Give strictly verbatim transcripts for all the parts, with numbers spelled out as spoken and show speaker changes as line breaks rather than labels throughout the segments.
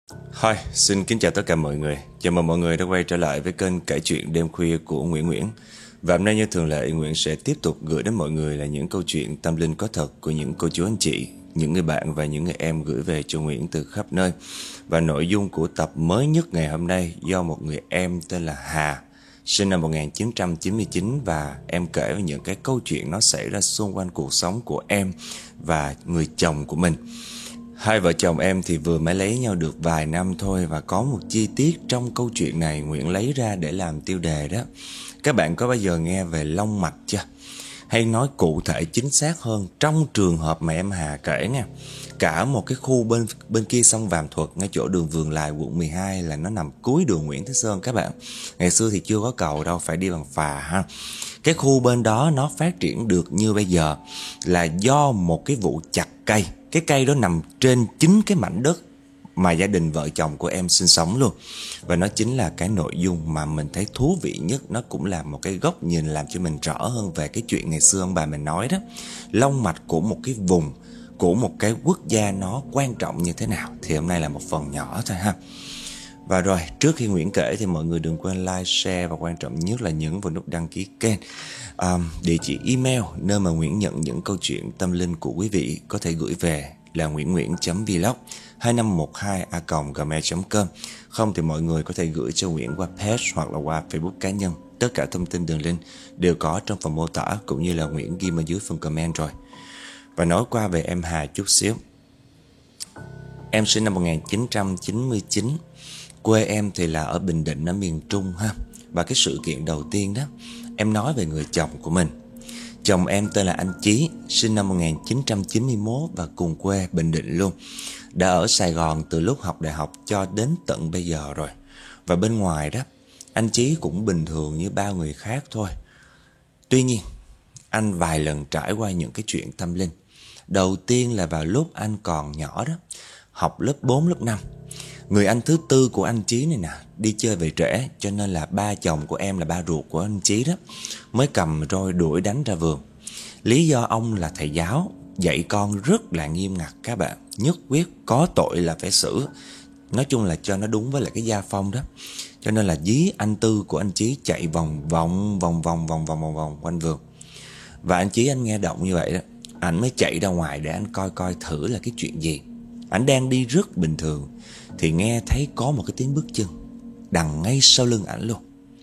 Hi, xin kính chào tất cả mọi người. Chào mừng mọi người đã quay trở lại với kênh kể chuyện đêm khuya của Nguyễn Nguyễn. Và hôm nay như thường lệ, Nguyễn sẽ tiếp tục gửi đến mọi người là những câu chuyện tâm linh có thật của những cô chú anh chị, những người bạn và những người em gửi về cho Nguyễn từ khắp nơi. Và nội dung của tập mới nhất ngày hôm nay do một người em tên là Hà, sinh năm một nghìn chín trăm chín mươi chín, và em kể về những cái câu chuyện nó xảy ra xung quanh cuộc sống của em và người chồng của mình. Hai vợ chồng em thì vừa mới lấy nhau được vài năm thôi, và có một chi tiết trong câu chuyện này Nguyễn lấy ra để làm tiêu đề đó. Các bạn có bao giờ nghe về long mạch chưa? Hay nói cụ thể chính xác hơn, trong trường hợp mà em Hà kể nha, cả một cái khu bên bên kia sông Vàm Thuật, ngay chỗ đường Vườn Lài quận mười hai, là nó nằm cuối đường Nguyễn Thế Sơn các bạn. Ngày xưa thì chưa có cầu đâu, phải đi bằng phà ha. Cái khu bên đó nó phát triển được như bây giờ là do một cái vụ chặt cây. Cái cây đó nằm trên chính cái mảnh đất mà gia đình vợ chồng của em sinh sống luôn. Và nó chính là cái nội dung mà mình thấy thú vị nhất. Nó cũng là một cái góc nhìn làm cho mình rõ hơn về cái chuyện ngày xưa ông bà mình nói đó. Long mạch của một cái vùng, của một cái quốc gia nó quan trọng như thế nào, thì hôm nay là một phần nhỏ thôi ha. Và rồi, trước khi Nguyễn kể thì mọi người đừng quên like, share và quan trọng nhất là nhấn vào nút đăng ký kênh. À, địa chỉ email nơi mà Nguyễn nhận những câu chuyện tâm linh của quý vị có thể gửi về là nguyễn chấm vlog hai năm một hai a còng gmail chấm com. Không thì mọi người có thể gửi cho Nguyễn qua page hoặc là qua Facebook cá nhân. Tất cả thông tin đường link đều có trong phần mô tả, cũng như là Nguyễn ghi ở dưới phần comment rồi. Và nói qua về em Hà chút xíu. Em sinh năm một nghìn chín trăm chín mươi chín. Quê em thì là ở Bình Định, ở miền Trung ha. Và cái sự kiện đầu tiên đó, em nói về người chồng của mình. Chồng em tên là anh Chí, sinh năm một nghìn chín trăm chín mươi mốt và cùng quê Bình Định luôn. Đã ở Sài Gòn từ lúc học đại học cho đến tận bây giờ rồi. Và bên ngoài đó, anh Chí cũng bình thường như bao người khác thôi. Tuy nhiên, anh vài lần trải qua những cái chuyện tâm linh. Đầu tiên là vào lúc anh còn nhỏ đó, học lớp bốn, lớp năm. Người anh thứ tư của anh Chí này nè đi chơi về trễ, cho nên là ba chồng của em là ba ruột của anh Chí đó mới cầm roi đuổi đánh ra vườn. Lý do ông là thầy giáo, dạy con rất là nghiêm ngặt các bạn, nhất quyết có tội là phải xử. Nói chung là cho nó đúng với lại cái gia phong đó. Cho nên là dí anh tư của anh Chí chạy vòng vòng vòng vòng vòng vòng vòng vòng quanh vườn. Và anh Chí anh nghe động như vậy đó, anh mới chạy ra ngoài để anh coi coi thử là cái chuyện gì. Anh đang đi rất bình thường thì nghe thấy có một cái tiếng bước chân đằng ngay sau lưng ảnh luôn.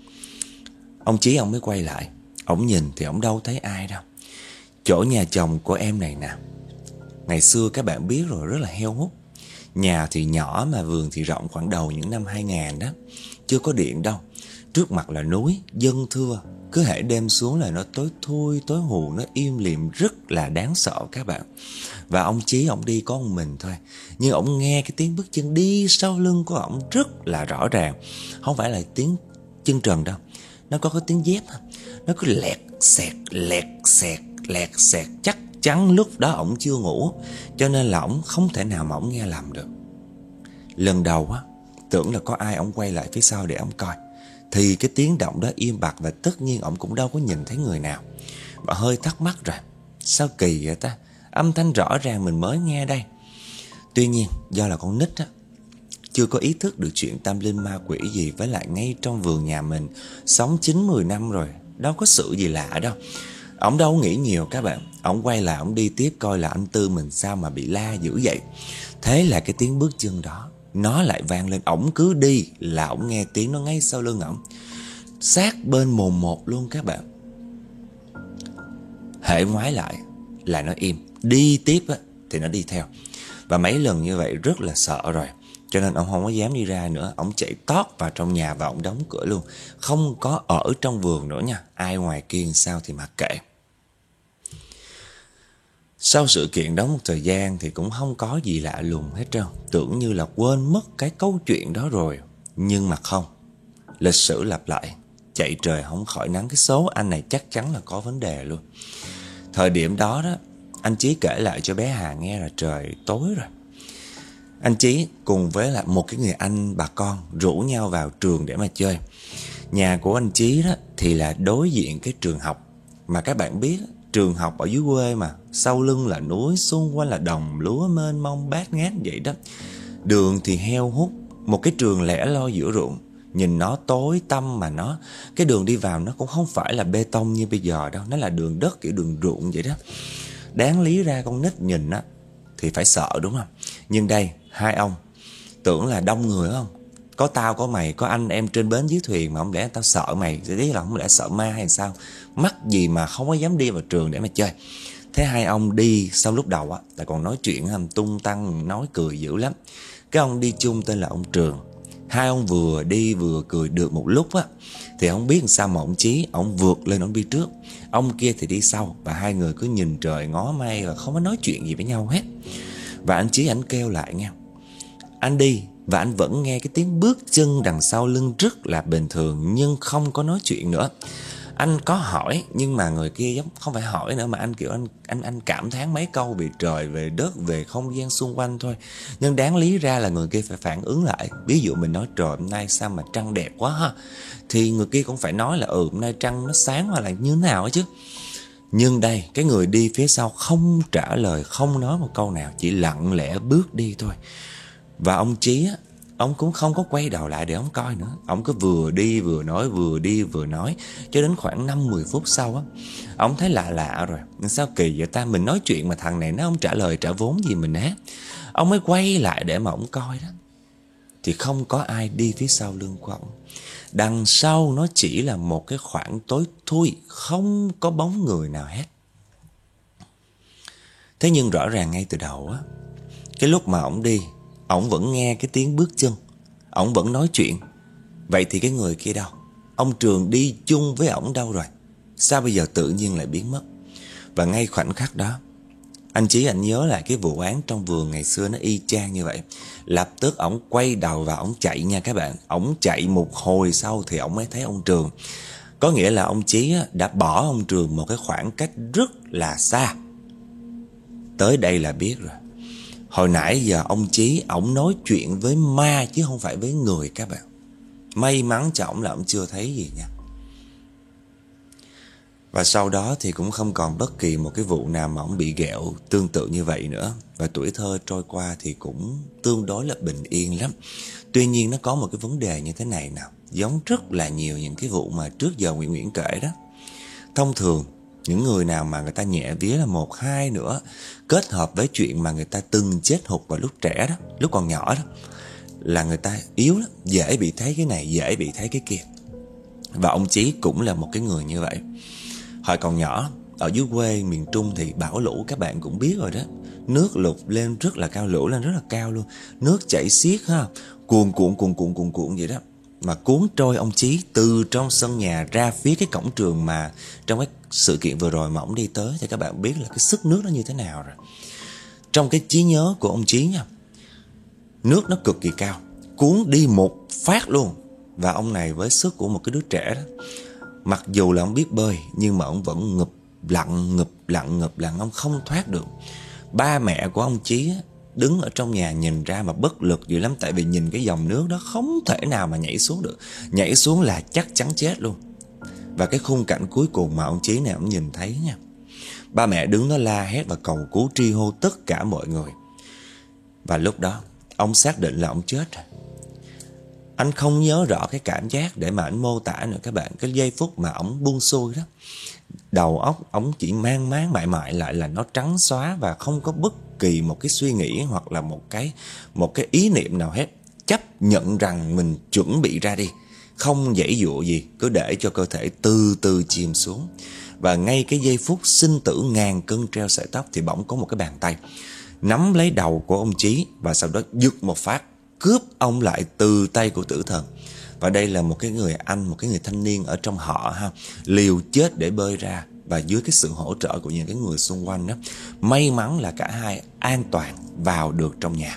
Ông Chí ông mới quay lại. Ông nhìn thì ông đâu thấy ai đâu. Chỗ nhà chồng của em này nè, ngày xưa các bạn biết rồi, rất là heo hút. Nhà thì nhỏ mà vườn thì rộng, khoảng đầu những năm hai nghìn đó. Chưa có điện đâu. Trước mặt là núi, dân thưa. Cứ hễ đêm xuống là nó tối thui, tối hù, nó im lìm rất là đáng sợ các bạn. Và ông Chí ông đi có một mình thôi, nhưng ông nghe cái tiếng bước chân đi sau lưng của ông rất là rõ ràng. Không phải là tiếng chân trần đâu, nó có cái tiếng dép. Nó cứ lẹt xẹt, lẹt xẹt, lẹt xẹt. Chắc chắn lúc đó ông chưa ngủ, cho nên là ông không thể nào mà ông nghe lầm được. Lần đầu á, tưởng là có ai ông quay lại phía sau để ông coi, thì cái tiếng động đó im bặt, và tất nhiên ông cũng đâu có nhìn thấy người nào. Và hơi thắc mắc rồi, sao kỳ vậy ta, âm thanh rõ ràng mình mới nghe đây. Tuy nhiên do là con nít á, chưa có ý thức được chuyện tâm linh ma quỷ gì, với lại ngay trong vườn nhà mình sống chín mười năm rồi, đâu có sự gì lạ đâu. Ông đâu nghĩ nhiều các bạn. Ông quay lại, ông đi tiếp coi là anh tư mình sao mà bị la dữ vậy. Thế là cái tiếng bước chân đó nó lại vang lên. Ổng cứ đi là ổng nghe tiếng nó ngay sau lưng ổng, sát bên mồm một luôn các bạn. Hễ ngoái lại là nó im, đi tiếp á, thì nó đi theo. Và mấy lần như vậy rất là sợ rồi, cho nên ông không có dám đi ra nữa. Ông chạy tót vào trong nhà và ông đóng cửa luôn, không có ở trong vườn nữa nha. Ai ngoài kia sao thì mặc kệ. Sau sự kiện đó một thời gian thì cũng không có gì lạ lùng hết trơn. Tưởng như là quên mất cái câu chuyện đó rồi. Nhưng mà không, lịch sử lặp lại. Chạy trời không khỏi nắng. Cái số anh này chắc chắn là có vấn đề luôn. Thời điểm đó đó, anh Chí kể lại cho bé Hà nghe là trời tối rồi. Anh Chí cùng với lại một cái người anh bà con rủ nhau vào trường để mà chơi. Nhà của anh Chí đó thì là đối diện cái trường học. Mà các bạn biết, trường học ở dưới quê mà, sau lưng là núi, xung quanh là đồng lúa mênh mông bát ngát vậy đó. Đường thì heo hút, một cái trường lẻ loi giữa ruộng. Nhìn nó tối tăm mà nó, cái đường đi vào nó cũng không phải là bê tông như bây giờ đâu. Nó là đường đất kiểu đường ruộng vậy đó. Đáng lý ra con nít nhìn á thì phải sợ đúng không? Nhưng đây, hai ông tưởng là đông người không? Có tao có mày, có anh em trên bến dưới thuyền mà không lẽ tao sợ mày? Ý là không lẽ sợ ma hay sao? Mắc gì mà không có dám đi vào trường để mà chơi. Thế hai ông đi sau lúc đầu á là còn nói chuyện hầm tung tăng, nói cười dữ lắm. Cái ông đi chung tên là ông Trường. Hai ông vừa đi vừa cười được một lúc á thì không biết sao mà ông Chí, ông vượt lên ông đi trước, ông kia thì đi sau. Và hai người cứ nhìn trời ngó mây và không có nói chuyện gì với nhau hết. Và anh Chí ảnh kêu lại nghe. Anh đi và anh vẫn nghe cái tiếng bước chân đằng sau lưng rất là bình thường, nhưng không có nói chuyện nữa. Anh có hỏi nhưng mà người kia giống không phải hỏi nữa, mà anh kiểu anh anh anh cảm thán mấy câu về trời, về đất, về không gian xung quanh thôi. Nhưng đáng lý ra là người kia phải phản ứng lại. Ví dụ mình nói trời hôm nay sao mà trăng đẹp quá ha, thì người kia cũng phải nói là ừ hôm nay trăng nó sáng hoặc là như thế nào ấy chứ. Nhưng đây, cái người đi phía sau không trả lời, không nói một câu nào, chỉ lặng lẽ bước đi thôi. Và ông Chí á, ông cũng không có quay đầu lại để ông coi nữa. Ông cứ vừa đi vừa nói, vừa đi vừa nói, cho đến khoảng năm mười phút sau á, ông thấy lạ lạ rồi. Sao kỳ vậy ta, mình nói chuyện mà thằng này nó không trả lời trả vốn gì mình á. Ông mới quay lại để mà ông coi đó. Thì không có ai đi phía sau lưng của ông. Đằng sau nó chỉ là một cái khoảng tối thui, không có bóng người nào hết. Thế nhưng rõ ràng ngay từ đầu á, cái lúc mà ông đi, ông vẫn nghe cái tiếng bước chân, ông vẫn nói chuyện. Vậy thì cái người kia đâu? Ông Trường đi chung với ổng đâu rồi? Sao bây giờ tự nhiên lại biến mất? Và ngay khoảnh khắc đó, anh Chí anh nhớ lại cái vụ án trong vườn ngày xưa nó y chang như vậy. Lập tức ổng quay đầu và ổng chạy nha các bạn. Ổng chạy một hồi sau thì ổng mới thấy ông Trường. Có nghĩa là ông Chí đã bỏ ông Trường một cái khoảng cách rất là xa. Tới đây là biết rồi. Hồi nãy giờ ông Chí ổng nói chuyện với ma chứ không phải với người các bạn. May mắn cho ổng là ổng chưa thấy gì nha. Và sau đó thì cũng không còn bất kỳ một cái vụ nào mà ổng bị ghẹo tương tự như vậy nữa. Và tuổi thơ trôi qua thì cũng tương đối là bình yên lắm. Tuy nhiên nó có một cái vấn đề như thế này nào, giống rất là nhiều những cái vụ mà trước giờ Nguyễn Nguyễn kể đó. Thông thường những người nào mà người ta nhẹ vía là một hai nữa, kết hợp với chuyện mà người ta từng chết hụt vào lúc trẻ đó, lúc còn nhỏ đó, là người ta yếu lắm, dễ bị thấy cái này, dễ bị thấy cái kia. Và ông Chí cũng là một cái người như vậy. Hồi còn nhỏ, ở dưới quê miền Trung thì bão lũ các bạn cũng biết rồi đó. Nước lụt lên rất là cao, lũ lên rất là cao luôn. Nước chảy xiết ha, cuồn cuộn cuồn cuộn cuồn cuộn vậy đó. Mà cuốn trôi ông Chí từ trong sân nhà ra phía cái cổng trường mà trong cái sự kiện vừa rồi mà ông đi tới, thì các bạn biết là cái sức nước nó như thế nào rồi. Trong cái trí nhớ của ông Chí nha, nước nó cực kỳ cao, cuốn đi một phát luôn. Và ông này với sức của một cái đứa trẻ đó, mặc dù là ông biết bơi nhưng mà ông vẫn ngụp lặn, ngụp lặn, ngụp lặn, ông không thoát được. Ba mẹ của ông Chí á, đứng ở trong nhà nhìn ra mà bất lực dữ lắm. Tại vì nhìn cái dòng nước đó không thể nào mà nhảy xuống được. Nhảy xuống là chắc chắn chết luôn. Và cái khung cảnh cuối cùng mà ông Chí này ông nhìn thấy nha, ba mẹ đứng đó la hét và cầu cứu tri hô tất cả mọi người. Và lúc đó ông xác định là ông chết rồi. Anh không nhớ rõ cái cảm giác để mà anh mô tả nữa các bạn. Cái giây phút mà ổng buông xuôi đó, đầu óc ổng chỉ mang máng mại mại lại là nó trắng xóa, và không có bất kỳ một cái suy nghĩ hoặc là một cái một cái ý niệm nào hết. Chấp nhận rằng mình chuẩn bị ra đi, không giãy giụa gì, cứ để cho cơ thể từ từ chìm xuống. Và ngay cái giây phút sinh tử ngàn cân treo sợi tóc thì bỗng có một cái bàn tay nắm lấy đầu của ông Chí, và sau đó giật một phát cướp ông lại từ tay của tử thần. Và đây là một cái người anh, một cái người thanh niên ở trong họ ha, liều chết để bơi ra, và dưới cái sự hỗ trợ của những cái người xung quanh đó, may mắn là cả hai an toàn vào được trong nhà.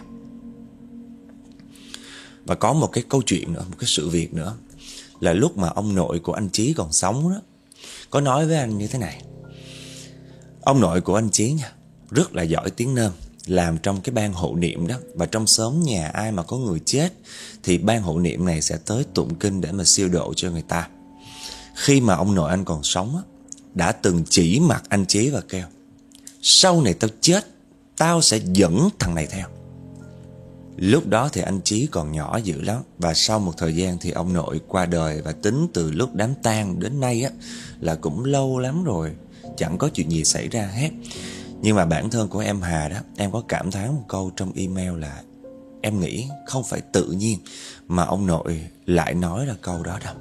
Và có một cái câu chuyện nữa, một cái sự việc nữa, là lúc mà ông nội của anh Chí còn sống đó, có nói với anh như thế này. Ông nội của anh Chí nha, rất là giỏi tiếng Nôm, làm trong cái ban hộ niệm đó. Và trong xóm nhà ai mà có người chết thì ban hộ niệm này sẽ tới tụng kinh để mà siêu độ cho người ta. Khi mà ông nội anh còn sống á, đã từng chỉ mặt anh Chí và kêu: sau này tao chết, tao sẽ dẫn thằng này theo. Lúc đó thì anh Chí còn nhỏ dữ lắm. Và sau một thời gian thì ông nội qua đời. Và tính từ lúc đám tang đến nay á, là cũng lâu lắm rồi, chẳng có chuyện gì xảy ra hết. Nhưng mà bản thân của em Hà đó, em có cảm thán một câu trong email là em nghĩ không phải tự nhiên mà ông nội lại nói ra câu đó đâu.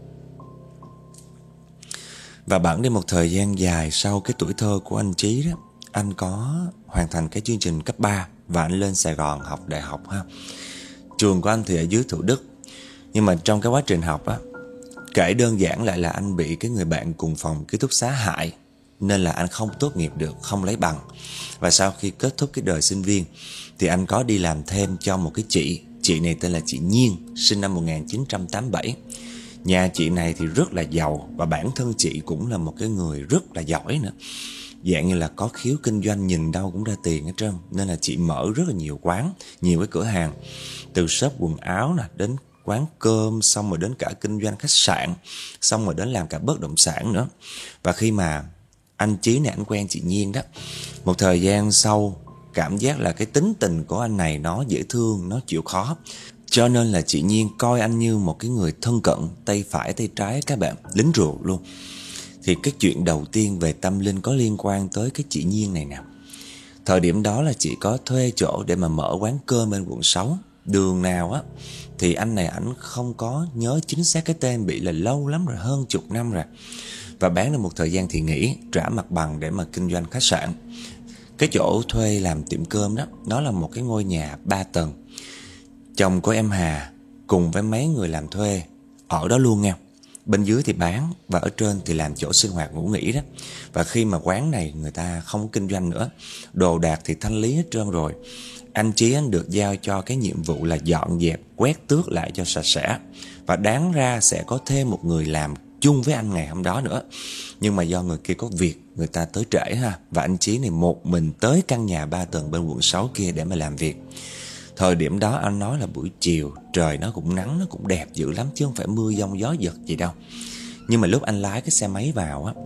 Và bẵng đi một thời gian dài sau cái tuổi thơ của anh Chí đó, anh có hoàn thành cái chương trình cấp ba và anh lên Sài Gòn học đại học ha. Trường của anh thì ở dưới Thủ Đức. Nhưng mà trong cái quá trình học á, kể đơn giản lại là anh bị cái người bạn cùng phòng ký túc xá hại, nên là anh không tốt nghiệp được, không lấy bằng. Và sau khi kết thúc cái đời sinh viên thì anh có đi làm thêm cho một cái chị. Chị này tên là chị Nhiên, sinh năm một nghìn chín trăm tám mươi bảy. Nhà chị này thì rất là giàu. Và bản thân chị cũng là một cái người rất là giỏi nữa. Dạng như là có khiếu kinh doanh, nhìn đâu cũng ra tiền hết trơn. Nên là chị mở rất là nhiều quán, nhiều cái cửa hàng, từ shop quần áo nè, đến quán cơm, xong rồi đến cả kinh doanh khách sạn, xong rồi đến làm cả bất động sản nữa. Và khi mà anh Chí này anh quen chị Nhiên đó, một thời gian sau cảm giác là cái tính tình của anh này nó dễ thương, nó chịu khó. Cho nên là chị Nhiên coi anh như một cái người thân cận, tay phải tay trái các bạn, lính rượu luôn. Thì cái chuyện đầu tiên về tâm linh có liên quan tới cái chị Nhiên này nè. Thời điểm đó là chị có thuê chỗ để mà mở quán cơm bên quận sáu. Đường nào á thì anh này ảnh không có nhớ chính xác cái tên, bị là lâu lắm rồi, hơn chục năm rồi. Và bán được một thời gian thì nghỉ, trả mặt bằng để mà kinh doanh khách sạn. Cái chỗ thuê làm tiệm cơm đó, đó là một cái ngôi nhà ba tầng. Chồng của em Hà cùng với mấy người làm thuê ở đó luôn nha. Bên dưới thì bán và ở trên thì làm chỗ sinh hoạt ngủ nghỉ đó. Và khi mà quán này người ta không kinh doanh nữa, đồ đạc thì thanh lý hết trơn rồi, anh Chí anh được giao cho cái nhiệm vụ là dọn dẹp, quét tước lại cho sạch sẽ. Và đáng ra sẽ có thêm một người làm chung với anh ngày hôm đó nữa. Nhưng mà do người kia có việc, người ta tới trễ ha. Và anh Chí này một mình tới căn nhà ba tầng bên quận sáu kia để mà làm việc. Thời điểm đó anh nói là buổi chiều, trời nó cũng nắng, nó cũng đẹp dữ lắm, chứ không phải mưa giông gió giật gì đâu. Nhưng mà lúc anh lái cái xe máy vào á,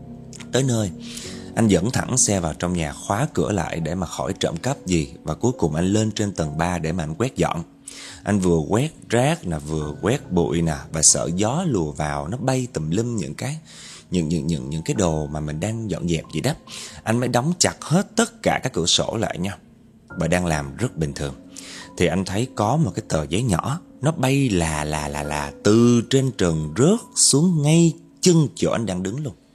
tới nơi, anh dẫn thẳng xe vào trong nhà, khóa cửa lại để mà khỏi trộm cắp gì. Và cuối cùng anh lên trên tầng ba để mà anh quét dọn. Anh vừa quét rác nè, vừa quét bụi nè, và sợ gió lùa vào nó bay tùm lum những cái những những những những cái đồ mà mình đang dọn dẹp gì đó. Anh mới đóng chặt hết tất cả các cửa sổ lại nha. Và đang làm rất bình thường thì anh thấy có một cái tờ giấy nhỏ, nó bay là là là là từ trên trần rớt xuống ngay chân chỗ anh đang đứng luôn.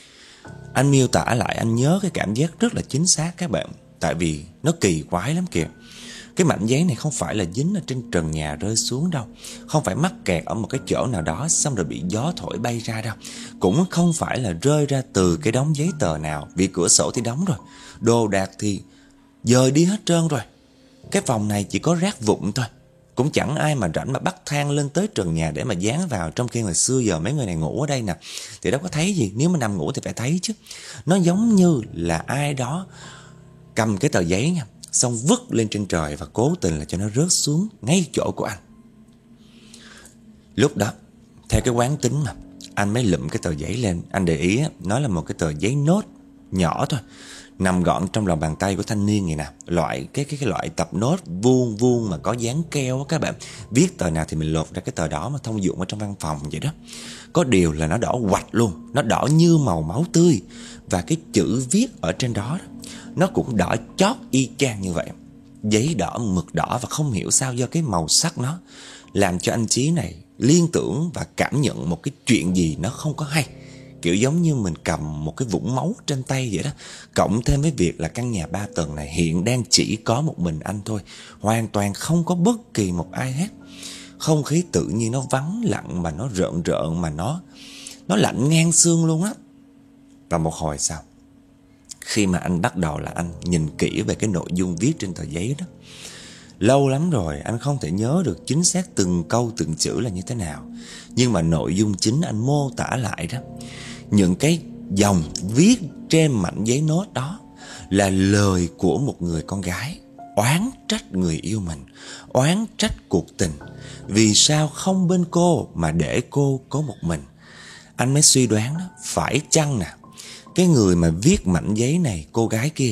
Anh miêu tả lại, anh nhớ cái cảm giác rất là chính xác các bạn. Tại vì nó kỳ quái lắm kìa. Cái mảnh giấy này không phải là dính ở trên trần nhà rơi xuống đâu, không phải mắc kẹt ở một cái chỗ nào đó xong rồi bị gió thổi bay ra đâu, cũng không phải là rơi ra từ cái đống giấy tờ nào, vì cửa sổ thì đóng rồi, đồ đạc thì dời đi hết trơn rồi. Cái phòng này chỉ có rác vụn thôi, cũng chẳng ai mà rảnh mà bắt thang lên tới trần nhà để mà dán vào. Trong khi hồi xưa giờ mấy người này ngủ ở đây nè thì đâu có thấy gì, nếu mà nằm ngủ thì phải thấy chứ. Nó giống như là ai đó cầm cái tờ giấy nha, xong vứt lên trên trời và cố tình là cho nó rớt xuống ngay chỗ của anh. Lúc đó theo cái quán tính mà anh mới lụm cái tờ giấy lên. Anh để ý nó là một cái tờ giấy nốt nhỏ thôi, nằm gọn trong lòng bàn tay của thanh niên này nè. Loại cái cái cái loại tập nốt vuông vuông mà có dán keo á các bạn. Viết tờ nào thì mình lột ra cái tờ đó, mà thông dụng ở trong văn phòng vậy đó. Có điều là nó đỏ quạch luôn, nó đỏ như màu máu tươi. Và cái chữ viết ở trên đó, đó nó cũng đỏ chót y chang như vậy. Giấy đỏ, mực đỏ, và không hiểu sao do cái màu sắc nó làm cho anh Chí này liên tưởng và cảm nhận một cái chuyện gì nó không có hay. Kiểu giống như mình cầm một cái vũng máu trên tay vậy đó. Cộng thêm với việc là căn nhà ba tầng này hiện đang chỉ có một mình anh thôi, hoàn toàn không có bất kỳ một ai hết. Không khí tự nhiên nó vắng lặng, mà nó rợn rợn, mà nó Nó lạnh ngang xương luôn á. Và một hồi sau, khi mà anh bắt đầu là anh nhìn kỹ về cái nội dung viết trên tờ giấy đó, lâu lắm rồi anh không thể nhớ được chính xác từng câu từng chữ là như thế nào, nhưng mà nội dung chính anh mô tả lại đó, những cái dòng viết trên mảnh giấy nốt đó là lời của một người con gái oán trách người yêu mình, oán trách cuộc tình, vì sao không bên cô mà để cô có một mình. Anh mới suy đoán đó, phải chăng nè, cái người mà viết mảnh giấy này, cô gái kia,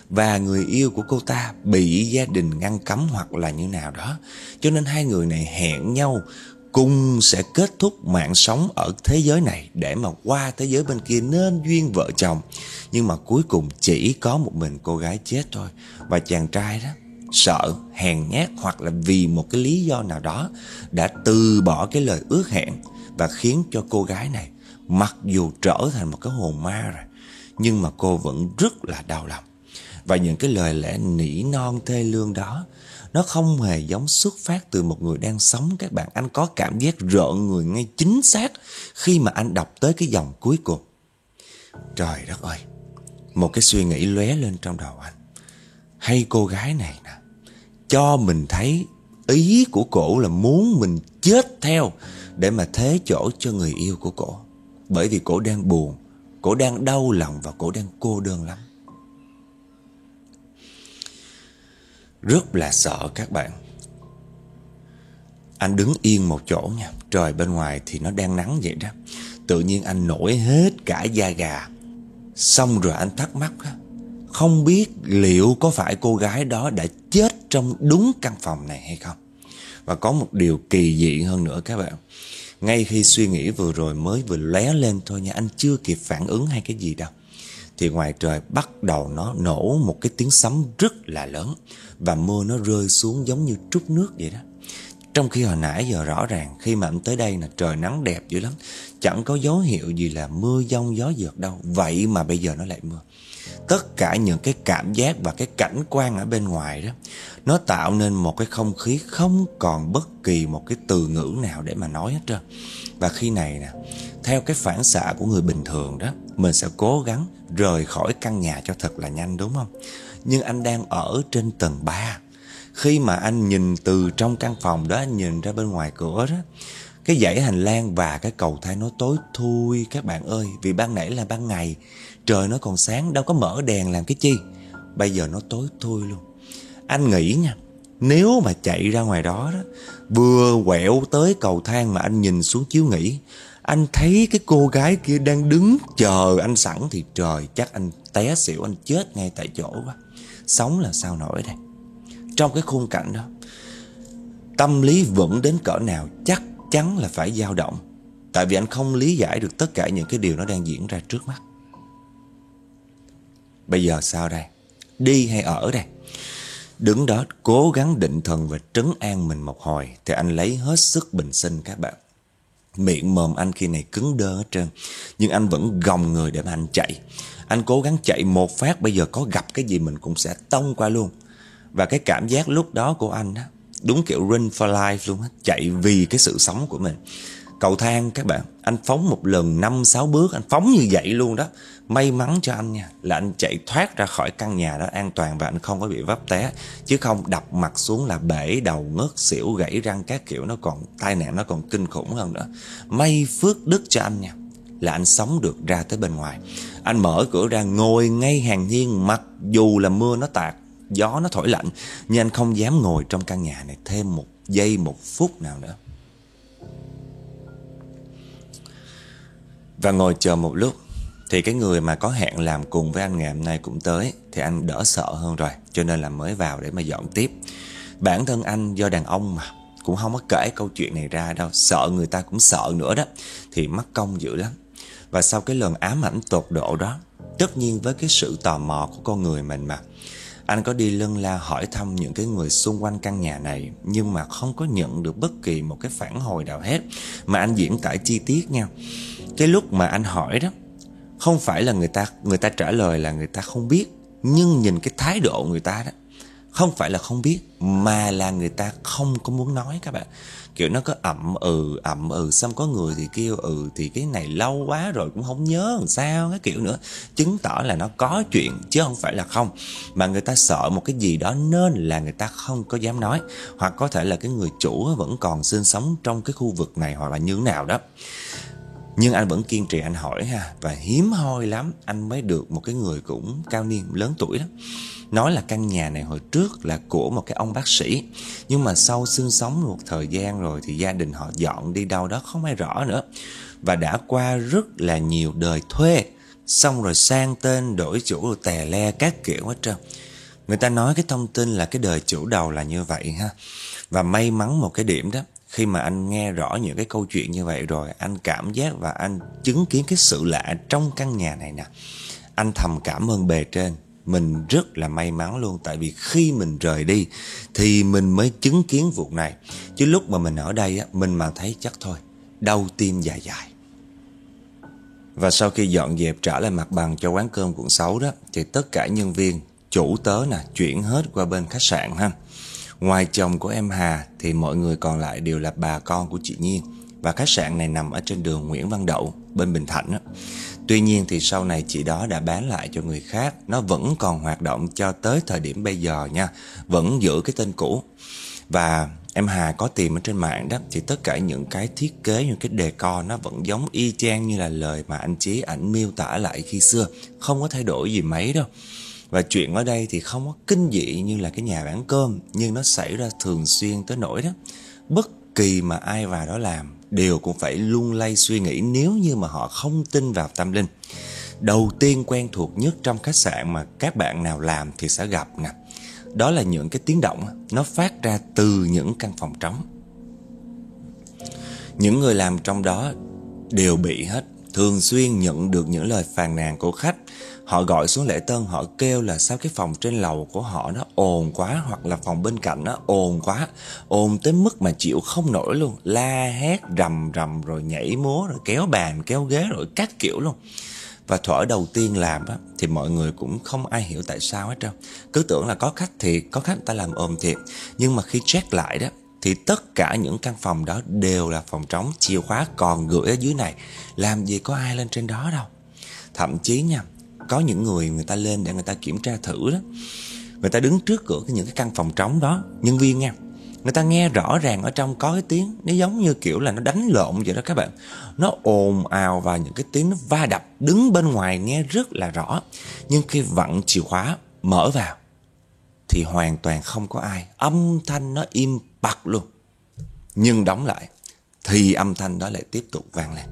và người yêu của cô ta bị gia đình ngăn cấm hoặc là như nào đó. Cho nên hai người này hẹn nhau cùng sẽ kết thúc mạng sống ở thế giới này để mà qua thế giới bên kia nên duyên vợ chồng. Nhưng mà cuối cùng chỉ có một mình cô gái chết thôi. Và chàng trai đó sợ, hèn nhát hoặc là vì một cái lý do nào đó đã từ bỏ cái lời ước hẹn, và khiến cho cô gái này mặc dù trở thành một cái hồn ma rồi, nhưng mà cô vẫn rất là đau lòng. Và những cái lời lẽ nỉ non thê lương đó, nó không hề giống xuất phát từ một người đang sống các bạn. Anh có cảm giác rợn người ngay chính xác khi mà anh đọc tới cái dòng cuối cùng. Trời đất ơi, một cái suy nghĩ lóe lên trong đầu anh. Hay cô gái này nè, cho mình thấy ý của cổ là muốn mình chết theo để mà thế chỗ cho người yêu của cổ. Bởi vì cổ đang buồn, cổ đang đau lòng và cổ đang cô đơn lắm. Rất là sợ các bạn. Anh đứng yên một chỗ nha. Trời bên ngoài thì nó đang nắng vậy đó. Tự nhiên anh nổi hết cả da gà. Xong rồi anh thắc mắc á, không biết liệu có phải cô gái đó đã chết trong đúng căn phòng này hay không. Và có một điều kỳ dị hơn nữa các bạn. Ngay khi suy nghĩ vừa rồi mới vừa lóe lên thôi nha, anh chưa kịp phản ứng hay cái gì đâu, thì ngoài trời bắt đầu nó nổ một cái tiếng sấm rất là lớn. Và mưa nó rơi xuống giống như trút nước vậy đó. Trong khi hồi nãy giờ rõ ràng khi mà anh tới đây là trời nắng đẹp dữ lắm, chẳng có dấu hiệu gì là mưa giông gió giật đâu. Vậy mà bây giờ nó lại mưa. Tất cả những cái cảm giác và cái cảnh quan ở bên ngoài đó, nó tạo nên một cái không khí không còn bất kỳ một cái từ ngữ nào để mà nói hết trơn. Và khi này nè, theo cái phản xạ của người bình thường đó, mình sẽ cố gắng rời khỏi căn nhà cho thật là nhanh, đúng không? Nhưng anh đang ở trên tầng ba. Khi mà anh nhìn từ trong căn phòng đó, anh nhìn ra bên ngoài cửa đó, cái dãy hành lang và cái cầu thang nó tối thui các bạn ơi. Vì ban nãy là ban ngày, trời nó còn sáng, đâu có mở đèn làm cái chi. Bây giờ nó tối thui luôn. Anh nghĩ nha, nếu mà chạy ra ngoài đó đó, vừa quẹo tới cầu thang mà anh nhìn xuống chiếu nghỉ, anh thấy cái cô gái kia đang đứng chờ anh sẵn, thì trời, chắc anh té xỉu, anh chết ngay tại chỗ quá. Sống là sao nổi đây. Trong cái khung cảnh đó, tâm lý vững đến cỡ nào chắc chắn là phải dao động. Tại vì anh không lý giải được tất cả những cái điều nó đang diễn ra trước mắt. Bây giờ sao đây? Đi hay ở đây? Đứng đó cố gắng định thần và trấn an mình một hồi, thì anh lấy hết sức bình sinh các bạn. Miệng mồm anh khi này cứng đơ hết trơn, nhưng anh vẫn gồng người để mà anh chạy. Anh cố gắng chạy một phát, bây giờ có gặp cái gì mình cũng sẽ tông qua luôn. Và cái cảm giác lúc đó của anh đó, đúng kiểu run for life luôn á, chạy vì cái sự sống của mình. Cầu thang các bạn, anh phóng một lần năm sáu bước, anh phóng như vậy luôn đó. May mắn cho anh nha, là anh chạy thoát ra khỏi căn nhà đó an toàn và anh không có bị vấp té. Chứ không đập mặt xuống là bể đầu, ngất xỉu, gãy răng các kiểu, nó còn tai nạn nó còn kinh khủng hơn nữa. May phước đức cho anh nha, là anh sống được ra tới bên ngoài. Anh mở cửa ra ngồi ngay hàng hiên, mặc dù là mưa nó tạt, gió nó thổi lạnh, nhưng anh không dám ngồi trong căn nhà này thêm một giây một phút nào nữa. Và ngồi chờ một lúc, thì cái người mà có hẹn làm cùng với anh ngày hôm nay cũng tới. Thì anh đỡ sợ hơn rồi, cho nên là mới vào để mà dọn tiếp. Bản thân anh do đàn ông mà, cũng không có kể câu chuyện này ra đâu, sợ người ta cũng sợ nữa đó, thì mắc công dữ lắm. Và sau cái lần ám ảnh tột độ đó, tất nhiên với cái sự tò mò của con người mình mà, anh có đi lân la hỏi thăm những cái người xung quanh căn nhà này, nhưng mà không có nhận được bất kỳ một cái phản hồi nào hết. Mà anh diễn tả chi tiết nha. Cái lúc mà anh hỏi đó, không phải là người ta người ta trả lời là người ta không biết, nhưng nhìn cái thái độ người ta đó, không phải là không biết, mà là người ta không có muốn nói các bạn. Kiểu nó có ậm ừ, ậm ừ, xong có người thì kêu ừ thì cái này lâu quá rồi cũng không nhớ làm sao, cái kiểu nữa. Chứng tỏ là nó có chuyện, chứ không phải là không. Mà người ta sợ một cái gì đó nên là người ta không có dám nói. Hoặc có thể là cái người chủ vẫn còn sinh sống trong cái khu vực này, hoặc là như thế nào đó. Nhưng anh vẫn kiên trì anh hỏi ha. Và hiếm hoi lắm anh mới được một cái người cũng cao niên, lớn tuổi lắm, nói là căn nhà này hồi trước là của một cái ông bác sĩ, nhưng mà sau sinh sống một thời gian rồi thì gia đình họ dọn đi đâu đó không ai rõ nữa. Và đã qua rất là nhiều đời thuê, xong rồi sang tên đổi chủ rồi tè le các kiểu hết trơn. Người ta nói cái thông tin là cái đời chủ đầu là như vậy ha. Và may mắn một cái điểm đó, khi mà anh nghe rõ những cái câu chuyện như vậy rồi, anh cảm giác và anh chứng kiến cái sự lạ trong căn nhà này nè. Anh thầm cảm ơn bề trên. Mình rất là may mắn luôn. Tại vì khi mình rời đi thì mình mới chứng kiến vụ này. Chứ lúc mà mình ở đây á, mình mà thấy chắc thôi, đau tim dài dài. Và sau khi dọn dẹp trả lại mặt bằng cho quán cơm quận sáu đó, thì tất cả nhân viên, chủ tớ nè, chuyển hết qua bên khách sạn ha. Ngoài chồng của em Hà thì mọi người còn lại đều là bà con của chị Nhiên. Và khách sạn này nằm ở trên đường Nguyễn Văn Đậu, bên Bình Thạnh á. Tuy nhiên thì sau này chị đó đã bán lại cho người khác. Nó vẫn còn hoạt động cho tới thời điểm bây giờ nha. Vẫn giữ cái tên cũ. Và em Hà có tìm ở trên mạng đó, thì tất cả những cái thiết kế, những cái decor nó vẫn giống y chang như là lời mà anh Chí ảnh miêu tả lại khi xưa. Không có thay đổi gì mấy đâu. Và chuyện ở đây thì không có kinh dị như là cái nhà bán cơm, nhưng nó xảy ra thường xuyên tới nỗi đó. Bất kỳ mà ai vào đó làm đều cũng phải lung lay suy nghĩ nếu như mà họ không tin vào tâm linh. Đầu tiên quen thuộc nhất trong khách sạn mà các bạn nào làm thì sẽ gặp nè. Đó là những cái tiếng động nó phát ra từ những căn phòng trống. Những người làm trong đó đều bị hết. Thường xuyên nhận được những lời phàn nàn của khách. Họ gọi xuống lễ tân, họ kêu là sao cái phòng trên lầu của họ nó ồn quá, hoặc là phòng bên cạnh nó ồn quá, ồn tới mức mà chịu không nổi luôn. La hét rầm rầm rồi nhảy múa rồi kéo bàn kéo ghế rồi các kiểu luôn. Và thuở đầu tiên làm á, thì mọi người cũng không ai hiểu tại sao hết trơn. Cứ tưởng là có khách thiệt, có khách người ta làm ồn thiệt. Nhưng mà khi check lại đó, thì tất cả những căn phòng đó đều là phòng trống, chìa khóa còn gửi ở dưới này. Làm gì có ai lên trên đó đâu. Thậm chí nha, có những người người ta lên để người ta kiểm tra thử đó. Người ta đứng trước cửa những cái căn phòng trống đó, nhân viên nha, người ta nghe rõ ràng ở trong có cái tiếng, nó giống như kiểu là nó đánh lộn vậy đó các bạn. Nó ồn ào và những cái tiếng nó va đập, đứng bên ngoài nghe rất là rõ. Nhưng khi vặn chìa khóa mở vào thì hoàn toàn không có ai. Âm thanh nó im bặt luôn. Nhưng đóng lại thì âm thanh đó lại tiếp tục vang lên.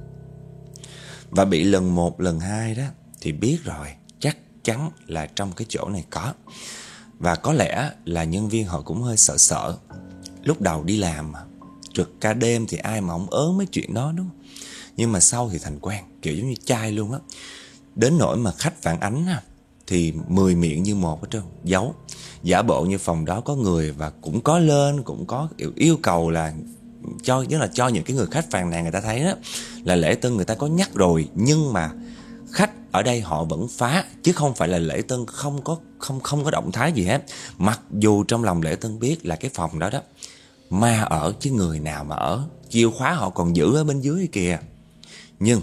Và bị lần một, lần hai đó thì biết rồi, chắc chắn là trong cái chỗ này có. Và có lẽ là nhân viên họ cũng hơi sợ sợ. Lúc đầu đi làm trực ca đêm thì ai mà không ớn mấy chuyện đó đúng không? Nhưng mà sau thì thành quen, kiểu giống như chai luôn á. Đến nỗi mà khách phản ánh thì mười miệng như một hết trơn, giấu. Giả bộ như phòng đó có người và cũng có lên, cũng có yêu cầu là cho, tức là cho những cái người khách phàn nàn người ta thấy đó, là lễ tân người ta có nhắc rồi, nhưng mà khách ở đây họ vẫn phá, chứ không phải là lễ tân không có không không có động thái gì hết. Mặc dù trong lòng lễ tân biết là cái phòng đó đó ma ở, chứ người nào mà ở, chìa khóa họ còn giữ ở bên dưới kìa. Nhưng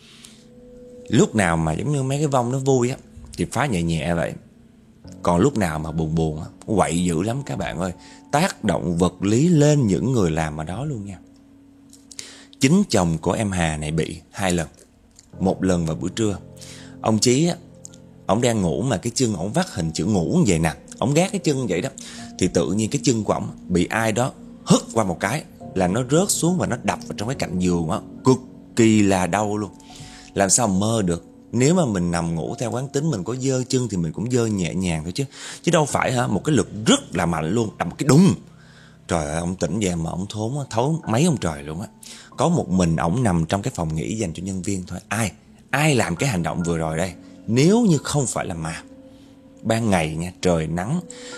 lúc nào mà giống như mấy cái vong nó vui á thì phá nhẹ nhẹ vậy. Còn lúc nào mà buồn buồn á, quậy dữ lắm các bạn ơi. Tác động vật lý lên những người làm ở đó luôn nha. Chính chồng của em Hà này bị hai lần. Một lần vào buổi trưa, ông Chí á, ông đang ngủ mà cái chân ông vắt hình chữ ngủ như vậy nè, ông gác cái chân vậy đó, thì tự nhiên cái chân của ông bị ai đó hất qua một cái là nó rớt xuống và nó đập vào trong cái cạnh giường á, cực kỳ là đau luôn. Làm sao mà mơ được. Nếu mà mình nằm ngủ theo quán tính, mình có giơ chân thì mình cũng giơ nhẹ nhàng thôi chứ. Chứ đâu phải hả, một cái lực rất là mạnh luôn, đập một cái đùng. Trời ơi, ông tỉnh dậy mà ông thốn thấu mấy ông trời luôn á. Có một mình ổng nằm trong cái phòng nghỉ dành cho nhân viên thôi. Ai, ai làm cái hành động vừa rồi đây? Nếu như không phải là ma. Ban ngày nha, trời nắng,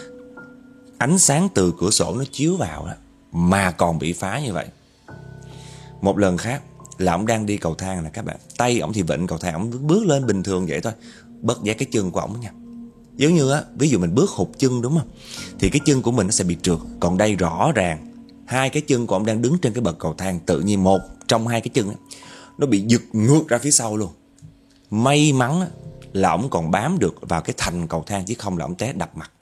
ánh sáng từ cửa sổ nó chiếu vào đó, mà còn bị phá như vậy. Một lần khác là ông đang đi cầu thang nè các bạn. Tay ổng thì vịn cầu thang, ổng bước lên bình thường vậy thôi. Bất giác cái chân của ổng nha, giống như á, ví dụ mình bước hụt chân đúng không, thì cái chân của mình nó sẽ bị trượt. Còn đây rõ ràng hai cái chân của ông đang đứng trên cái bậc cầu thang, tự nhiên một trong hai cái chân á, nó bị giật ngược ra phía sau luôn. May mắn á, là ổng còn bám được vào cái thành cầu thang, chứ không là ổng té đập mặt.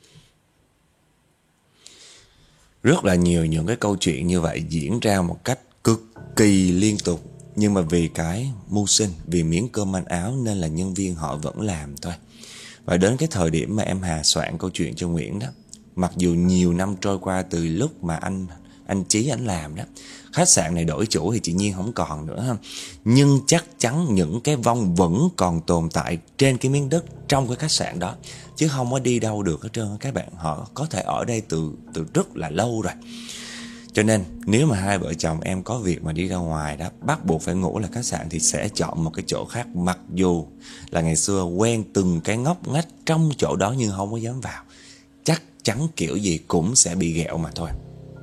Rất là nhiều những cái câu chuyện như vậy diễn ra một cách cực kỳ liên tục. Nhưng mà vì cái mưu sinh, vì miếng cơm ăn áo nên là nhân viên họ vẫn làm thôi. Và đến cái thời điểm mà em Hà soạn câu chuyện cho Nguyễn đó, mặc dù nhiều năm trôi qua từ lúc mà anh anh Chí anh làm đó. Khách sạn này đổi chủ thì chị Nhiên không còn nữa ha. Nhưng chắc chắn những cái vong vẫn còn tồn tại trên cái miếng đất trong cái khách sạn đó, chứ không có đi đâu được hết trơn các bạn. Họ có thể ở đây từ từ rất là lâu rồi. Cho nên nếu mà hai vợ chồng em có việc mà đi ra ngoài đó, bắt buộc phải ngủ là khách sạn, thì sẽ chọn một cái chỗ khác. Mặc dù là ngày xưa quen từng cái ngóc ngách trong chỗ đó nhưng không có dám vào. Chắc chắn kiểu gì cũng sẽ bị ghẹo mà thôi.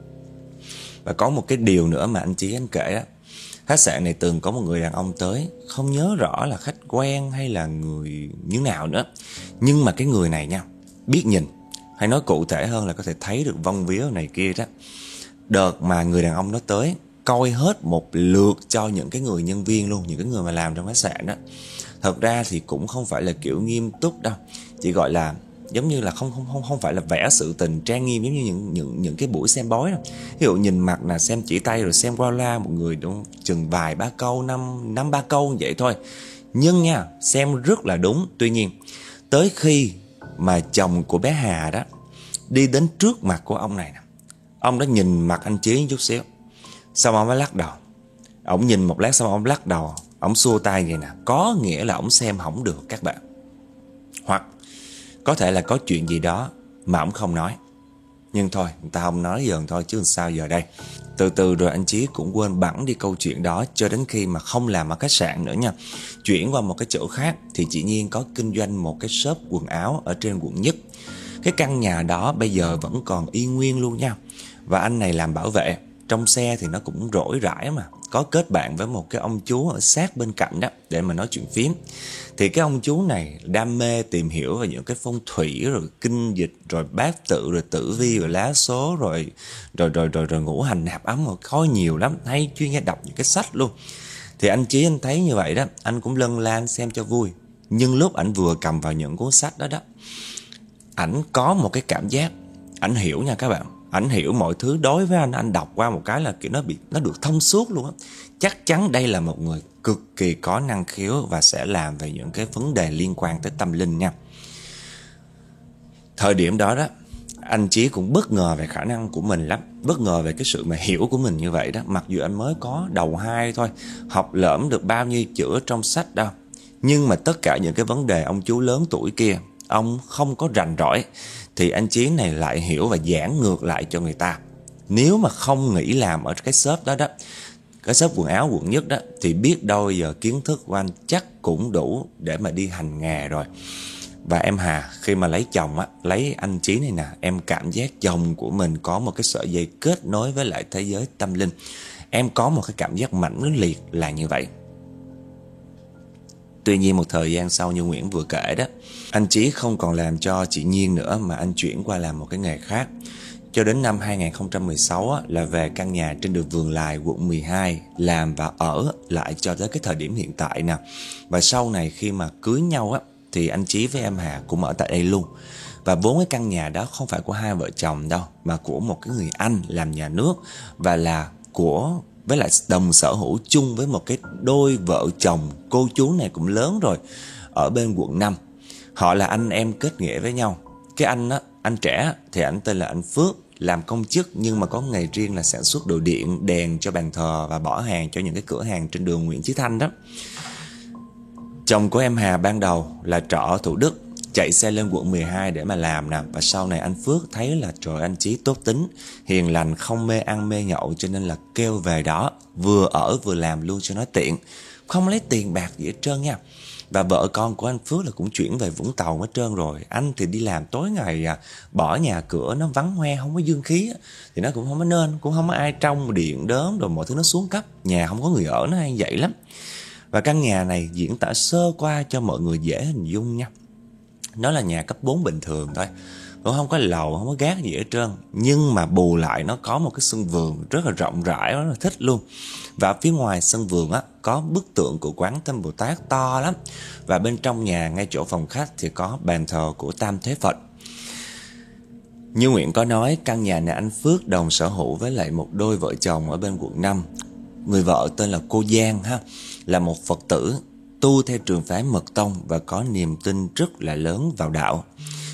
Và có một cái điều nữa mà anh Chí anh kể đó. Khách sạn này từng có một người đàn ông tới, không nhớ rõ là khách quen hay là người như nào nữa. Nhưng mà cái người này nha, biết nhìn, hay nói cụ thể hơn là có thể thấy được vong vía này kia đó. Đợt mà người đàn ông đó tới, coi hết một lượt cho những cái người nhân viên luôn, những cái người mà làm trong khách sạn đó. Thật ra thì cũng không phải là kiểu nghiêm túc đâu, chỉ gọi là giống như là không không không không phải là vẽ sự tình trang nghiêm giống như những những những cái buổi xem bói đâu. Ví dụ nhìn mặt là xem chỉ tay rồi xem qua loa một người đúng chừng vài ba câu, năm năm ba câu vậy thôi. Nhưng nha, xem rất là đúng. Tuy nhiên, tới khi mà chồng của bé Hà đó đi đến trước mặt của ông này nè, ông đó nhìn mặt anh Chí chút xíu, xong ông mới lắc đầu. Ông nhìn một lát xong ông lắc đầu, ông xua tay vậy nè, có nghĩa là ông xem không được các bạn. Hoặc có thể là có chuyện gì đó mà ông không nói. Nhưng thôi, người ta không nói dần thôi chứ sao giờ đây. Từ từ rồi anh Chí cũng quên bẵng đi câu chuyện đó, cho đến khi mà không làm ở khách sạn nữa nha, chuyển qua một cái chỗ khác, thì chị Nhiên có kinh doanh một cái shop quần áo ở trên quận Nhất. Cái căn nhà đó bây giờ vẫn còn y nguyên luôn nha. Và anh này làm bảo vệ. Trong xe thì nó cũng rỗi rãi mà, có kết bạn với một cái ông chú ở sát bên cạnh đó để mà nói chuyện phím. Thì cái ông chú này đam mê tìm hiểu về những cái phong thủy, rồi kinh dịch, rồi bát tự, rồi tử vi, rồi lá số, rồi rồi rồi rồi, rồi ngũ hành nạp ấm, rồi có nhiều lắm, hay chuyên nghe đọc những cái sách luôn. Thì anh Chí anh thấy như vậy đó, anh cũng lân la xem cho vui. Nhưng lúc ảnh vừa cầm vào những cuốn sách đó đó, ảnh có một cái cảm giác, ảnh hiểu nha các bạn. Ảnh hiểu mọi thứ đối với anh, anh đọc qua một cái là kiểu nó bị nó được thông suốt luôn á. Chắc chắn đây là một người cực kỳ có năng khiếu và sẽ làm về những cái vấn đề liên quan tới tâm linh nha. Thời điểm đó đó, anh Chí cũng bất ngờ về khả năng của mình lắm, bất ngờ về cái sự mà hiểu của mình như vậy đó. Mặc dù anh mới có đầu hai thôi, học lỡm được bao nhiêu chữ trong sách đâu, nhưng mà tất cả những cái vấn đề ông chú lớn tuổi kia ông không có rành rỗi, thì anh Chí này lại hiểu và giảng ngược lại cho người ta. Nếu mà không nghĩ làm ở cái shop đó đó, cái shop quần áo quận Nhất đó, thì biết đâu giờ kiến thức của anh chắc cũng đủ để mà đi hành nghề rồi. Và em Hà khi mà lấy chồng á, lấy anh Chí này nè, em cảm giác chồng của mình có một cái sợi dây kết nối với lại thế giới tâm linh. Em có một cái cảm giác mãnh liệt là như vậy. Tuy nhiên một thời gian sau như Nguyễn vừa kể đó, anh Chí không còn làm cho chị Nhiên nữa mà anh chuyển qua làm một cái nghề khác. Cho đến năm hai không một sáu á, là về căn nhà trên đường Vườn Lài, quận mười hai làm và ở lại cho tới cái thời điểm hiện tại nè. Và sau này khi mà cưới nhau á, thì anh Chí với em Hà cũng ở tại đây luôn. Và vốn cái căn nhà đó không phải của hai vợ chồng đâu, mà của một cái người anh làm nhà nước, và là của với lại đồng sở hữu chung với một cái đôi vợ chồng, cô chú này cũng lớn rồi, ở bên quận năm. Họ là anh em kết nghĩa với nhau. Cái anh á, anh trẻ thì anh tên là anh Phước, làm công chức nhưng mà có nghề riêng là sản xuất đồ điện, đèn cho bàn thờ và bỏ hàng cho những cái cửa hàng trên đường Nguyễn Chí Thanh đó. Chồng của em Hà ban đầu là trọ ở Thủ Đức, chạy xe lên quận mười hai để mà làm nè. Và sau này anh Phước thấy là trời, anh Chí tốt tính, hiền lành, không mê ăn mê nhậu, cho nên là kêu về đó vừa ở vừa làm luôn cho nó tiện, không lấy tiền bạc gì hết trơn nha. Và vợ con của anh Phước là cũng chuyển về Vũng Tàu hết trơn rồi. Anh thì đi làm tối ngày à, bỏ nhà cửa nó vắng hoe, không có dương khí á, thì nó cũng không có nên, cũng không có ai trong, điện đớm rồi mọi thứ nó xuống cấp, nhà không có người ở, nó hay vậy lắm. Và căn nhà này diễn tả sơ qua cho mọi người dễ hình dung nha. Nó là nhà cấp bốn bình thường thôi, cũng không có lầu, không có gác gì hết trơn. Nhưng mà bù lại nó có một cái sân vườn rất là rộng rãi, rất là thích luôn. Và phía ngoài sân vườn á, có bức tượng của Quán Tâm Bồ Tát to lắm. Và bên trong nhà, ngay chỗ phòng khách thì có bàn thờ của Tam Thế Phật. Như Nguyễn có nói, căn nhà này anh Phước đồng sở hữu với lại một đôi vợ chồng ở bên quận năm. Người vợ tên là cô Giang ha, là một Phật tử tu theo trường phái Mật Tông và có niềm tin rất là lớn vào đạo.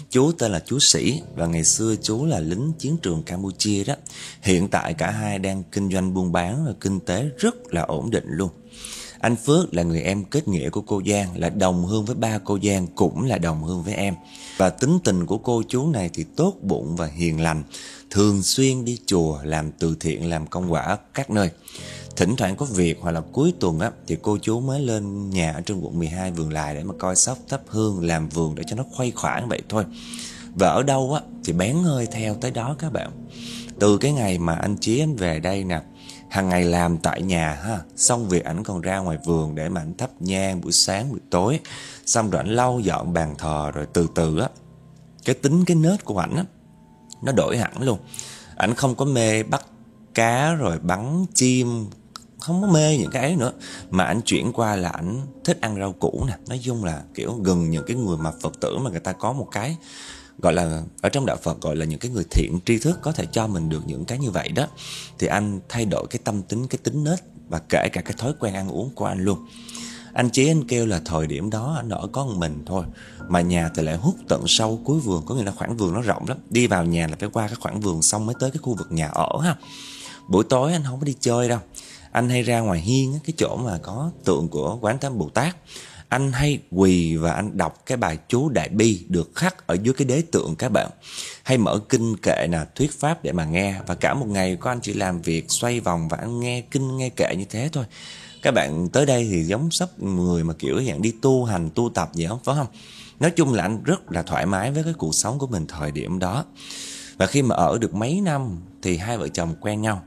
Chú tên là chú Sĩ và ngày xưa chú là lính chiến trường Campuchia đó. Hiện tại cả hai đang kinh doanh buôn bán và kinh tế rất là ổn định luôn. Anh Phước là người em kết nghĩa của cô Giang, là đồng hương với ba cô Giang, cũng là đồng hương với em. Và tính tình của cô chú này thì tốt bụng và hiền lành, thường xuyên đi chùa làm từ thiện, làm công quả các nơi. Thỉnh thoảng có việc hoặc là cuối tuần á thì cô chú mới lên nhà ở trên quận mười hai Vườn Lài để mà coi sóc thắp hương, làm vườn để cho nó khuây khỏa vậy thôi. Và ở đâu á thì bén hơi theo tới đó các bạn. Từ cái ngày mà anh Chí anh về đây nè, hàng ngày làm tại nhà ha, xong việc ảnh còn ra ngoài vườn để mà ảnh thắp nhang buổi sáng buổi tối, xong rồi ảnh lau dọn bàn thờ, rồi từ từ á cái tính cái nết của ảnh á nó đổi hẳn luôn. Ảnh không có mê bắt cá rồi bắn chim, không có mê những cái ấy nữa, mà ảnh chuyển qua là ảnh thích ăn rau củ nè. Nói chung là kiểu gần những cái người mà Phật tử mà người ta có một cái gọi là ở trong đạo Phật gọi là những cái người thiện tri thức có thể cho mình được những cái như vậy đó, thì anh thay đổi cái tâm tính, cái tính nết và kể cả cái thói quen ăn uống của anh luôn. Anh Chí anh kêu là thời điểm đó anh ở có một mình thôi, mà nhà thì lại hút tận sâu cuối vườn, có nghĩa là khoảng vườn nó rộng lắm, đi vào nhà là phải qua cái khoảng vườn xong mới tới cái khu vực nhà ở ha. Buổi tối anh không có đi chơi đâu, anh hay ra ngoài hiên, cái chỗ mà có tượng của Quán Thế Âm Bồ Tát. Anh hay quỳ và anh đọc cái bài chú Đại Bi được khắc ở dưới cái đế tượng các bạn. Hay mở kinh kệ nè, thuyết pháp để mà nghe. Và cả một ngày của anh chỉ làm việc xoay vòng và anh nghe kinh nghe kệ như thế thôi. Các bạn tới đây thì giống sắp người mà kiểu dạng đi tu hành, tu tập gì không, phải không? Nói chung là anh rất là thoải mái với cái cuộc sống của mình thời điểm đó. Và khi mà ở được mấy năm thì hai vợ chồng quen nhau.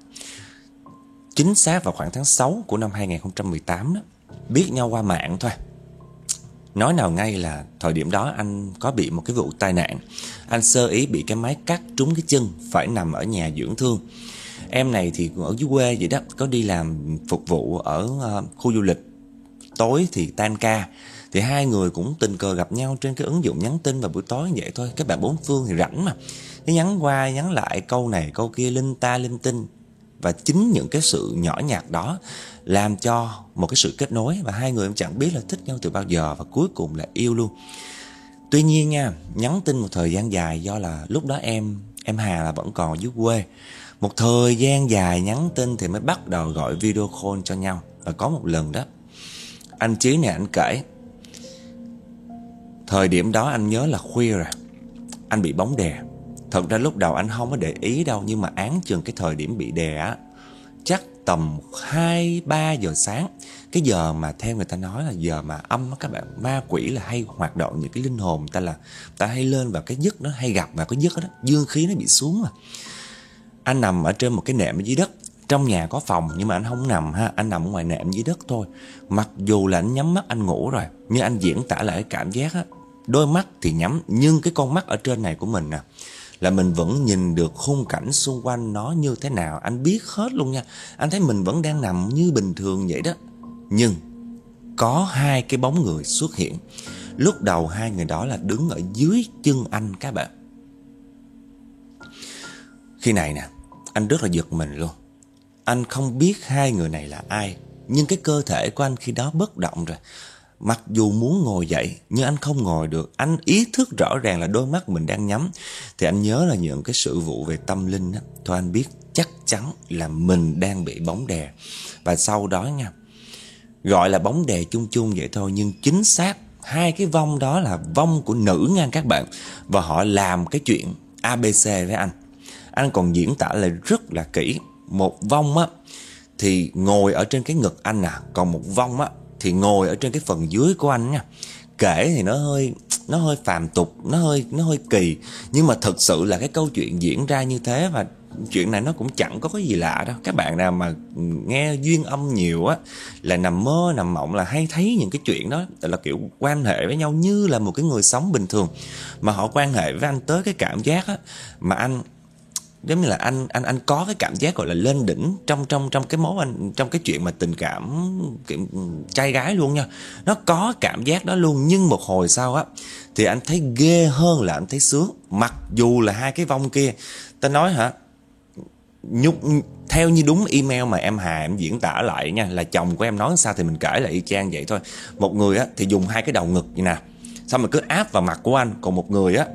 Chính xác vào khoảng tháng sáu của năm hai nghìn không trăm mười tám đó. Biết nhau qua mạng thôi. Nói nào ngay là thời điểm đó anh có bị một cái vụ tai nạn. Anh sơ ý bị cái máy cắt trúng cái chân, phải nằm ở nhà dưỡng thương. Em này thì ở dưới quê vậy đó, có đi làm phục vụ ở uh, khu du lịch. Tối thì tan ca, thì hai người cũng tình cờ gặp nhau trên cái ứng dụng nhắn tin vào buổi tối như vậy thôi. Các bạn bốn phương thì rảnh mà, cái nhắn qua nhắn lại câu này câu kia linh ta linh tinh. Và chính những cái sự nhỏ nhặt đó làm cho một cái sự kết nối. Và hai người em chẳng biết là thích nhau từ bao giờ, và cuối cùng là yêu luôn. Tuy nhiên nha, nhắn tin một thời gian dài, do là lúc đó em em Hà là vẫn còn ở dưới quê. Một thời gian dài nhắn tin thì mới bắt đầu gọi video call cho nhau. Và có một lần đó, anh Chí này anh kể, thời điểm đó anh nhớ là khuya rồi, anh bị bóng đè. Thật ra lúc đầu anh không có để ý đâu, nhưng mà án chừng cái thời điểm bị đè á, chắc tầm hai ba giờ sáng. Cái giờ mà theo người ta nói là giờ mà âm á các bạn, ma quỷ là hay hoạt động, những cái linh hồn ta là ta hay lên vào cái giấc đó, hay gặp vào cái giấc đó, dương khí nó bị xuống mà. Anh nằm ở trên một cái nệm ở dưới đất. Trong nhà có phòng nhưng mà anh không nằm ha, anh nằm ở ngoài nệm dưới đất thôi. Mặc dù là anh nhắm mắt anh ngủ rồi, nhưng anh diễn tả lại cái cảm giác á, đôi mắt thì nhắm, nhưng cái con mắt ở trên này của mình nè, là mình vẫn nhìn được khung cảnh xung quanh nó như thế nào. Anh biết hết luôn nha. Anh thấy mình vẫn đang nằm như bình thường vậy đó. Nhưng có hai cái bóng người xuất hiện. Lúc đầu hai người đó là đứng ở dưới chân anh các bạn. Khi này nè, anh rất là giật mình luôn. Anh không biết hai người này là ai, nhưng cái cơ thể của anh khi đó bất động rồi. Mặc dù muốn ngồi dậy nhưng anh không ngồi được. Anh ý thức rõ ràng là đôi mắt mình đang nhắm. Thì anh nhớ là những cái sự vụ về tâm linh á, thôi anh biết chắc chắn là mình đang bị bóng đè. Và sau đó nha, gọi là bóng đè chung chung vậy thôi, nhưng chính xác hai cái vong đó là vong của nữ nha các bạn. Và họ làm cái chuyện a bê xê với anh. Anh còn diễn tả lại rất là kỹ. Một vong á thì ngồi ở trên cái ngực anh à, còn một vong á thì ngồi ở trên cái phần dưới của anh nha. Kể thì nó hơi nó hơi phàm tục, nó hơi nó hơi kỳ, nhưng mà thực sự là cái câu chuyện diễn ra như thế. Và chuyện này nó cũng chẳng có cái gì lạ đâu. Các bạn nào mà nghe duyên âm nhiều á, là nằm mơ nằm mộng là hay thấy những cái chuyện đó, là kiểu quan hệ với nhau như là một cái người sống bình thường, mà họ quan hệ với anh tới cái cảm giác á mà anh giống như là anh anh anh có cái cảm giác gọi là lên đỉnh trong trong trong cái mối anh, trong cái chuyện mà tình cảm kiểu trai gái luôn nha. Nó có cảm giác đó luôn, nhưng một hồi sau á thì anh thấy ghê hơn là anh thấy sướng. Mặc dù là hai cái vong kia, ta nói hả, nhúc theo như đúng email mà em Hà em diễn tả lại nha, là chồng của em nói sao thì mình kể lại y chang vậy thôi. Một người á thì dùng hai cái đầu ngực như nè, xong rồi cứ áp vào mặt của anh, còn một người á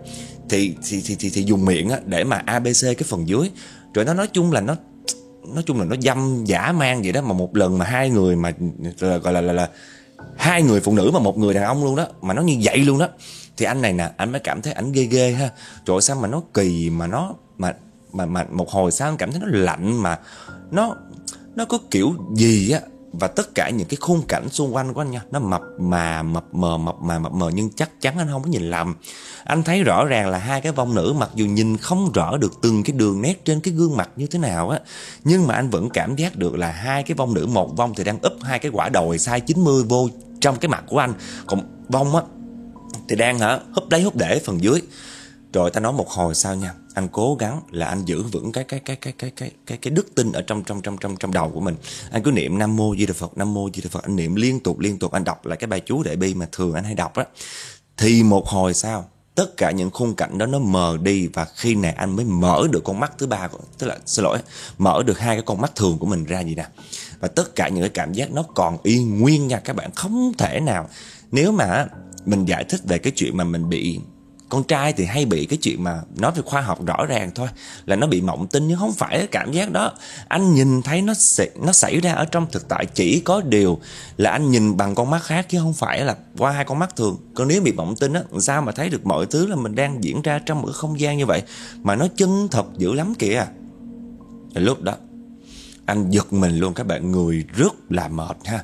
thì thì thì thì, thì dùng miệng á để mà a bê xê cái phần dưới. Rồi nó nói chung là nó nói chung là nó dâm dã man vậy đó, mà một lần mà hai người mà gọi là là, là hai người phụ nữ mà một người đàn ông luôn đó, mà nó như vậy luôn đó. Thì anh này nè, anh mới cảm thấy ảnh ghê ghê ha. Trời, sao mà nó kỳ, mà nó mà mà mà một hồi sao anh cảm thấy nó lạnh, mà nó nó có kiểu gì á. Và tất cả những cái khung cảnh xung quanh của anh nha, nó mập mà mập mờ mập mà mập mờ, nhưng chắc chắn anh không có nhìn lầm. Anh thấy rõ ràng là hai cái vong nữ, mặc dù nhìn không rõ được từng cái đường nét trên cái gương mặt như thế nào á, nhưng mà anh vẫn cảm giác được là hai cái vong nữ, một vong thì đang úp hai cái quả đồi size chín mươi vô trong cái mặt của anh, còn vong á thì đang hả húp lấy húp để phần dưới. Rồi ta nói một hồi sau nha, anh cố gắng là anh giữ vững cái cái cái cái cái cái cái cái đức tin ở trong trong trong trong trong đầu của mình. Anh cứ niệm Nam Mô Di Đà Phật, Nam Mô Di Đà Phật, anh niệm liên tục liên tục, anh đọc lại cái bài chú Đại Bi mà thường anh hay đọc á. Thì một hồi sau, tất cả những khung cảnh đó nó mờ đi, và khi này anh mới mở được con mắt thứ ba, tức là xin lỗi, mở được hai cái con mắt thường của mình ra gì nè. Và tất cả những cái cảm giác nó còn y nguyên nha các bạn, không thể nào. Nếu mà mình giải thích về cái chuyện mà mình bị, con trai thì hay bị cái chuyện mà nói về khoa học rõ ràng thôi, là nó bị mộng tinh, nhưng không phải cái cảm giác đó. Anh nhìn thấy nó nó xảy ra ở trong thực tại, chỉ có điều là anh nhìn bằng con mắt khác chứ không phải là qua hai con mắt thường. Còn nếu bị mộng tinh á, sao mà thấy được mọi thứ là mình đang diễn ra trong một cái không gian như vậy, mà nó chân thật dữ lắm kìa. Thì lúc đó anh giật mình luôn các bạn, người rất là mệt ha.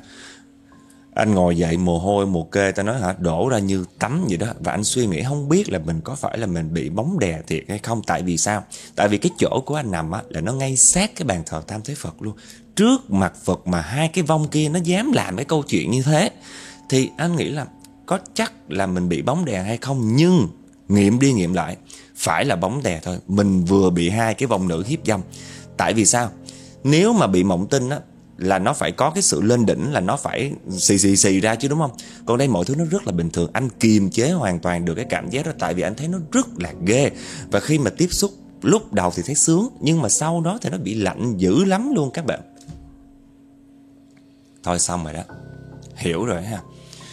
Anh ngồi dậy mồ hôi mồ kê, ta nói hả, đổ ra như tắm vậy đó. Và anh suy nghĩ không biết là mình có phải là mình bị bóng đè thiệt hay không. Tại vì sao? Tại vì cái chỗ của anh nằm á là nó ngay sát cái bàn thờ Tam Thế Phật luôn, trước mặt Phật, mà hai cái vong kia nó dám làm cái câu chuyện như thế. Thì anh nghĩ là có chắc là mình bị bóng đè hay không. Nhưng nghiệm đi nghiệm lại, phải là bóng đè thôi. Mình vừa bị hai cái vong nữ hiếp dâm. Tại vì sao? Nếu mà bị mộng tinh á là nó phải có cái sự lên đỉnh, là nó phải xì xì xì ra chứ, đúng không? Còn đây mọi thứ nó rất là bình thường. Anh kiềm chế hoàn toàn được cái cảm giác đó, tại vì anh thấy nó rất là ghê. Và khi mà tiếp xúc, lúc đầu thì thấy sướng, nhưng mà sau đó thì nó bị lạnh dữ lắm luôn các bạn. Thôi xong rồi đó, hiểu rồi ha.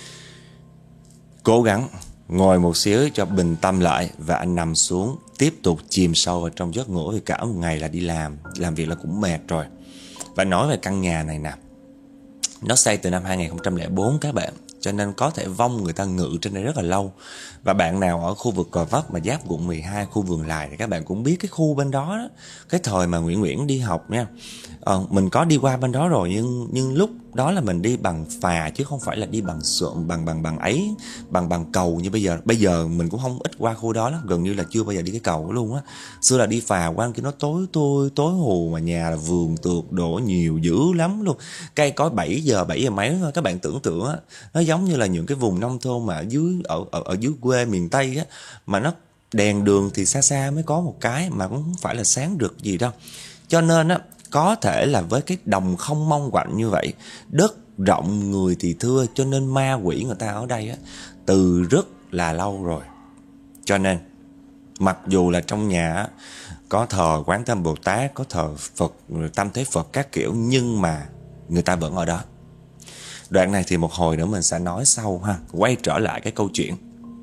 Cố gắng ngồi một xíu cho bình tâm lại, và anh nằm xuống, tiếp tục chìm sâu vào trong giấc ngủ. Vì cả một ngày là đi làm, làm việc là cũng mệt rồi. Và nói về căn nhà này nè, nó xây từ năm hai nghìn không trăm lẻ bốn các bạn, cho nên có thể vong người ta ngự trên đây rất là lâu. Và bạn nào ở khu vực Gò Vấp mà giáp quận mười hai, khu Vườn Lài, thì các bạn cũng biết cái khu bên đó, đó cái thời mà Nguyễn Nguyễn đi học nha, ờ, mình có đi qua bên đó rồi, nhưng nhưng lúc đó là mình đi bằng phà chứ không phải là đi bằng xuồng, bằng bằng bằng ấy, bằng bằng cầu như bây giờ. Bây giờ mình cũng không ít qua khu đó lắm, gần như là chưa bao giờ đi cái cầu đó luôn á. Xưa là đi phà qua kia nó tối tôi tối hù, mà nhà là vườn tược đổ nhiều dữ lắm luôn. Cây có bảy giờ bảy giờ mấy thôi. Các bạn tưởng tượng á, nó giống như là những cái vùng nông thôn mà ở dưới ở ở, ở dưới quê miền Tây á, mà nó đèn đường thì xa xa mới có một cái, mà cũng không phải là sáng rực gì đâu. Cho nên á, có thể là với cái đồng không mong quạnh như vậy, đất rộng người thì thưa, cho nên ma quỷ người ta ở đây á từ rất là lâu rồi. Cho nên mặc dù là trong nhà á, có thờ Quán Thế Âm Bồ Tát, có thờ Phật, Tam Thế Phật các kiểu, nhưng mà người ta vẫn ở đó. Đoạn này thì một hồi nữa mình sẽ nói sau ha. Quay trở lại cái câu chuyện.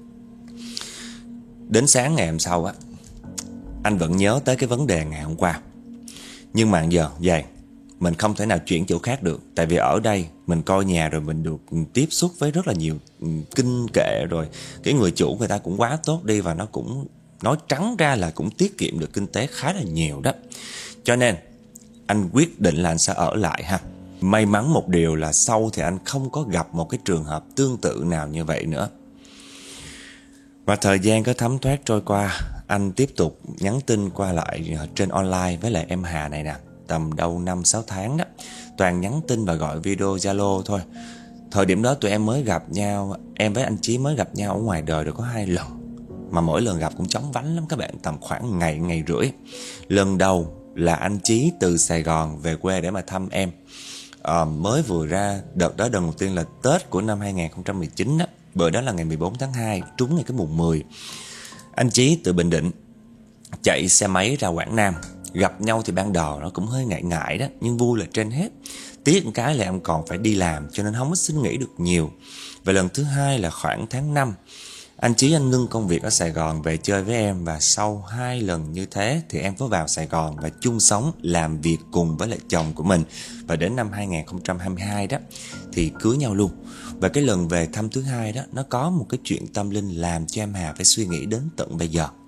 Đến sáng ngày hôm sau á, anh vẫn nhớ tới cái vấn đề ngày hôm qua. Nhưng mà giờ vậy, mình không thể nào chuyển chỗ khác được. Tại vì ở đây mình coi nhà rồi, mình được tiếp xúc với rất là nhiều kinh kệ rồi. Cái người chủ người ta cũng quá tốt đi, và nó cũng nói trắng ra là cũng tiết kiệm được kinh tế khá là nhiều đó. Cho nên anh quyết định là anh sẽ ở lại ha. May mắn một điều là sau thì anh không có gặp một cái trường hợp tương tự nào như vậy nữa. Và thời gian cứ thấm thoát trôi qua, anh tiếp tục nhắn tin qua lại trên online với lại em Hà này nè. Tầm đâu năm sáu tháng đó, toàn nhắn tin và gọi video Zalo thôi. Thời điểm đó tụi em mới gặp nhau, em với anh Chí mới gặp nhau ở ngoài đời được có hai lần. Mà mỗi lần gặp cũng chóng vánh lắm các bạn, tầm khoảng ngày, ngày rưỡi. Lần đầu là anh Chí từ Sài Gòn về quê để mà thăm em. À, mới vừa ra, đợt đó lần đầu tiên là Tết của năm hai nghìn không trăm mười chín đó. Bữa đó là ngày mười bốn tháng hai, trúng ngày cái mùng mười. Anh Chí từ Bình Định chạy xe máy ra Quảng Nam. Gặp nhau thì ban đầu nó cũng hơi ngại ngại đó, nhưng vui là trên hết. Tiếc một cái là em còn phải đi làm, cho nên không có xin nghỉ được nhiều. Và lần thứ hai là khoảng tháng năm, Anh Chí anh ngưng công việc ở Sài Gòn về chơi với em, và sau hai lần như thế thì em có vào Sài Gòn và chung sống làm việc cùng với lại chồng của mình. Và đến năm hai nghìn không trăm hai mươi hai đó thì cưới nhau luôn. Và cái lần về thăm thứ hai đó, nó có một cái chuyện tâm linh làm cho em Hà phải suy nghĩ đến tận bây giờ.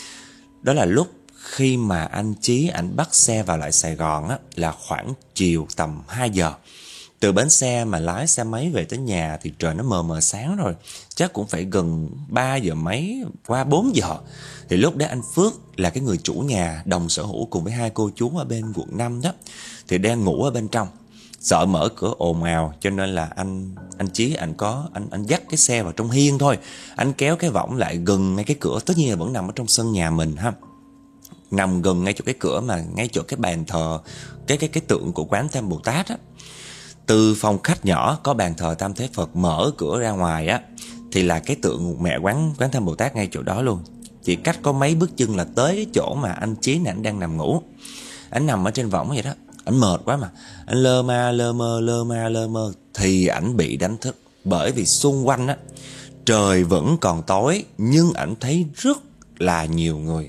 Đó là lúc khi mà anh Chí ảnh bắt xe vào lại Sài Gòn á, là khoảng chiều tầm hai giờ. Từ bến xe mà lái xe máy về tới nhà thì trời nó mờ mờ sáng rồi. Chắc cũng phải gần ba giờ mấy qua bốn giờ. Thì lúc đó anh Phước là cái người chủ nhà đồng sở hữu cùng với hai cô chú ở bên quận năm đó, thì đang ngủ ở bên trong. Sợ mở cửa ồn ào cho nên là anh anh Chí anh có anh anh dắt cái xe vào trong hiên thôi. Anh kéo cái võng lại gần ngay cái cửa, tất nhiên là vẫn nằm ở trong sân nhà mình ha. Nằm gần ngay chỗ cái cửa mà ngay chỗ cái bàn thờ, cái cái cái tượng của Quán Tam Bồ Tát á. Từ phòng khách nhỏ có bàn thờ Tam Thế Phật, mở cửa ra ngoài á thì là cái tượng mẹ quán quán Tham Bồ Tát ngay chỗ đó luôn. Chỉ cách có mấy bước chân là tới cái chỗ mà anh Chí này anh đang nằm ngủ. Anh nằm ở trên võng vậy đó, anh mệt quá mà anh lơ ma lơ mơ lơ ma lơ mơ thì ảnh bị đánh thức. Bởi vì xung quanh á trời vẫn còn tối, nhưng ảnh thấy rất là nhiều người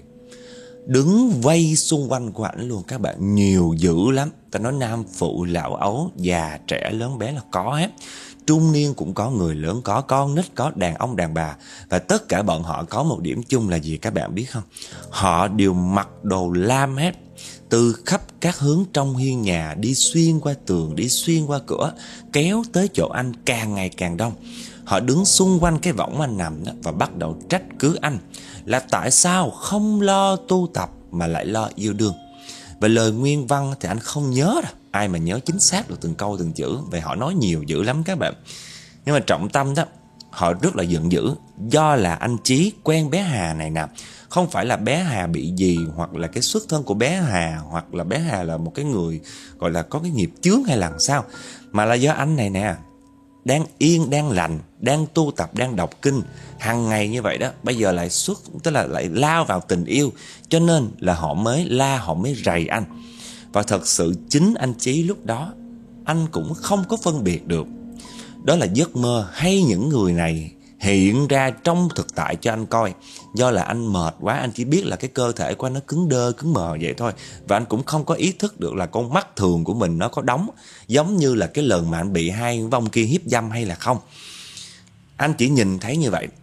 đứng vây xung quanh của ảnh luôn các bạn. Nhiều dữ lắm. Ta nói nam phụ lão ấu, già trẻ lớn bé là có hết. Trung niên cũng có, người lớn có, con nít có, đàn ông đàn bà. Và tất cả bọn họ có một điểm chung là gì các bạn biết không? Họ đều mặc đồ lam hết. Từ khắp các hướng trong hiên nhà, đi xuyên qua tường, đi xuyên qua cửa, kéo tới chỗ anh càng ngày càng đông. Họ đứng xung quanh cái võng anh nằm đó, và bắt đầu trách cứ anh là tại sao không lo tu tập mà lại lo yêu đương. Và lời nguyên văn thì anh không nhớ đâu, ai mà nhớ chính xác được từng câu từng chữ. Vì họ nói nhiều dữ lắm các bạn. Nhưng mà trọng tâm đó, họ rất là giận dữ. Do là anh Chí quen bé Hà này nè. Không phải là bé Hà bị gì, hoặc là cái xuất thân của bé Hà, hoặc là bé Hà là một cái người gọi là có cái nghiệp chướng hay là sao, mà là do anh này nè đang yên, đang lành, đang tu tập, đang đọc kinh hàng ngày như vậy đó, bây giờ lại xuất, tức là lại lao vào tình yêu, cho nên là họ mới la, họ mới rầy anh. Và thật sự chính anh Chí lúc đó anh cũng không có phân biệt được đó là giấc mơ hay những người này hiện ra trong thực tại cho anh coi. Do là anh mệt quá, anh chỉ biết là cái cơ thể của anh nó cứng đơ, cứng mờ vậy thôi. Và anh cũng không có ý thức được là con mắt thường của mình nó có đóng, giống như là cái lần mà anh bị hai vong kia hiếp dâm hay là không. Anh chỉ nhìn thấy như vậy.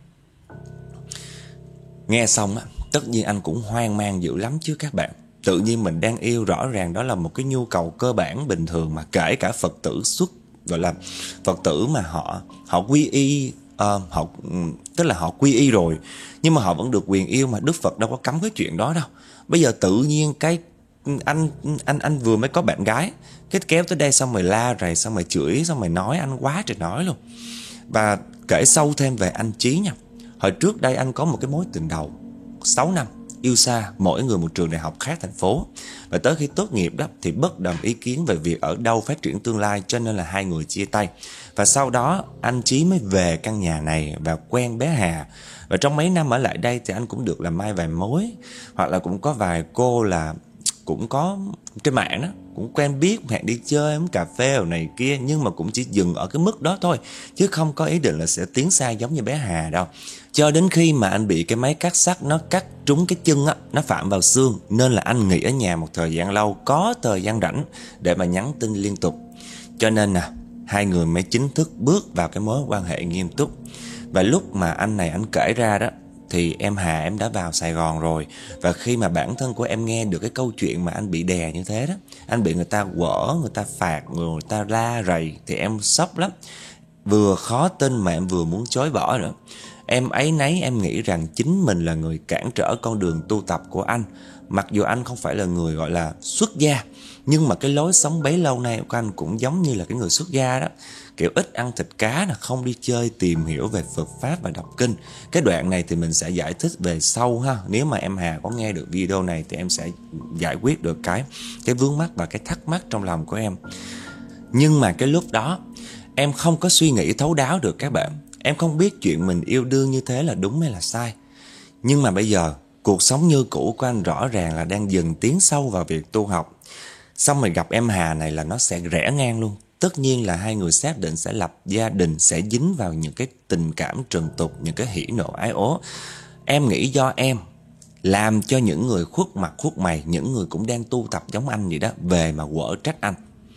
Nghe xong á, tất nhiên anh cũng hoang mang dữ lắm chứ các bạn. Tự nhiên mình đang yêu, rõ ràng đó là một cái nhu cầu cơ bản bình thường mà kể cả Phật tử xuất, gọi là Phật tử mà họ họ quy y, uh, họ tức là họ quy y rồi, nhưng mà họ vẫn được quyền yêu mà. Đức Phật đâu có cấm cái chuyện đó đâu. Bây giờ tự nhiên cái anh anh anh vừa mới có bạn gái, cái kéo tới đây xong rồi la rầy, xong rồi chửi, xong rồi nói anh quá trời nói luôn. Và kể sâu thêm về anh Chí nha. Hồi trước đây anh có một cái mối tình đầu sáu năm, yêu xa, mỗi người một trường đại học khác thành phố. Và tới khi tốt nghiệp đó thì bất đồng ý kiến về việc ở đâu phát triển tương lai, cho nên là hai người chia tay. Và sau đó anh Chí mới về căn nhà này và quen bé Hà. Và trong mấy năm ở lại đây thì anh cũng được làm mai vài mối, hoặc là cũng có vài cô là cũng có trên mạng đó, cũng quen biết, hẹn đi chơi, uống cà phê ở này kia. Nhưng mà cũng chỉ dừng ở cái mức đó thôi, chứ không có ý định là sẽ tiến xa giống như bé Hà đâu. Cho đến khi mà anh bị cái máy cắt sắt nó cắt trúng cái chân á, nó phạm vào xương, nên là anh nghỉ ở nhà một thời gian lâu, có thời gian rảnh để mà nhắn tin liên tục. Cho nên nè, hai người mới chính thức bước vào cái mối quan hệ nghiêm túc. Và lúc mà anh này anh kể ra đó, thì em Hà em đã vào Sài Gòn rồi. Và khi mà bản thân của em nghe được cái câu chuyện mà anh bị đè như thế đó, anh bị người ta quở, người ta phạt, người ta la rầy, thì em sốc lắm. Vừa khó tin mà em vừa muốn chối bỏ nữa. Em áy náy, em nghĩ rằng chính mình là người cản trở con đường tu tập của anh. Mặc dù anh không phải là người gọi là xuất gia, nhưng mà cái lối sống bấy lâu nay của anh cũng giống như là cái người xuất gia đó. Kiểu ít ăn thịt cá, là không đi chơi, tìm hiểu về Phật Pháp và đọc kinh. Cái đoạn này thì mình sẽ giải thích về sau ha. Nếu mà em Hà có nghe được video này thì em sẽ giải quyết được cái, cái vướng mắc và cái thắc mắc trong lòng của em. Nhưng mà cái lúc đó em không có suy nghĩ thấu đáo được các bạn. Em không biết chuyện mình yêu đương như thế là đúng hay là sai. Nhưng mà bây giờ cuộc sống như cũ của anh rõ ràng là đang dần tiến sâu vào việc tu học. Xong rồi gặp em Hà này là nó sẽ rẽ ngang luôn. tất nhiên là hai người xác định sẽ lập gia đình, sẽ dính vào những cái tình cảm trần tục, những cái hỉ nộ ái ố. Em nghĩ do em làm cho những người khuất mặt khuất mày, những người cũng đang tu tập giống anh vậy đó, về mà quở trách anh.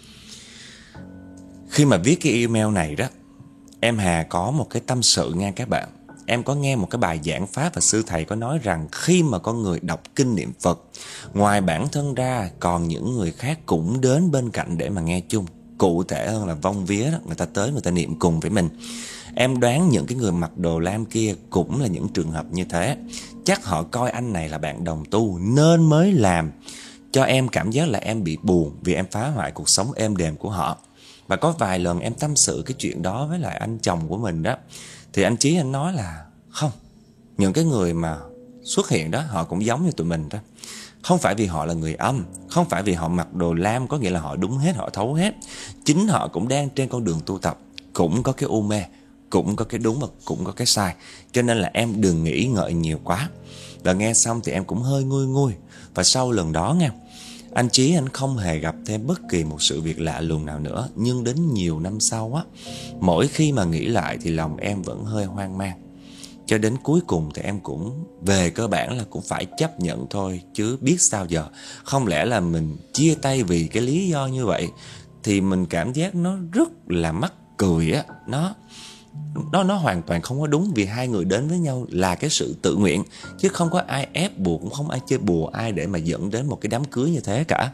Khi mà viết cái email này đó, em Hà có một cái tâm sự nha các bạn. Em có nghe một cái bài giảng pháp và sư thầy có nói rằng khi mà con người đọc kinh niệm Phật, ngoài bản thân ra còn những người khác cũng đến bên cạnh để mà nghe chung. Cụ thể hơn là vong vía đó, người ta tới người ta niệm cùng với mình. Em đoán những cái người mặc đồ lam kia cũng là những trường hợp như thế. Chắc họ coi anh này là bạn đồng tu nên mới làm cho em cảm giác là em bị buồn vì em phá hoại cuộc sống êm đềm của họ. Và có vài lần em tâm sự cái chuyện đó với lại anh chồng của mình đó, thì anh Chí anh nói là không, những cái người mà xuất hiện đó họ cũng giống như tụi mình đó. Không phải vì họ là người âm, không phải vì họ mặc đồ lam có nghĩa là họ đúng hết, họ thấu hết. Chính họ cũng đang trên con đường tu tập, cũng có cái u mê, cũng có cái đúng và cũng có cái sai. Cho nên là em đừng nghĩ ngợi nhiều quá. Và nghe xong thì em cũng hơi nguôi nguôi. Và sau lần đó nha, anh Chí anh không hề gặp thêm bất kỳ một sự việc lạ lùng nào nữa. Nhưng đến nhiều năm sau á, mỗi khi mà nghĩ lại thì lòng em vẫn hơi hoang mang. Cho đến cuối cùng thì em cũng về cơ bản là cũng phải chấp nhận thôi, chứ biết sao giờ. Không lẽ là mình chia tay vì cái lý do như vậy thì mình cảm giác nó rất là mắc cười á. Nó Nó, nó hoàn toàn không có đúng, vì hai người đến với nhau là cái sự tự nguyện, chứ không có ai ép buộc, cũng không ai chơi bùa ai để mà dẫn đến một cái đám cưới như thế cả.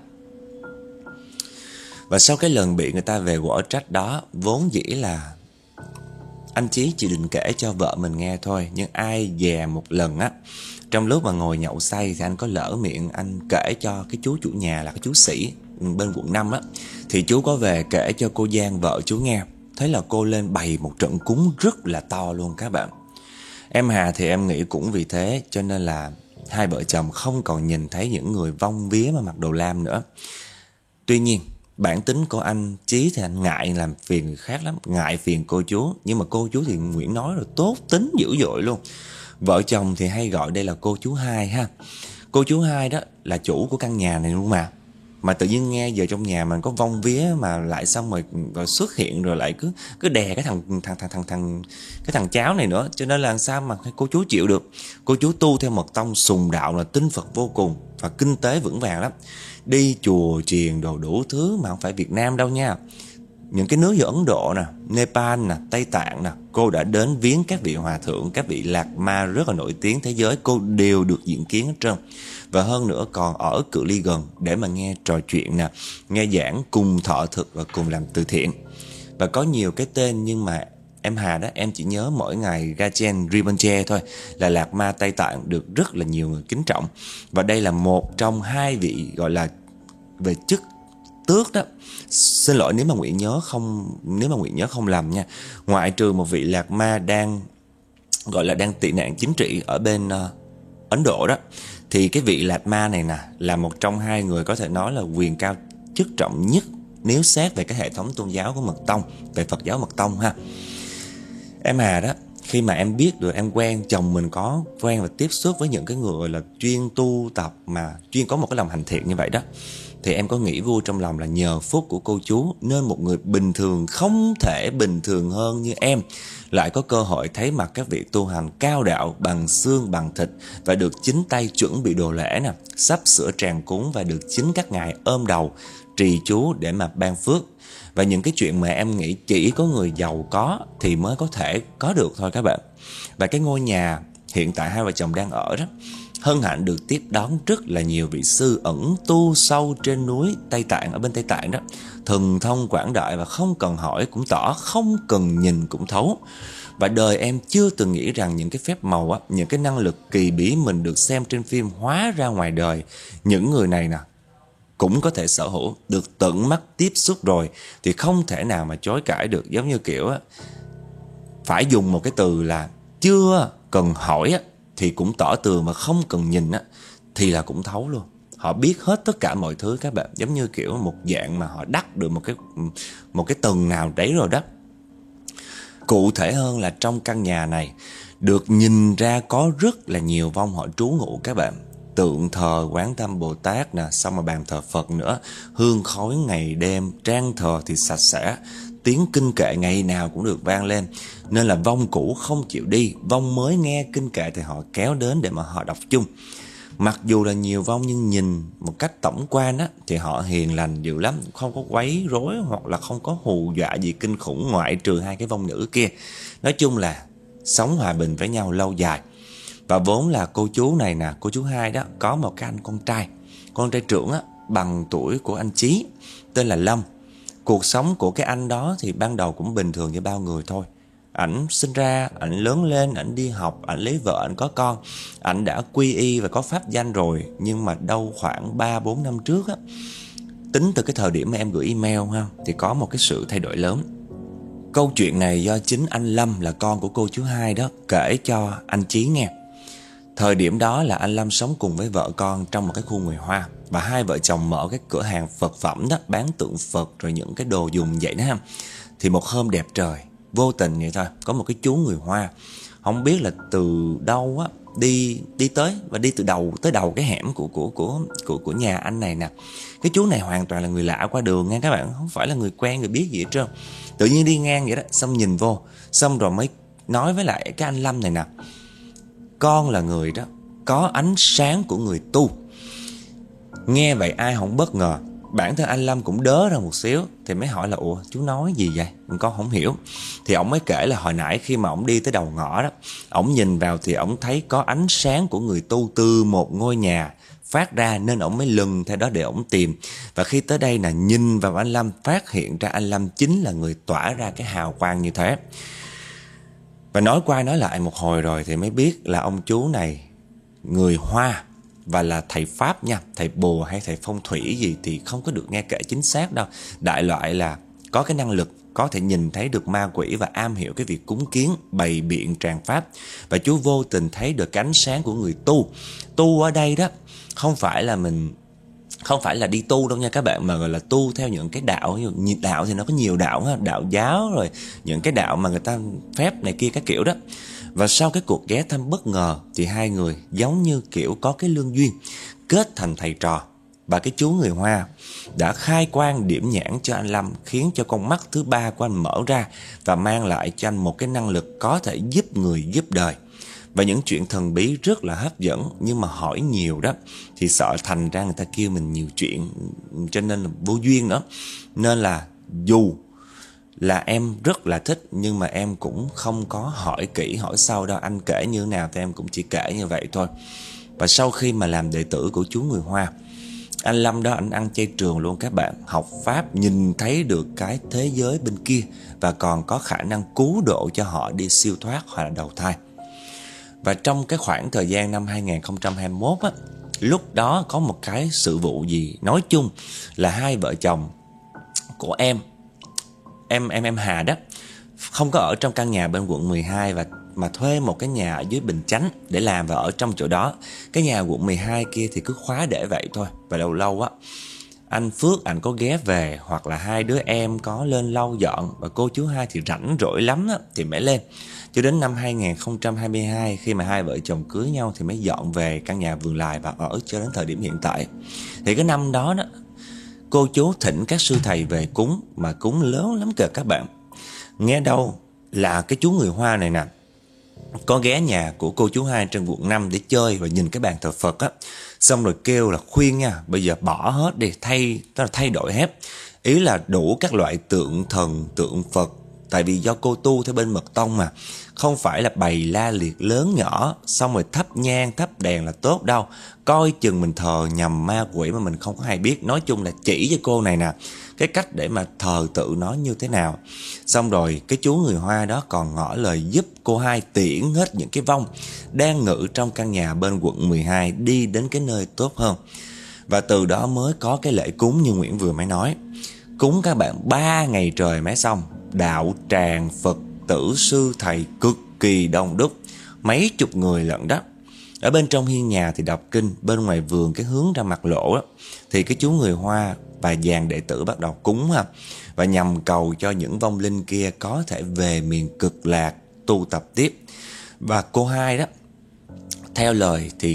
Và sau cái lần bị người ta về quở trách đó, vốn dĩ là anh Chí chỉ định kể cho vợ mình nghe thôi. Nhưng ai dè một lần á, trong lúc mà ngồi nhậu say thì anh có lỡ miệng anh kể cho cái chú chủ nhà là cái chú Sĩ bên quận năm á. Thì chú có về kể cho cô Giang vợ chú nghe. Thế là cô lên bày một trận cúng rất là to luôn các bạn. Em Hà thì em nghĩ cũng vì thế cho nên là hai vợ chồng không còn nhìn thấy những người vong vía mà mặc đồ lam nữa. Tuy nhiên bản tính của anh Chí thì anh ngại làm phiền người khác lắm, ngại phiền cô chú. Nhưng mà cô chú thì Nguyễn nói rồi, tốt tính dữ dội luôn. Vợ chồng thì hay gọi đây là cô chú hai ha. Cô chú hai đó là chủ của căn nhà này luôn mà. Mà tự nhiên nghe giờ trong nhà mình có vong vía mà lại xong rồi, rồi xuất hiện rồi lại cứ cứ đè cái thằng thằng thằng thằng thằng cái thằng cháu này nữa, cho nên là làm sao mà cô chú chịu được. Cô chú tu theo mật tông sùng đạo, là tin Phật vô cùng và kinh tế vững vàng lắm. Đi chùa chiền đồ đủ thứ mà không phải Việt Nam đâu nha. Những cái nước như Ấn Độ nè, Nepal nè, Tây Tạng nè, cô đã đến viếng các vị hòa thượng, các vị lạc ma rất là nổi tiếng thế giới, cô đều được diện kiến hết trơn. Và hơn nữa còn ở cự ly gần để mà nghe trò chuyện nè, nghe giảng, cùng thọ thực và cùng làm từ thiện. Và có nhiều cái tên nhưng mà em Hà đó, em chỉ nhớ mỗi ngày Gachen Rinpoche thôi, là lạc ma Tây Tạng được rất là nhiều người kính trọng. Và đây là một trong hai vị gọi là về chức tước đó. Xin lỗi nếu mà Nguyễn nhớ không nếu mà Nguyễn nhớ không lầm nha. Ngoại trừ một vị lạc ma đang gọi là đang tị nạn chính trị ở bên uh, Ấn Độ đó, thì cái vị lạc ma này nè là một trong hai người có thể nói là quyền cao chức trọng nhất nếu xét về cái hệ thống tôn giáo của Mật Tông, về Phật giáo Mật Tông ha. Em Hà đó, khi mà em biết được, em quen, chồng mình có quen và tiếp xúc với những cái người là chuyên tu tập mà chuyên có một cái lòng hành thiện như vậy đó, thì em có nghĩ vui trong lòng là nhờ phúc của cô chú nên một người bình thường, không thể bình thường hơn như em lại có cơ hội thấy mặt các vị tu hành cao đạo bằng xương bằng thịt, và được chính tay chuẩn bị đồ lễ nè, sắp sửa tràng cúng, và được chính các ngài ôm đầu trì chú để mà ban phước. Và những cái chuyện mà em nghĩ chỉ có người giàu có thì mới có thể có được thôi các bạn. Và cái ngôi nhà hiện tại hai vợ chồng đang ở đó, hân hạnh được tiếp đón rất là nhiều vị sư ẩn tu sâu trên núi Tây Tạng, ở bên Tây Tạng đó, thần thông quảng đại và không cần hỏi cũng tỏ, không cần nhìn cũng thấu. Và đời em chưa từng nghĩ rằng những cái phép màu á, những cái năng lực kỳ bí mình được xem trên phim hóa ra ngoài đời, những người này nè cũng có thể sở hữu. Được tận mắt tiếp xúc rồi thì không thể nào mà chối cãi được. Giống như kiểu á, phải dùng một cái từ là chưa cần hỏi á thì cũng tỏ tường, mà không cần nhìn á thì là cũng thấu luôn. Họ biết hết tất cả mọi thứ các bạn. Giống như kiểu một dạng mà họ đắc được một cái một cái tầng nào đấy rồi đó. Cụ thể hơn là trong căn nhà này được nhìn ra có rất là nhiều vong họ trú ngụ các bạn. tượng thờ Quán Tâm Bồ Tát nè, xong rồi bàn thờ Phật nữa, hương khói ngày đêm, trang thờ thì sạch sẽ, tiếng kinh kệ ngày nào cũng được vang lên. Nên là vong cũ không chịu đi, vong mới nghe kinh kệ thì họ kéo đến để mà họ đọc chung. Mặc dù là nhiều vong nhưng nhìn một cách tổng quan á, thì họ hiền lành dữ lắm, không có quấy rối hoặc là không có hù dọa gì kinh khủng, ngoại trừ hai cái vong nữ kia. Nói chung là sống hòa bình với nhau lâu dài. Và vốn là cô chú này nè, cô chú hai đó, có một cái anh con trai, con trai trưởng á, bằng tuổi của anh Chí, tên là Lâm. Cuộc sống của cái anh đó thì ban đầu cũng bình thường như bao người thôi. Ảnh sinh ra, ảnh lớn lên, ảnh đi học, ảnh lấy vợ, ảnh có con, ảnh đã quy y và có pháp danh rồi. Nhưng mà đâu khoảng ba bốn năm trước á, tính từ cái thời điểm mà em gửi email ha, thì có một cái sự thay đổi lớn. Câu chuyện này do chính anh Lâm là con của cô chú hai đó kể cho anh Chí nghe. Thời điểm đó là anh Lâm sống cùng với vợ con trong một cái khu người Hoa, và hai vợ chồng mở cái cửa hàng Phật phẩm đó, bán tượng Phật rồi những cái đồ dùng vậy đó ha. Thì một hôm đẹp trời, vô tình vậy thôi, có một cái chú người Hoa, không biết là từ đâu á, đi đi tới và đi từ đầu tới đầu cái hẻm của của của của của nhà anh này nè. Cái chú này hoàn toàn là người lạ qua đường nha các bạn, không phải là người quen người biết gì hết trơn. Tự nhiên đi ngang vậy đó, xong nhìn vô, xong rồi mới nói với lại cái anh Lâm này nè: con là người đó có ánh sáng của người tu. Nghe vậy ai không bất ngờ. Bản thân anh Lâm cũng đớ ra một xíu, thì mới hỏi là ủa chú nói gì vậy, con không hiểu. Thì ổng mới kể là hồi nãy khi mà ổng đi tới đầu ngõ đó, ổng nhìn vào thì ổng thấy có ánh sáng của người tu từ một ngôi nhà phát ra, nên ổng mới lừng theo đó để ổng tìm. Và khi tới đây là nhìn vào anh Lâm, phát hiện ra anh Lâm chính là người tỏa ra cái hào quang như thế. Và nói qua nói lại một hồi rồi thì mới biết là ông chú này người Hoa và là thầy Pháp nha. Thầy bùa hay thầy phong thủy gì thì không có được nghe kể chính xác đâu. Đại loại là có cái năng lực có thể nhìn thấy được ma quỷ và am hiểu cái việc cúng kiến, bày biện tràng pháp. Và chú vô tình thấy được cái ánh sáng của người tu. Tu ở đây đó không phải là mình không phải là đi tu đâu nha các bạn, mà gọi là tu theo những cái đạo. Đạo thì nó có nhiều đạo ha, đạo giáo rồi những cái đạo mà người ta phép này kia các kiểu đó. Và sau cái cuộc ghé thăm bất ngờ thì hai người giống như kiểu có cái lương duyên, kết thành thầy trò. Và cái chú người Hoa đã khai quang điểm nhãn cho anh Lâm, khiến cho con mắt thứ ba của anh mở ra và mang lại cho anh một cái năng lực có thể giúp người giúp đời. Và những chuyện thần bí rất là hấp dẫn, nhưng mà hỏi nhiều đó thì sợ thành ra người ta kêu mình nhiều chuyện, cho nên là vô duyên nữa. Nên là dù là em rất là thích, nhưng mà em cũng không có hỏi kỹ hỏi sâu đâu. Anh kể như thế nào thì em cũng chỉ kể như vậy thôi. Và sau khi mà làm đệ tử của chú người Hoa, anh Lâm đó anh ăn chay trường luôn các bạn. Học pháp, nhìn thấy được cái thế giới bên kia, và còn có khả năng cứu độ cho họ đi siêu thoát hoặc là đầu thai. Và trong cái khoảng thời gian năm hai nghìn không trăm hai mươi mốt á, lúc đó có một cái sự vụ gì, nói chung là hai vợ chồng của em Em em em Hà đó không có ở trong căn nhà bên quận mười hai, và mà thuê một cái nhà ở dưới Bình Chánh để làm và ở trong chỗ đó. Cái nhà quận mười hai kia thì cứ khóa để vậy thôi. Và lâu lâu á, anh Phước ảnh có ghé về, hoặc là hai đứa em có lên lau dọn, và cô chú hai thì rảnh rỗi lắm á, thì mới lên. Cho đến năm hai nghìn không trăm hai mươi hai, khi mà hai vợ chồng cưới nhau thì mới dọn về căn nhà vườn lài và ở cho đến thời điểm hiện tại. Thì cái năm đó đó, cô chú thỉnh các sư thầy về cúng, mà cúng lớn lắm kìa các bạn. Nghe đâu là cái chú người Hoa này nè có ghé nhà của cô chú hai trên quận năm để chơi và nhìn cái bàn thờ Phật á. Xong rồi kêu là khuyên nha, bây giờ bỏ hết đi, thay tức là thay đổi hết. Ý là đủ các loại tượng thần, tượng Phật. Tại vì do cô tu theo bên mật tông mà, không phải là bày la liệt lớn nhỏ, xong rồi thắp nhang thắp đèn là tốt đâu. Coi chừng mình thờ nhầm ma quỷ mà mình không có hay biết. Nói chung là chỉ cho cô này nè cái cách để mà thờ tự nó như thế nào. Xong rồi cái chú người Hoa đó còn ngỏ lời giúp cô hai tiễn hết những cái vong đang ngự trong căn nhà bên quận mười hai đi đến cái nơi tốt hơn. Và từ đó mới có cái lễ cúng như Nguyễn vừa mới nói. Cúng các bạn ba ngày trời mới xong. Đạo tràng Phật tử sư thầy cực kỳ đông đúc, mấy chục người lận đó. Ở bên trong hiên nhà thì đọc kinh, bên ngoài vườn cái hướng ra mặt lộ đó, thì cái chú người Hoa và dàn đệ tử bắt đầu cúng ha, và nhằm cầu cho những vong linh kia có thể về miền cực lạc tu tập tiếp. Và cô hai đó theo lời thì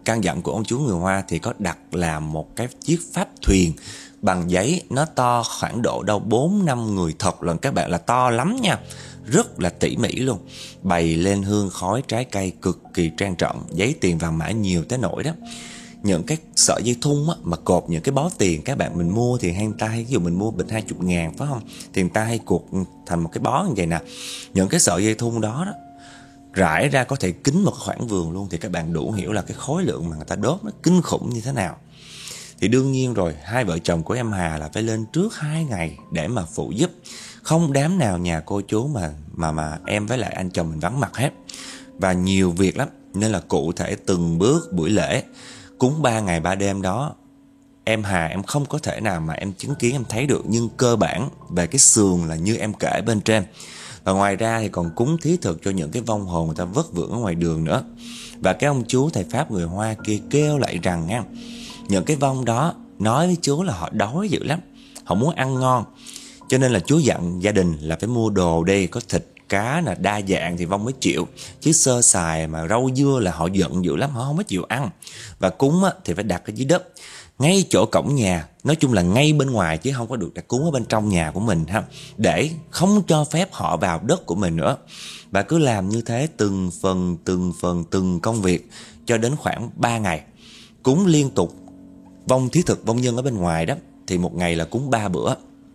căn dặn của ông chú người Hoa thì có đặt làm một cái chiếc pháp thuyền bằng giấy, nó to khoảng độ đâu bốn năm người thật lần các bạn, là to lắm nha, rất là tỉ mỉ luôn, bày lên hương khói trái cây cực kỳ trang trọng, giấy tiền vàng mã nhiều tới nỗi đó. Những cái sợi dây thun á, mà cột những cái bó tiền các bạn, mình mua thì hay người ta hay, ví dụ mình mua bịch hai chục ngàn phải không, thì người ta hay cột thành một cái bó như vậy nè. Những cái sợi dây thun đó đó rải ra có thể kín một khoảng vườn luôn, thì các bạn đủ hiểu là cái khối lượng mà người ta đốt nó kinh khủng như thế nào. Thì đương nhiên rồi, hai vợ chồng của em Hà là phải lên trước hai ngày để mà phụ giúp. Không đám nào nhà cô chú mà mà mà em với lại anh chồng mình vắng mặt hết. Và nhiều việc lắm, nên là cụ thể từng bước buổi lễ cúng ba ngày ba đêm đó, em Hà em không có thể nào mà em chứng kiến em thấy được, nhưng cơ bản về cái sườn là như em kể bên trên. Và ngoài ra thì còn cúng thí thực cho những cái vong hồn người ta vất vưởng ở ngoài đường nữa. Và cái ông chú thầy Pháp người Hoa kia kêu lại rằng nha, những cái vong đó nói với chú là họ đói dữ lắm, họ muốn ăn ngon, cho nên là chú dặn gia đình là phải mua đồ đi, có thịt cá là đa dạng thì vong mới chịu, chứ sơ sài mà rau dưa là họ giận dữ lắm, họ không có chịu ăn. Và cúng á, thì phải đặt ở dưới đất, ngay chỗ cổng nhà, nói chung là ngay bên ngoài chứ không có được đặt cúng ở bên trong nhà của mình ha, để không cho phép họ vào đất của mình nữa. Và cứ làm như thế từng phần từng phần từng công việc cho đến khoảng ba ngày, cúng liên tục vong thí thực vong nhân ở bên ngoài đó, thì một ngày là cúng ba bữa.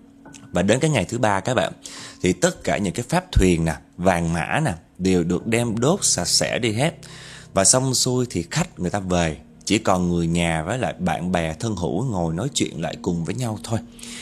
Và đến cái ngày thứ ba các bạn, thì tất cả những cái pháp thuyền nè, vàng mã nè đều được đem đốt sạch sẽ đi hết. Và xong xuôi thì khách người ta về, chỉ còn người nhà với lại bạn bè thân hữu ngồi nói chuyện lại cùng với nhau thôi.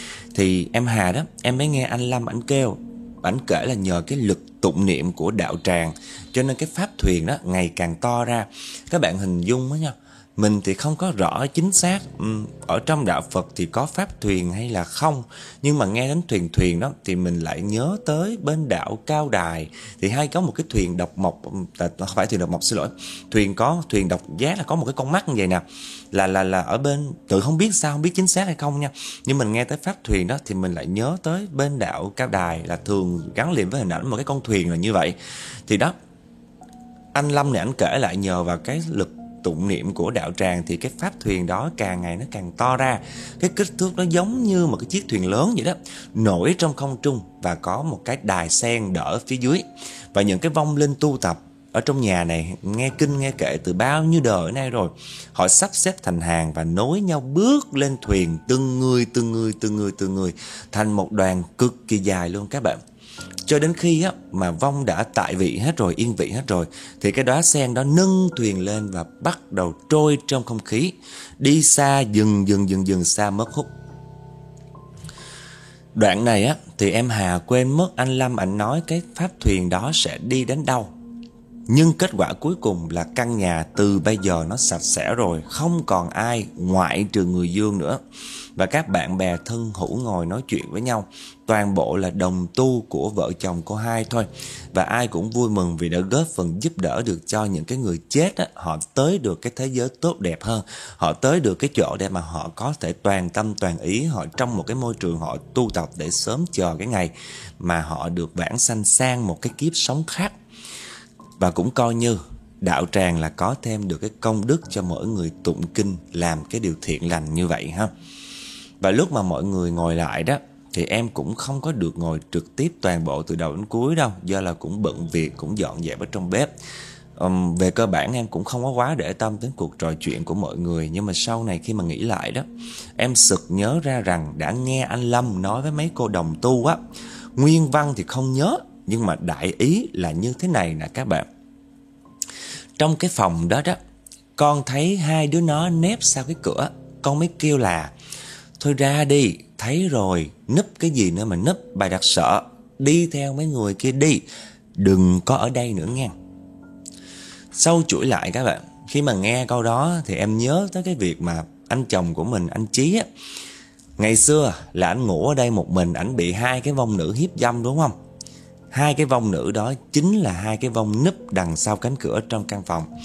Thì em Hà đó, em mới nghe anh Lâm ảnh kêu, ảnh kể là nhờ cái lực tụng niệm của đạo tràng cho nên cái pháp thuyền đó ngày càng to ra. Các bạn hình dung đó nha, mình thì không có rõ chính xác um, ở trong đạo Phật thì có pháp thuyền hay là không, nhưng mà nghe đến thuyền thuyền đó thì mình lại nhớ tới bên đạo Cao Đài thì hay có một cái thuyền độc mộc, không phải thuyền độc mộc, xin lỗi, thuyền có thuyền độc giác là có một cái con mắt như vậy nè, là là là ở bên, tự không biết sao, không biết chính xác hay không nha, nhưng mình nghe tới pháp thuyền đó thì mình lại nhớ tới bên đạo Cao Đài là thường gắn liền với hình ảnh một cái con thuyền là như vậy. Thì đó, anh Lâm này anh kể lại nhờ vào cái lực tụng niệm của đạo tràng thì cái pháp thuyền đó càng ngày nó càng to ra, cái kích thước nó giống như một cái chiếc thuyền lớn vậy đó, nổi trong không trung và có một cái đài sen đỡ phía dưới. Và những cái vong linh tu tập ở trong nhà này nghe kinh nghe kệ từ bao nhiêu đời nay rồi, họ sắp xếp thành hàng và nối nhau bước lên thuyền, từng người từng người từng người từng người thành một đoàn cực kỳ dài luôn các bạn. Cho đến khi á, mà vong đã tại vị hết rồi, yên vị hết rồi, thì cái đóa sen đó nâng thuyền lên và bắt đầu trôi trong không khí, đi xa dừng dừng dừng dừng xa mất hút. Đoạn này á, thì em Hà quên mất anh Lâm ảnh nói cái pháp thuyền đó sẽ đi đến đâu. Nhưng kết quả cuối cùng là căn nhà từ bây giờ nó sạch sẽ rồi, không còn ai ngoại trừ người Dương nữa. Và các bạn bè thân hữu ngồi nói chuyện với nhau, toàn bộ là đồng tu của vợ chồng cô hai thôi. Và ai cũng vui mừng vì đã góp phần giúp đỡ được cho những cái người chết á, họ tới được cái thế giới tốt đẹp hơn. Họ tới được cái chỗ để mà họ có thể toàn tâm toàn ý, họ trong một cái môi trường họ tu tập để sớm chờ cái ngày mà họ được vãng sanh sang một cái kiếp sống khác. Và cũng coi như đạo tràng là có thêm được cái công đức cho mỗi người tụng kinh, làm cái điều thiện lành như vậy ha. Và lúc mà mọi người ngồi lại đó, thì em cũng không có được ngồi trực tiếp toàn bộ từ đầu đến cuối đâu, do là cũng bận việc, cũng dọn dẹp ở trong bếp. um, Về cơ bản em cũng không có quá để tâm đến cuộc trò chuyện của mọi người. Nhưng mà sau này khi mà nghĩ lại đó, em sực nhớ ra rằng đã nghe anh Lâm nói với mấy cô đồng tu á, nguyên văn thì không nhớ, nhưng mà đại ý là như thế này nè các bạn. Trong cái phòng đó đó, con thấy hai đứa nó nép sau cái cửa, con mới kêu là thôi ra đi, thấy rồi, núp cái gì nữa mà núp, bà đặt sợ, đi theo mấy người kia đi, đừng có ở đây nữa nghe. Sau chuỗi lại các bạn, khi mà nghe câu đó thì em nhớ tới cái việc mà anh chồng của mình, anh Chí á, ngày xưa là anh ngủ ở đây một mình, ảnh bị hai cái vong nữ hiếp dâm đúng không? Hai cái vong nữ đó chính là hai cái vong núp đằng sau cánh cửa trong căn phòng.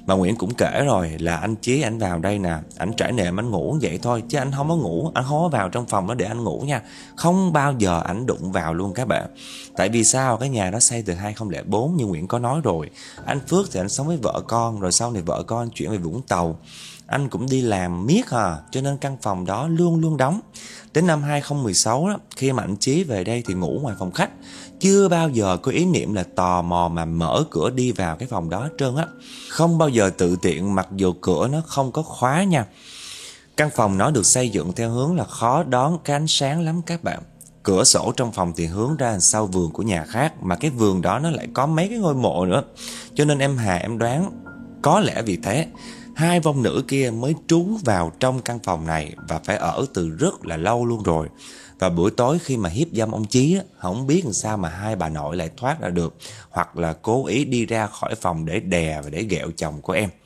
Mà Nguyễn cũng kể rồi là anh Chí anh vào đây nè, anh trải nệm anh ngủ vậy thôi, chứ anh không có ngủ, anh không có vào trong phòng đó để anh ngủ nha. Không bao giờ anh đụng vào luôn các bạn. Tại vì sao? Cái nhà đó xây từ hai không không bốn như Nguyễn có nói rồi. Anh Phước thì anh sống với vợ con, rồi sau này vợ con chuyển về Vũng Tàu. Anh cũng đi làm miết à, cho nên căn phòng đó luôn luôn đóng. Đến năm hai không một sáu đó, khi mà anh Chí về đây thì ngủ ngoài phòng khách. Chưa bao giờ có ý niệm là tò mò mà mở cửa đi vào cái phòng đó hết trơn á. Không bao giờ tự tiện mặc dù cửa nó không có khóa nha. Căn phòng nó được xây dựng theo hướng là khó đón cái ánh sáng lắm các bạn. Cửa sổ trong phòng thì hướng ra sau vườn của nhà khác, mà cái vườn đó nó lại có mấy cái ngôi mộ nữa. Cho nên em Hà em đoán có lẽ vì thế hai vong nữ kia mới trú vào trong căn phòng này và phải ở từ rất là lâu luôn rồi. Và buổi tối khi mà hiếp dâm ông Chí á, không biết làm sao mà hai bà nội lại thoát ra được, hoặc là cố ý đi ra khỏi phòng để đè và để ghẹo chồng của em.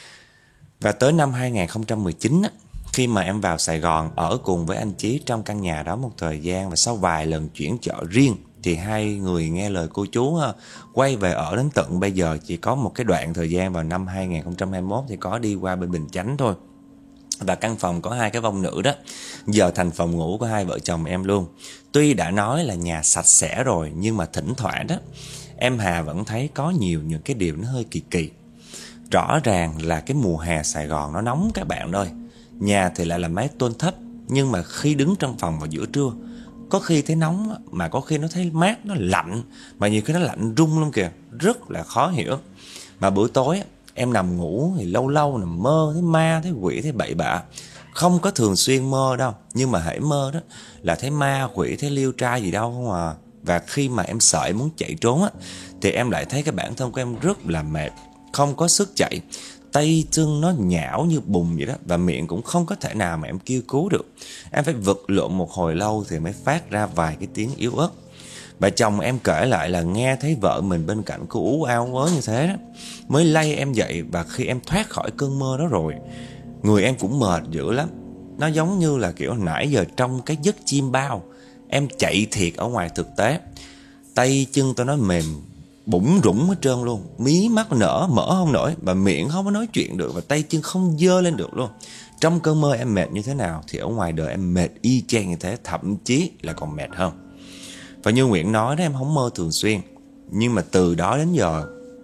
Và tới năm hai không một chín á, khi mà em vào Sài Gòn ở cùng với anh Chí trong căn nhà đó một thời gian, và sau vài lần chuyển chợ riêng thì hai người nghe lời cô chú ha, quay về ở đến tận bây giờ. Chỉ có một cái đoạn thời gian vào năm hai không hai mốt thì có đi qua bên Bình Chánh thôi. Và căn phòng có hai cái vong nữ đó giờ thành phòng ngủ của hai vợ chồng em luôn. Tuy đã nói là nhà sạch sẽ rồi, nhưng mà thỉnh thoảng đó em Hà vẫn thấy có nhiều những cái điều nó hơi kỳ kỳ. Rõ ràng là cái mùa hè Sài Gòn nó nóng các bạn ơi. Nhà thì lại là mái tôn thấp, nhưng mà khi đứng trong phòng vào giữa trưa, có khi thấy nóng mà có khi nó thấy mát, nó lạnh, mà nhiều khi nó lạnh rung luôn kìa. Rất là khó hiểu. Mà buổi tối em nằm ngủ thì lâu lâu nằm mơ thấy ma, thấy quỷ, thấy bậy bạ. Không có thường xuyên mơ đâu, nhưng mà hễ mơ đó là thấy ma quỷ, thấy liêu trai gì đâu không à. Và khi mà em sợ em muốn chạy trốn á, thì em lại thấy cái bản thân của em rất là mệt, không có sức chạy. Tay chân nó nhão như bùn vậy đó, và miệng cũng không có thể nào mà em kêu cứu được. Em phải vật lộn một hồi lâu thì mới phát ra vài cái tiếng yếu ớt. Bà chồng em kể lại là nghe thấy vợ mình bên cạnh cô ú áo ớ như thế đó, mới lay em dậy. Và khi em thoát khỏi cơn mơ đó rồi, người em cũng mệt dữ lắm. Nó giống như là kiểu nãy giờ trong cái giấc chim bao, em chạy thiệt ở ngoài thực tế. Tay chân tôi nói mềm bủng rủng hết trơn luôn, mí mắt nở mở không nổi, và miệng không có nói chuyện được, và tay chân không dơ lên được luôn. Trong cơn mơ em mệt như thế nào thì ở ngoài đời em mệt y chang như thế, thậm chí là còn mệt hơn. Và như Nguyễn nói đó, em không mơ thường xuyên, nhưng mà từ đó đến giờ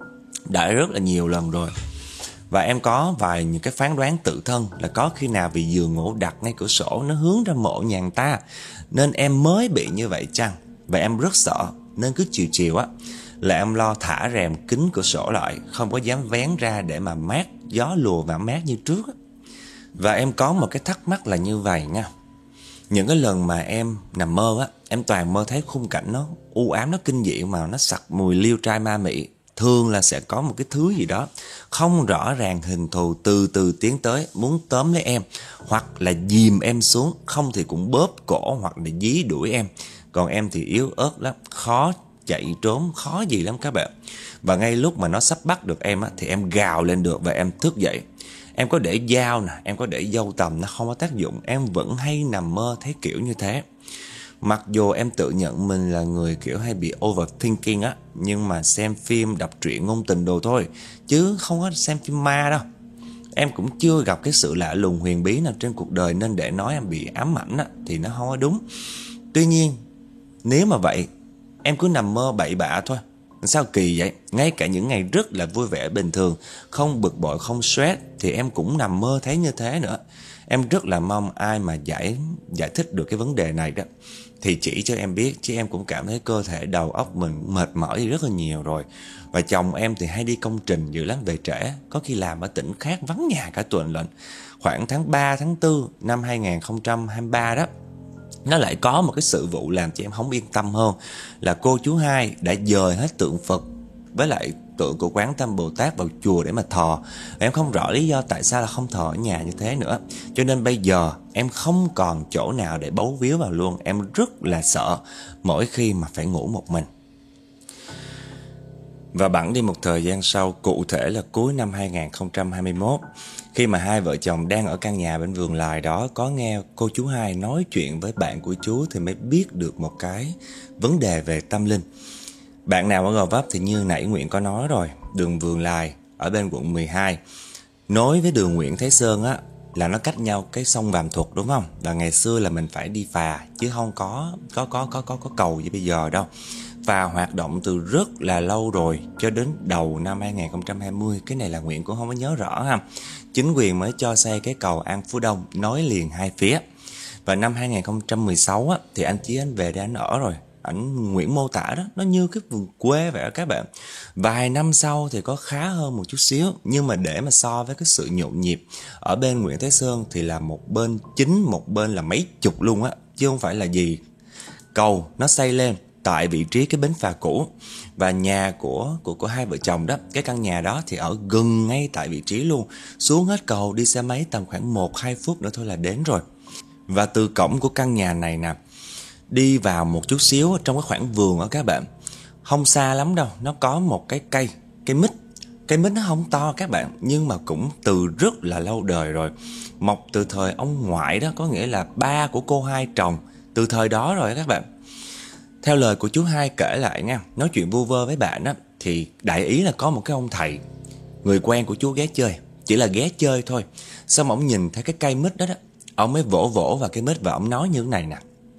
đã rất là nhiều lần rồi. Và em có vài những cái phán đoán tự thân là có khi nào vì giường ngủ đặt ngay cửa sổ nó hướng ra mộ nhà người ta, nên em mới bị như vậy chăng. Và em rất sợ, nên cứ chiều chiều á là em lo thả rèm kính cửa sổ lại, không có dám vén ra để mà mát, gió lùa và mát như trước á. Và em có một cái thắc mắc là như vậy nha. Những cái lần mà em nằm mơ á, em toàn mơ thấy khung cảnh nó u ám, nó kinh dị, mà nó sặc mùi liêu trai ma mị. Thường là sẽ có một cái thứ gì đó không rõ ràng hình thù từ từ tiến tới, muốn tóm lấy em, hoặc là dìm em xuống, không thì cũng bóp cổ hoặc là dí đuổi em. Còn em thì yếu ớt lắm, khó chạy trốn, khó gì lắm các bạn. Và ngay lúc mà nó sắp bắt được em á, thì em gào lên được và em thức dậy. Em có để dao nè, em có để dâu tằm, nó không có tác dụng. Em vẫn hay nằm mơ thấy kiểu như thế. Mặc dù em tự nhận mình là người kiểu hay bị overthinking á, nhưng mà xem phim, đọc truyện ngôn tình đồ thôi, chứ không có xem phim ma đâu. Em cũng chưa gặp cái sự lạ lùng huyền bí nào trên cuộc đời, nên để nói em bị ám ảnh á, thì nó không có đúng. Tuy nhiên, nếu mà vậy, em cứ nằm mơ bậy bạ thôi. Sao kỳ vậy? Ngay cả những ngày rất là vui vẻ bình thường, không bực bội, không stress, thì em cũng nằm mơ thấy như thế nữa. Em rất là mong ai mà giải giải thích được cái vấn đề này đó thì chỉ cho em biết, chứ em cũng cảm thấy cơ thể đầu óc mình mệt mỏi rất là nhiều rồi. Và chồng em thì hay đi công trình dữ lắm, về trễ, có khi làm ở tỉnh khác vắng nhà cả tuần lận. Khoảng tháng ba, tháng tư năm hai không hai ba đó, nó lại có một cái sự vụ làm cho em không yên tâm hơn, là cô chú hai đã dời hết tượng Phật với lại tượng của Quán Tâm Bồ Tát vào chùa để mà thờ. Em không rõ lý do tại sao là không thờ ở nhà như thế nữa. Cho nên bây giờ em không còn chỗ nào để bấu víu vào luôn. Em rất là sợ mỗi khi mà phải ngủ một mình. Và bẵng đi một thời gian sau, cụ thể là cuối năm hai không hai mốt, khi mà hai vợ chồng đang ở căn nhà bên vườn lài đó, có nghe cô chú hai nói chuyện với bạn của chú thì mới biết được một cái vấn đề về tâm linh. Bạn nào ở Gò Vấp thì như nãy Nguyễn có nói rồi, đường vườn lài ở bên quận mười hai, nối với đường Nguyễn Thái Sơn á, là nó cách nhau cái sông Vàm Thuật đúng không? Và ngày xưa là mình phải đi phà chứ không có có có có có có cầu như bây giờ đâu. Phà hoạt động từ rất là lâu rồi cho đến đầu năm hai nghìn không trăm hai mươi, cái này là Nguyễn cũng không có nhớ rõ ha. Chính quyền mới cho xây cái cầu An Phú Đông nối liền hai phía. Và năm hai nghìn không trăm mười sáu á, thì anh Chí anh về để anh ở rồi. Ảnh Nguyễn mô tả đó, nó như cái vườn quê vậy đó các bạn. Vài năm sau thì có khá hơn một chút xíu, nhưng mà để mà so với cái sự nhộn nhịp ở bên Nguyễn Thái Sơn thì là một bên chính, một bên là mấy chục luôn á, chứ không phải là gì. Cầu nó xây lên tại vị trí cái bến phà cũ, và nhà của của của hai vợ chồng đó, cái căn nhà đó thì ở gần ngay tại vị trí luôn. Xuống hết cầu đi xe máy tầm khoảng một hai phút nữa thôi là đến rồi. Và từ cổng của căn nhà này nè, đi vào một chút xíu trong cái khoảng vườn đó các bạn, không xa lắm đâu, nó có một cái cây, cây mít. Cây mít nó không to các bạn, nhưng mà cũng từ rất là lâu đời rồi. Mọc từ thời ông ngoại đó, có nghĩa là ba của cô hai trồng từ thời đó rồi các bạn. Theo lời của chú hai kể lại nha, nói chuyện vu vơ với bạn á, thì đại ý là có một cái ông thầy, người quen của chú ghé chơi, chỉ là ghé chơi thôi. Xong ông nhìn thấy cái cây mít đó đó, ông mới vỗ vỗ vào cái mít và ông nói như thế này nè: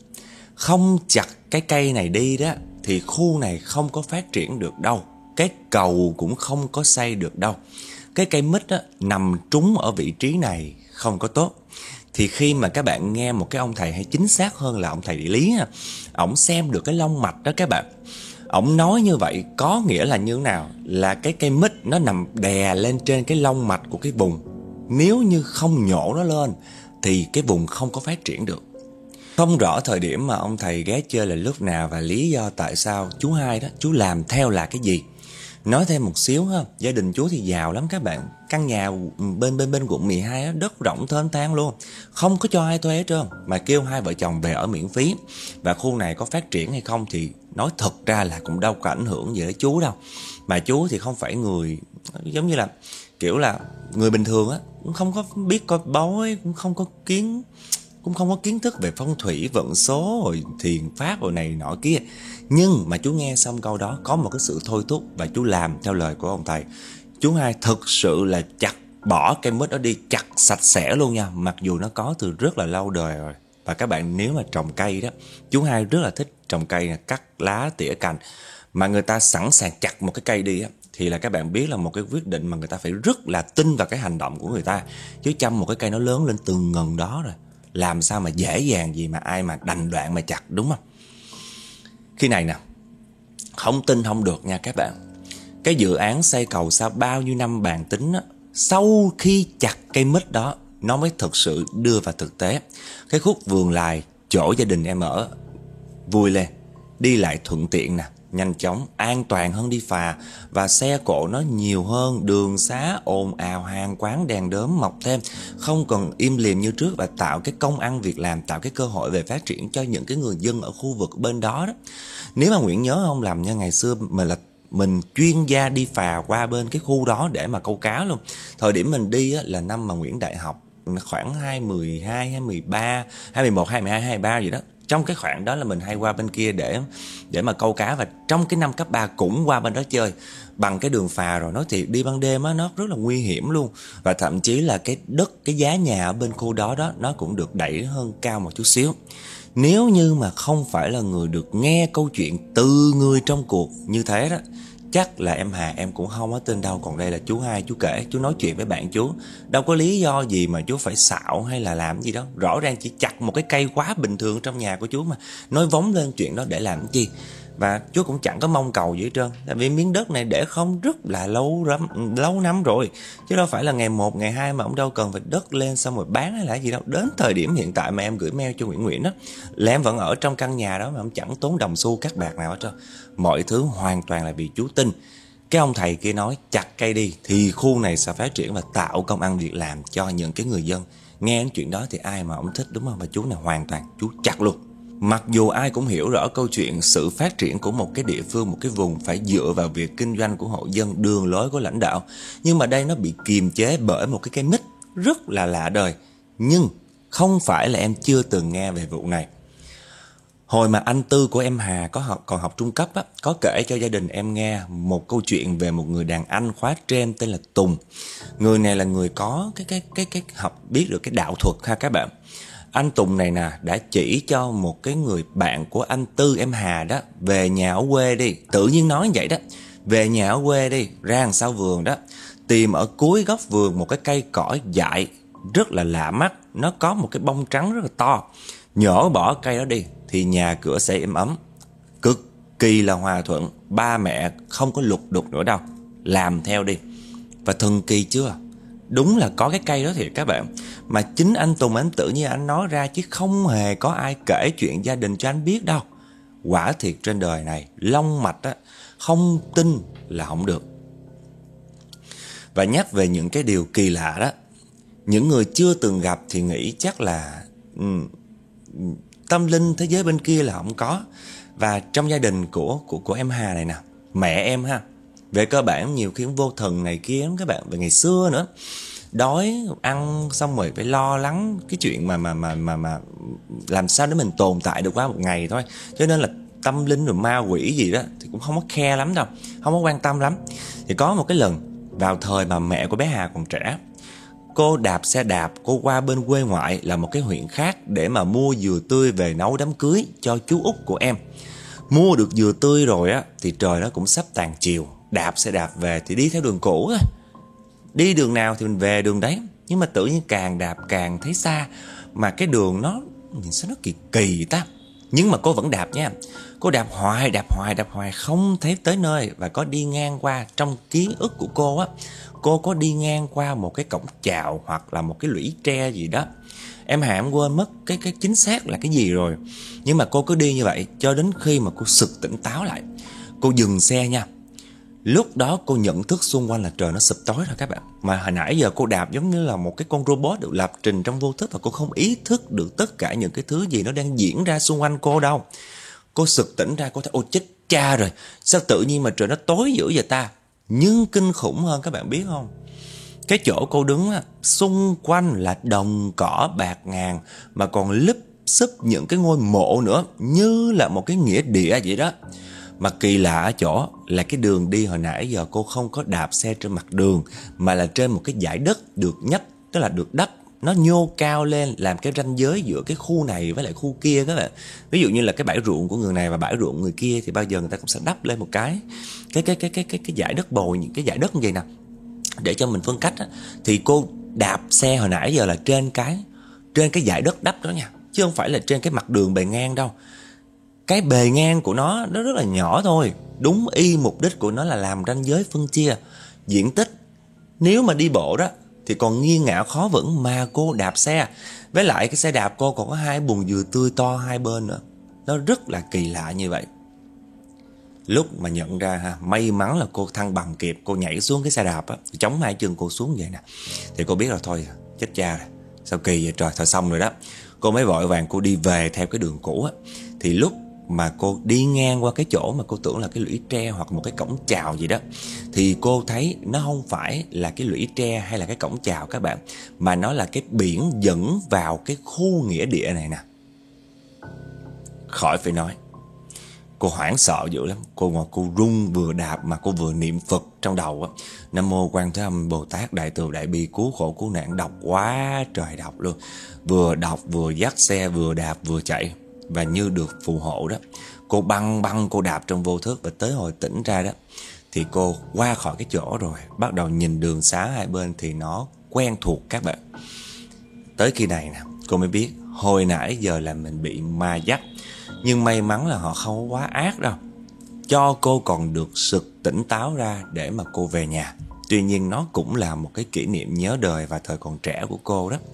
không chặt cái cây này đi đó thì khu này không có phát triển được đâu, cái cầu cũng không có xây được đâu. Cái cây mít á, nằm trúng ở vị trí này không có tốt. Thì khi mà các bạn nghe một cái ông thầy, hay chính xác hơn là ông thầy địa lý á, ổng xem được cái long mạch đó các bạn. Ổng nói như vậy có nghĩa là như thế nào? Là cái cây mít nó nằm đè lên trên cái long mạch của cái vùng. Nếu như không nhổ nó lên thì cái vùng không có phát triển được. Không rõ thời điểm mà ông thầy ghé chơi là lúc nào và lý do tại sao chú hai đó, chú làm theo là cái gì. Nói thêm một xíu ha, gia đình chú thì giàu lắm các bạn. Căn nhà bên bên bên quận mười hai á, đất rộng thênh thang luôn, không có cho ai thuê hết trơn, mà kêu hai vợ chồng về ở miễn phí. Và khu này có phát triển hay không thì nói thật ra là cũng đâu có ảnh hưởng gì đến chú đâu. Mà chú thì không phải người giống như là kiểu là người bình thường á, cũng không có biết coi bói, cũng không có kiến cũng không có kiến thức về phong thủy, vận số, rồi thiền pháp, rồi này nọ kia. Nhưng mà chú nghe xong câu đó có một cái sự thôi thúc, và chú làm theo lời của ông thầy. Chú hai thực sự là chặt bỏ cây mít đó đi, chặt sạch sẽ luôn nha, mặc dù nó có từ rất là lâu đời rồi. Và các bạn nếu mà trồng cây đó, chú hai rất là thích trồng cây, cắt lá tỉa cành, mà người ta sẵn sàng chặt một cái cây đi á, thì là các bạn biết là một cái quyết định mà người ta phải rất là tin vào cái hành động của người ta. Chứ chăm một cái cây nó lớn lên từng ngần đó rồi, làm sao mà dễ dàng gì mà ai mà đành đoạn mà chặt, đúng không? Khi này nè, không tin không được nha các bạn. Cái dự án xây cầu sau bao nhiêu năm bàn tính á, sau khi chặt cây mít đó, nó mới thực sự đưa vào thực tế. Cái khúc vườn lài chỗ gia đình em ở vui lên, đi lại thuận tiện nè, nhanh chóng, an toàn hơn đi phà, và xe cộ nó nhiều hơn, đường xá ồn ào, hàng quán đèn đóm mọc thêm, không còn im lìm như trước, và tạo cái công ăn việc làm, tạo cái cơ hội về phát triển cho những cái người dân ở khu vực bên đó đó. Nếu mà Nguyễn nhớ không lầm nha, ngày xưa mình là mình chuyên gia đi phà qua bên cái khu đó để mà câu cá luôn. Thời điểm mình đi á, là năm mà Nguyễn đại học, khoảng hai mười hai, hai mười ba, hai mười một, hai mười hai, hai mười ba gì đó. Trong cái khoảng đó là mình hay qua bên kia để để mà câu cá. Và trong cái năm cấp ba cũng qua bên đó chơi bằng cái đường phà. Rồi nói thiệt, đi ban đêm á, nó rất là nguy hiểm luôn. Và thậm chí là cái đất, cái giá nhà ở bên khu đó đó, nó cũng được đẩy hơn cao một chút xíu. Nếu như mà không phải là người được nghe câu chuyện từ người trong cuộc như thế đó, chắc là em Hà em cũng không có tin đâu. Còn đây là chú hai, chú kể, chú nói chuyện với bạn chú, đâu có lý do gì mà chú phải xạo hay là làm gì đó. Rõ ràng chỉ chặt một cái cây quá bình thường trong nhà của chú mà nói vóng lên chuyện đó để làm cái gì. Và chú cũng chẳng có mong cầu gì hết trơn, tại vì miếng đất này để không rất là lâu lắm, lâu năm rồi, chứ đâu phải là ngày một, ngày hai mà ông đâu cần phải đất lên xong rồi bán hay là gì đâu. Đến thời điểm hiện tại mà em gửi mail cho Nguyễn Nguyễn đó, là em vẫn ở trong căn nhà đó mà ông chẳng tốn đồng xu cắt bạc nào hết trơn. Mọi thứ hoàn toàn là vì chú tin cái ông thầy kia nói chặt cây đi thì khu này sẽ phát triển và tạo công ăn việc làm cho những cái người dân. Nghe đến chuyện đó thì ai mà ông thích, đúng không? Và chú này hoàn toàn chú chặt luôn. Mặc dù ai cũng hiểu rõ câu chuyện sự phát triển của một cái địa phương, một cái vùng phải dựa vào việc kinh doanh của hộ dân, đường lối của lãnh đạo, nhưng mà đây nó bị kiềm chế bởi một cái cây mít rất là lạ đời. Nhưng không phải là em chưa từng nghe về vụ này. Hồi mà anh Tư của em Hà có học, còn học trung cấp á, có kể cho gia đình em nghe một câu chuyện về một người đàn anh khóa trên tên là Tùng. Người này là người có cái cái cái cái học biết được cái đạo thuật ha các bạn. Anh Tùng này nè đã chỉ cho một cái người bạn của anh Tư em Hà đó về nhà ở quê đi, tự nhiên nói như vậy đó. Về nhà ở quê đi, ra đằng sau vườn đó, tìm ở cuối góc vườn một cái cây cỏ dại rất là lạ mắt, nó có một cái bông trắng rất là to. Nhổ bỏ cây đó đi thì nhà cửa sẽ êm ấm, cực kỳ là hòa thuận, ba mẹ không có lục đục nữa đâu. Làm theo đi. Và thần kỳ chưa? Đúng là có cái cây đó thiệt các bạn. Mà chính anh Tùng anh tự nhiên anh nói ra, chứ không hề có ai kể chuyện gia đình cho anh biết đâu. Quả thiệt trên đời này long mạch á, không tin là không được. Và nhắc về những cái điều kỳ lạ đó, những người chưa từng gặp thì nghĩ chắc là um, tâm linh thế giới bên kia là không có. Và trong gia đình của của của em Hà này nè, mẹ em ha, về cơ bản nhiều khi cũng vô thần này kia lắm các bạn. Về ngày xưa nữa, đói ăn xong rồi phải lo lắng cái chuyện mà mà mà mà mà làm sao để mình tồn tại được qua một ngày thôi. Cho nên là tâm linh rồi ma quỷ gì đó thì cũng không có khe lắm đâu, không có quan tâm lắm. Thì có một cái lần vào thời mà mẹ của bé Hà còn trẻ, cô đạp xe đạp, cô qua bên quê ngoại là một cái huyện khác để mà mua dừa tươi về nấu đám cưới cho chú út của em. Mua được dừa tươi rồi á thì trời nó cũng sắp tàn chiều, đạp xe đạp về thì đi theo đường cũ thôi. Đi đường nào thì mình về đường đấy. Nhưng mà tự nhiên càng đạp càng thấy xa, mà cái đường nó nhìn sao nó kỳ kỳ ta. Nhưng mà cô vẫn đạp nha. Cô đạp hoài, đạp hoài, đạp hoài không thấy tới nơi. Và có đi ngang qua, trong ký ức của cô á, cô có đi ngang qua một cái cổng chào hoặc là một cái lũy tre gì đó. Em Hà em quên mất cái cái chính xác là cái gì rồi. Nhưng mà cô cứ đi như vậy cho đến khi mà cô sực tỉnh táo lại. Cô dừng xe nha. Lúc đó cô nhận thức xung quanh là trời nó sụp tối rồi các bạn. Mà hồi nãy giờ cô đạp giống như là một cái con robot được lập trình trong vô thức, và cô không ý thức được tất cả những cái thứ gì nó đang diễn ra xung quanh cô đâu. Cô sực tỉnh ra, cô thấy ôi chết cha rồi, sao tự nhiên mà trời nó tối dữ vậy ta. Nhưng kinh khủng hơn các bạn biết không, cái chỗ cô đứng á, xung quanh là đồng cỏ bạc ngàn, mà còn lúp xúp những cái ngôi mộ nữa, như là một cái nghĩa địa vậy đó. Mà kỳ lạ ở chỗ là cái đường đi hồi nãy giờ cô không có đạp xe trên mặt đường, mà là trên một cái dải đất được nhấp, tức là được đắp, nó nhô cao lên làm cái ranh giới giữa cái khu này với lại khu kia các bạn. Ví dụ như là cái bãi ruộng của người này và bãi ruộng người kia thì bao giờ người ta cũng sẽ đắp lên một cái cái cái cái cái cái cái dải đất bồi, những cái dải đất như vậy nè, để cho mình phân cách á. Thì cô đạp xe hồi nãy giờ là trên cái trên cái dải đất đắp đó nha, chứ không phải là trên cái mặt đường bề ngang đâu. Cái bề ngang của nó nó rất là nhỏ thôi. Đúng y mục đích của nó là làm ranh giới phân chia diện tích. Nếu mà đi bộ đó thì còn nghiêng ngả khó vững, mà cô đạp xe, với lại cái xe đạp cô còn có hai buồng dừa tươi to hai bên nữa. Nó rất là kỳ lạ như vậy. Lúc mà nhận ra ha, may mắn là cô thăng bằng kịp, cô nhảy xuống cái xe đạp á, chống hai chân cô xuống vậy nè, thì cô biết là thôi chết cha rồi, sao kỳ vậy trời, thôi xong rồi đó. Cô mới vội vàng cô đi về theo cái đường cũ á. Thì lúc mà cô đi ngang qua cái chỗ mà cô tưởng là cái lũy tre hoặc một cái cổng chào gì đó, thì cô thấy nó không phải là cái lũy tre hay là cái cổng chào các bạn, mà nó là cái biển dẫn vào cái khu nghĩa địa này nè. Khỏi phải nói, cô hoảng sợ dữ lắm. Cô ngồi cô run, vừa đạp mà cô vừa niệm Phật trong đầu á. Nam mô Quan Thế Âm Bồ Tát Đại Từ Đại Bi Cứu Khổ Cứu Nạn, đọc quá trời đọc luôn. Vừa đọc vừa dắt xe, vừa đạp vừa chạy. Và như được phù hộ đó, cô băng băng cô đạp trong vô thức. Và tới hồi tỉnh ra đó thì cô qua khỏi cái chỗ rồi, bắt đầu nhìn đường xá hai bên thì nó quen thuộc các bạn. Tới khi này nè, cô mới biết hồi nãy giờ là mình bị ma dắt. Nhưng may mắn là họ không quá ác đâu, cho cô còn được sực tỉnh táo ra để mà cô về nhà. Tuy nhiên nó cũng là một cái kỷ niệm nhớ đời và thời còn trẻ của cô đó.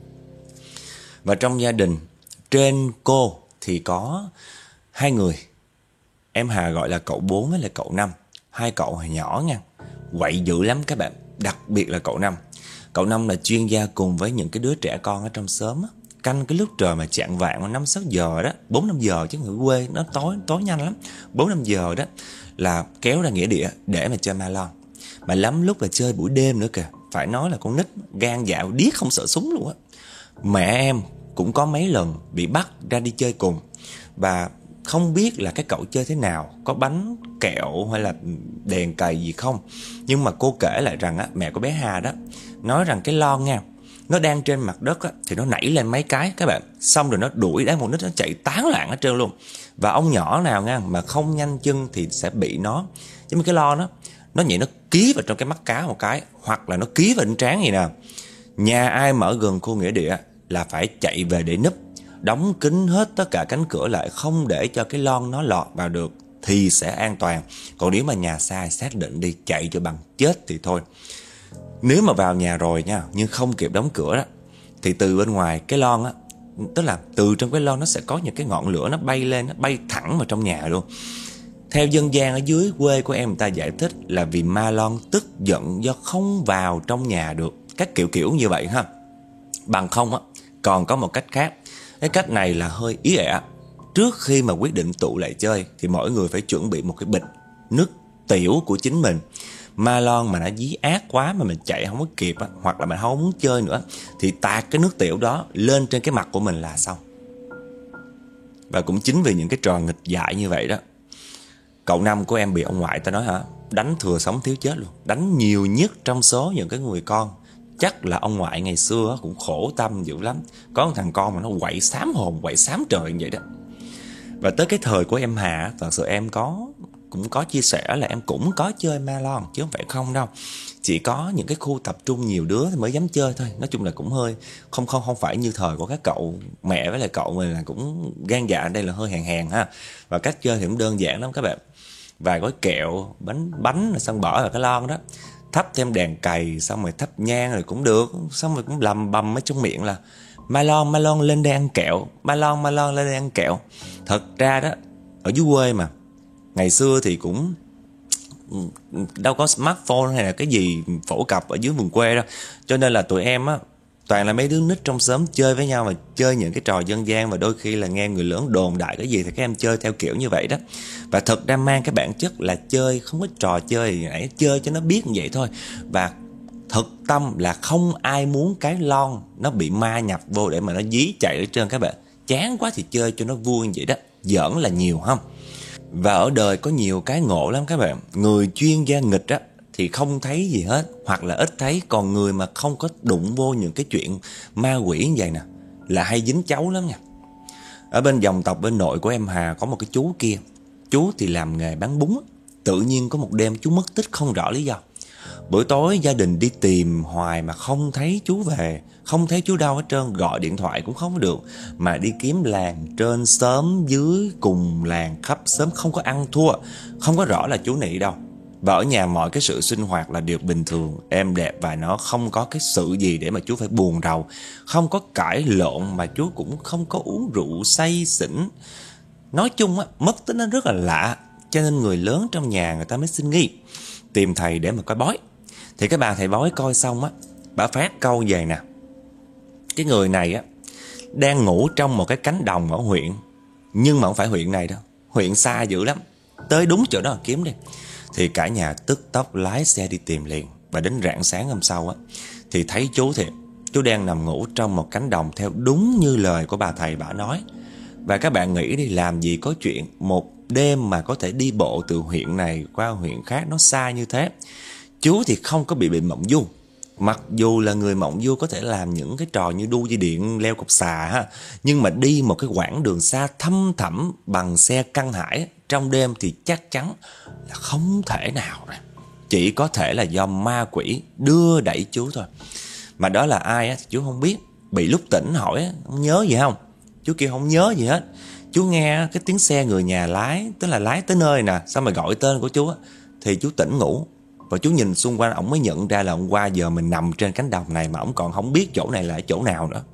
Và trong gia đình, trên cô thì có hai người. Em Hà gọi là cậu bốn với là cậu năm. Hai cậu hồi nhỏ nha, quậy dữ lắm các bạn. Đặc biệt là cậu năm. Cậu năm là chuyên gia cùng với những cái đứa trẻ con ở trong xóm á, canh cái lúc trời mà chạng vạng năm sáu giờ đó, bốn năm giờ chứ người quê nó tối tối nhanh lắm. Bốn năm giờ đó là kéo ra nghĩa địa để mà chơi ma lon. Mà lắm lúc là chơi buổi đêm nữa kìa. Phải nói là con nít gan dạo điếc không sợ súng luôn á. Mẹ em cũng có mấy lần bị bắt ra đi chơi cùng. Và không biết là cái cậu chơi thế nào, có bánh kẹo hay là đèn cày gì không. Nhưng mà cô kể lại rằng á, mẹ của bé Hà đó nói rằng cái lon nha, nó đang trên mặt đất á, thì nó nảy lên mấy cái các bạn. Xong rồi nó đuổi đám con nít, nó chạy tán loạn hết trơn luôn. Và ông nhỏ nào nha mà không nhanh chân thì sẽ bị nó, chứ mà cái lon đó nó nhảy, nó ký vào trong cái mắt cá một cái, hoặc là nó ký vào trên trán gì nè. Nhà ai mở gần khu nghĩa địa là phải chạy về để núp, đóng kín hết tất cả cánh cửa lại, không để cho cái lon nó lọt vào được thì sẽ an toàn. Còn nếu mà nhà sai xác định đi, chạy cho bằng chết thì thôi. Nếu mà vào nhà rồi nha, nhưng không kịp đóng cửa đó, thì từ bên ngoài cái lon á, tức là từ trong cái lon nó sẽ có những cái ngọn lửa nó bay lên, nó bay thẳng vào trong nhà luôn. Theo dân gian ở dưới quê của em, người ta giải thích là vì ma lon tức giận do không vào trong nhà được, các kiểu kiểu như vậy ha. Bằng không á, còn có một cách khác. Cái cách này là hơi ý ẹ. Trước khi mà quyết định tụ lại chơi thì mỗi người phải chuẩn bị một cái bịch nước tiểu của chính mình. Ma lon mà nó dí ác quá mà mình chạy không có kịp á, hoặc là mình không muốn chơi nữa, thì tạt cái nước tiểu đó lên trên cái mặt của mình là xong. Và cũng chính vì những cái trò nghịch dại như vậy đó, cậu Năm của em bị ông ngoại ta nói hả, đánh thừa sống thiếu chết luôn. Đánh nhiều nhất trong số những cái người con. Chắc là ông ngoại ngày xưa cũng khổ tâm dữ lắm. Có một thằng con mà nó quậy xám hồn, quậy xám trời như vậy đó. Và tới cái thời của em Hà, thật sự em có cũng có chia sẻ là em cũng có chơi ma lon, chứ không phải không đâu. Chỉ có những cái khu tập trung nhiều đứa thì mới dám chơi thôi. Nói chung là cũng hơi không không không phải như thời của các cậu mẹ với lại cậu mình, là cũng gan dạ, đây là hơi hèn hèn ha. Và cách chơi thì cũng đơn giản lắm các bạn. Vài gói kẹo, bánh bánh là xong bỏ vào cái lon đó, thắp thêm đèn cày, xong rồi thắp nhang rồi cũng được, xong rồi cũng lầm bầm ở trong miệng là ma lon ma lon lên đây ăn kẹo, ma lon ma lon lên đây ăn kẹo. Thật ra đó, ở dưới quê mà, ngày xưa thì cũng đâu có smartphone hay là cái gì phổ cập ở dưới vùng quê đâu, cho nên là tụi em á toàn là mấy đứa nít trong xóm chơi với nhau, mà chơi những cái trò dân gian, và đôi khi là nghe người lớn đồn đại cái gì thì các em chơi theo kiểu như vậy đó. Và thật ra mang cái bản chất là chơi, không có trò chơi gì nãy, chơi cho nó biết như vậy thôi. Và thực tâm là không ai muốn cái lon nó bị ma nhập vô để mà nó dí chạy ở trên các bạn. Chán quá thì chơi cho nó vui như vậy đó, giỡn là nhiều không. Và ở đời có nhiều cái ngộ lắm các bạn. Người chuyên gia nghịch á thì không thấy gì hết, hoặc là ít thấy. Còn người mà không có đụng vô những cái chuyện ma quỷ như vậy nè là hay dính cháu lắm nha. Ở bên dòng tộc bên nội của em Hà có một cái chú kia. Chú thì làm nghề bán bún. Tự nhiên có một đêm chú mất tích không rõ lý do. Buổi tối gia đình đi tìm hoài mà không thấy chú về, không thấy chú đâu hết trơn, gọi điện thoại cũng không được. Mà đi kiếm làng trên xóm dưới cùng làng khắp xóm không có ăn thua, không có rõ là chú này đâu. Và ở nhà mọi cái sự sinh hoạt là điều bình thường, êm đẹp, và nó không có cái sự gì để mà chú phải buồn rầu. Không có cãi lộn, mà chú cũng không có uống rượu say xỉn. Nói chung á, mất tích nó rất là lạ, cho nên người lớn trong nhà người ta mới xin nghi, tìm thầy để mà coi bói. Thì cái bà thầy bói coi xong á, bà phát câu về nè: cái người này á đang ngủ trong một cái cánh đồng ở huyện, nhưng mà không phải huyện này đâu, huyện xa dữ lắm, tới đúng chỗ đó mà kiếm đi. Thì cả nhà tức tốc lái xe đi tìm liền. Và đến rạng sáng hôm sau á thì thấy chú thiệt, chú đang nằm ngủ trong một cánh đồng theo đúng như lời của bà thầy bà nói. Và các bạn nghĩ đi, làm gì có chuyện một đêm mà có thể đi bộ từ huyện này qua huyện khác, nó xa như thế. Chú thì không có bị bệnh mộng du. Mặc dù là người mộng du có thể làm những cái trò như đu dây điện, leo cọc xà ha, nhưng mà đi một cái quãng đường xa thăm thẳm bằng xe căng hải trong đêm thì chắc chắn là không thể nào rồi. Chỉ có thể là do ma quỷ đưa đẩy chú thôi. Mà đó là ai á thì chú không biết. Bị lúc tỉnh hỏi không nhớ gì không, chú kêu không nhớ gì hết. Chú nghe cái tiếng xe người nhà lái, tức là lái tới nơi nè, xong rồi gọi tên của chú á, thì chú tỉnh ngủ. Và chú nhìn xung quanh, ổng mới nhận ra là hôm qua giờ mình nằm trên cánh đồng này mà ổng còn không biết chỗ này là chỗ nào nữa.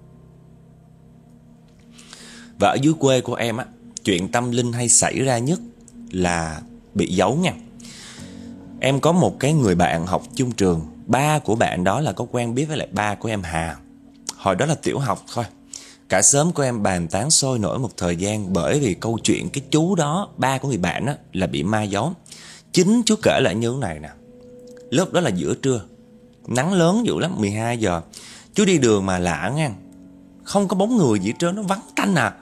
Và ở dưới quê của em á, chuyện tâm linh hay xảy ra nhất là bị giấu nha. Em có một cái người bạn học chung trường. Ba của bạn đó là có quen biết với lại ba của em Hà. Hồi đó là tiểu học thôi. Cả xóm của em bàn tán sôi nổi một thời gian, bởi vì câu chuyện cái chú đó, ba của người bạn đó, là bị ma giấu. Chính chú kể lại như thế này nè. Lúc đó là giữa trưa, nắng lớn dữ lắm, mười hai giờ. Chú đi đường mà lạ ngang, không có bóng người gì hết trơn, nó vắng tanh à.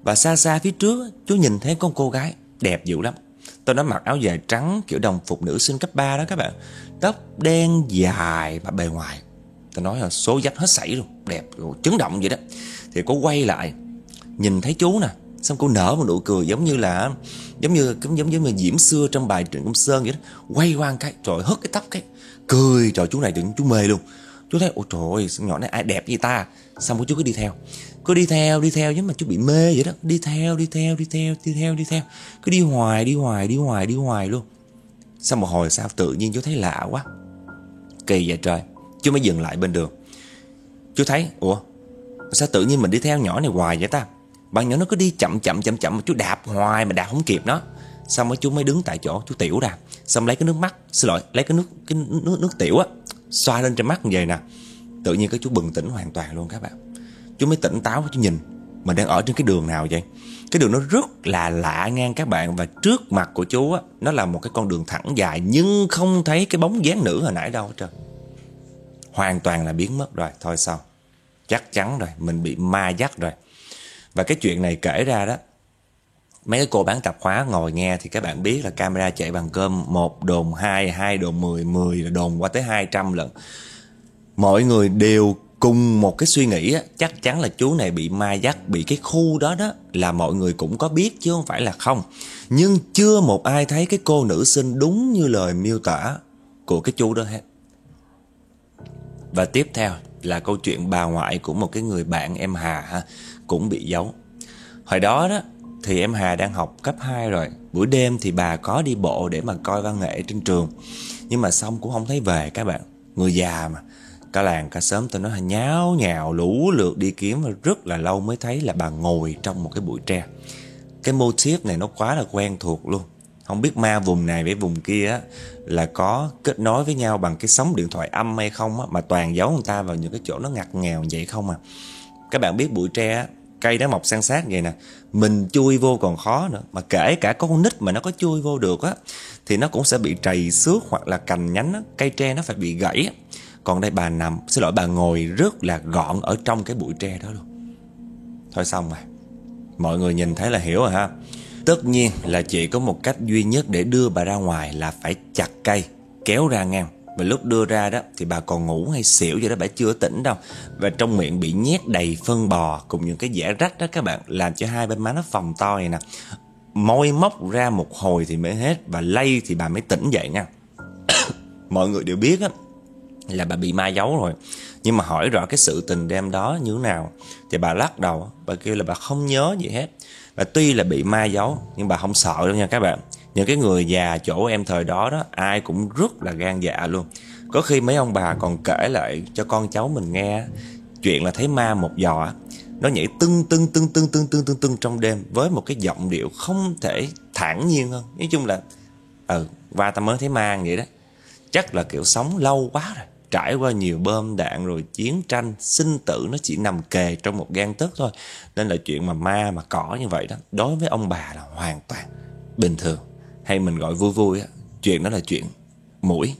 Và xa xa phía trước chú nhìn thấy con cô gái đẹp dữ lắm. Tôi đã mặc áo dài trắng kiểu đồng phục nữ sinh cấp ba đó các bạn. Tóc đen dài mà bề ngoài tôi nói là số dách hết sảy luôn, đẹp rồi, chấn động vậy đó. Thì cô quay lại nhìn thấy chú nè, xong cô nở một nụ cười giống như là giống như giống giống như Diễm Xưa trong bài Trịnh Công Sơn vậy đó. Quay qua cái trời hất cái tóc cái cười, trời chú này đừng chú mê luôn. Chú thấy ôi trời ơi, nhỏ này ai đẹp như ta. Xong chú cứ đi theo, cứ đi theo đi theo giống mà chú bị mê vậy đó. Đi theo đi theo đi theo đi theo đi theo cứ đi hoài đi hoài đi hoài đi hoài luôn. Sau một hồi sao tự nhiên chú thấy lạ quá, kỳ vậy trời. Chú mới dừng lại bên đường. Chú thấy ủa sao tự nhiên mình đi theo nhỏ này hoài vậy ta. Bạn nhỏ nó cứ đi chậm chậm chậm chậm mà chú đạp hoài mà đạp không kịp nó. Xong rồi chú mới đứng tại chỗ, chú tiểu ra, xong lấy cái nước mắt, xin lỗi, lấy cái nước cái nước nước tiểu á xoa lên trên mắt như vậy nè. Tự nhiên cái chú bừng tỉnh hoàn toàn luôn các bạn. Chú mới tỉnh táo, chú nhìn mình đang ở trên cái đường nào vậy. Cái đường nó rất là lạ ngang các bạn. Và trước mặt của chú á, nó là một cái con đường thẳng dài, nhưng không thấy cái bóng dáng nữ hồi nãy đâu hết trơn. Hoàn toàn là biến mất rồi. Thôi sao, chắc chắn rồi, mình bị ma dắt rồi. Và cái chuyện này kể ra đó, mấy cái cô bán tạp hóa ngồi nghe thì các bạn biết là camera chạy bằng cơm. Một đồn hai, hai đồn mười, mười là đồn qua tới hai trăm lần. Mọi người đều cùng một cái suy nghĩ á, chắc chắn là chú này bị ma dắt, bị cái khu đó đó là mọi người cũng có biết chứ không phải là không. Nhưng chưa một ai thấy cái cô nữ sinh đúng như lời miêu tả của cái chú đó hết. Và tiếp theo là câu chuyện bà ngoại của một cái người bạn em Hà ha, cũng bị giấu. Hồi đó đó thì em Hà đang học cấp hai rồi. Buổi đêm thì bà có đi bộ để mà coi văn nghệ trên trường, nhưng mà xong cũng không thấy về các bạn. Người già mà, cả làng cả xóm tôi nói là nháo nhào lũ lượt đi kiếm, và rất là lâu mới thấy là bà ngồi trong một cái bụi tre. Cái motif này nó quá là quen thuộc luôn. Không biết ma vùng này với vùng kia á, là có kết nối với nhau bằng cái sóng điện thoại âm hay không á, mà toàn giấu người ta vào những cái chỗ nó ngặt nghèo vậy không à. Các bạn biết bụi tre á, cây nó mọc san sát vậy nè, mình chui vô còn khó nữa. Mà kể cả có con nít mà nó có chui vô được á, thì nó cũng sẽ bị trầy xước hoặc là cành nhánh á, cây tre nó phải bị gãy á. Còn đây bà nằm, xin lỗi bà ngồi rất là gọn ở trong cái bụi tre đó luôn. Thôi xong rồi, mọi người nhìn thấy là hiểu rồi ha. Tất nhiên là chỉ có một cách duy nhất để đưa bà ra ngoài là phải chặt cây, kéo ra ngang. Và lúc đưa ra đó thì bà còn ngủ hay xỉu vậy đó, bà chưa tỉnh đâu. Và trong miệng bị nhét đầy phân bò cùng những cái dẻ rách đó các bạn, làm cho hai bên má nó phồng to này nè. Môi móc ra một hồi thì mới hết, và lay thì bà mới tỉnh dậy nha. Mọi người đều biết á là bà bị ma giấu rồi. Nhưng mà hỏi rõ cái sự tình đêm đó như thế nào thì bà lắc đầu. Bà kêu là bà không nhớ gì hết. Và tuy là bị ma giấu nhưng bà không sợ đâu nha các bạn. Những cái người già chỗ em thời đó đó, ai cũng rất là gan dạ luôn. Có khi mấy ông bà còn kể lại cho con cháu mình nghe chuyện là thấy ma một giò nó nhảy tưng tưng tưng tưng tưng tưng tưng tưng trong đêm, với một cái giọng điệu không thể thản nhiên hơn. Nói chung là ừ, và ta mới thấy ma vậy đó. Chắc là kiểu sống lâu quá rồi, trải qua nhiều bom đạn rồi chiến tranh, sinh tử nó chỉ nằm kề trong một gang tấc thôi. Nên là chuyện mà ma mà cỏ như vậy đó, đối với ông bà là hoàn toàn bình thường. Hay mình gọi vui vui á, chuyện đó là chuyện mũi.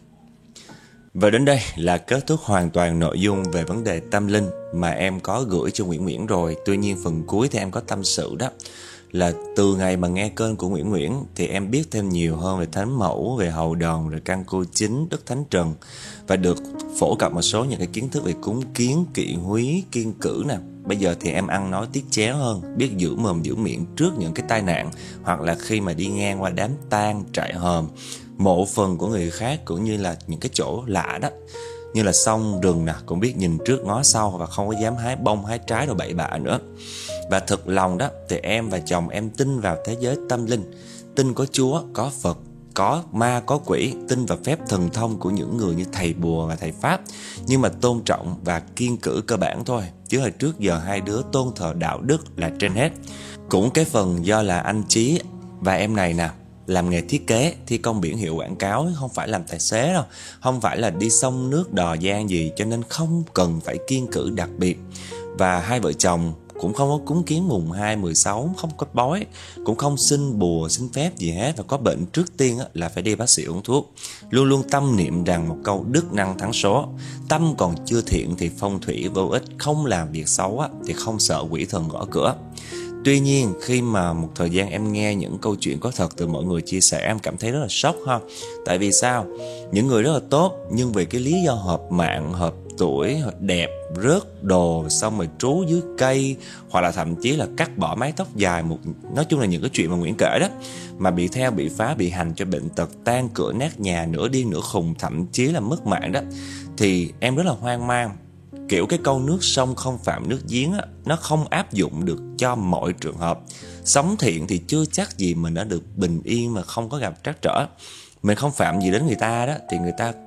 Và đến đây là kết thúc hoàn toàn nội dung về vấn đề tâm linh mà em có gửi cho Nguyễn Nguyễn rồi. Tuy nhiên phần cuối thì em có tâm sự đó, là từ ngày mà nghe kênh của Nguyễn Nguyễn thì em biết thêm nhiều hơn về Thánh Mẫu, về Hầu Đồng, rồi Căn Cô Chính, Đức Thánh Trần, và được phổ cập một số những cái kiến thức về cúng kiến, kỵ húy, kiêng cữ nè. Bây giờ thì em ăn nói tiết chéo hơn, biết giữ mồm giữ miệng trước những cái tai nạn, hoặc là khi mà đi ngang qua đám tang, trại hòm, mộ phần của người khác, cũng như là những cái chỗ lạ đó, như là sông rừng nè, cũng biết nhìn trước ngó sau và không có dám hái bông hái trái đồ bậy bạ nữa. Và thực lòng đó thì em và chồng em tin vào thế giới tâm linh, tin có Chúa, có Phật, có ma, có quỷ, tin vào phép thần thông của những người như thầy bùa và thầy Pháp, nhưng mà tôn trọng và kiêng cữ cơ bản thôi. Chứ hồi trước giờ hai đứa tôn thờ đạo đức là trên hết. Cũng cái phần do là anh Chí và em này nè, làm nghề thiết kế, thi công biển hiệu quảng cáo, không phải làm tài xế đâu, không phải là đi sông nước đò giang gì, cho nên không cần phải kiêng cữ đặc biệt. Và hai vợ chồng cũng không có cúng kiến mùng hai, mười sáu, không có bói, cũng không xin bùa, xin phép gì hết. Và có bệnh trước tiên là phải đi bác sĩ uống thuốc. Luôn luôn tâm niệm rằng một câu đức năng thắng số. Tâm còn chưa thiện thì phong thủy vô ích, không làm việc xấu thì không sợ quỷ thần gõ cửa. Tuy nhiên khi mà một thời gian em nghe những câu chuyện có thật từ mọi người chia sẻ, em cảm thấy rất là sốc ha. Tại vì sao? Những người rất là tốt, nhưng vì cái lý do hợp mạng, hợp tuổi, hợp đẹp, rớt đồ, xong rồi trú dưới cây, hoặc là thậm chí là cắt bỏ mái tóc dài, một nói chung là những cái chuyện mà Nguyễn kể đó, mà bị theo, bị phá, bị hành cho bệnh tật, tan cửa nát nhà, nửa điên nửa khùng, thậm chí là mất mạng đó, thì em rất là hoang mang. Kiểu cái câu nước sông không phạm nước giếng á, nó không áp dụng được cho mọi trường hợp. Sống thiện thì chưa chắc gì mình đã được bình yên mà không có gặp trắc trở. Mình không phạm gì đến người ta đó, thì người ta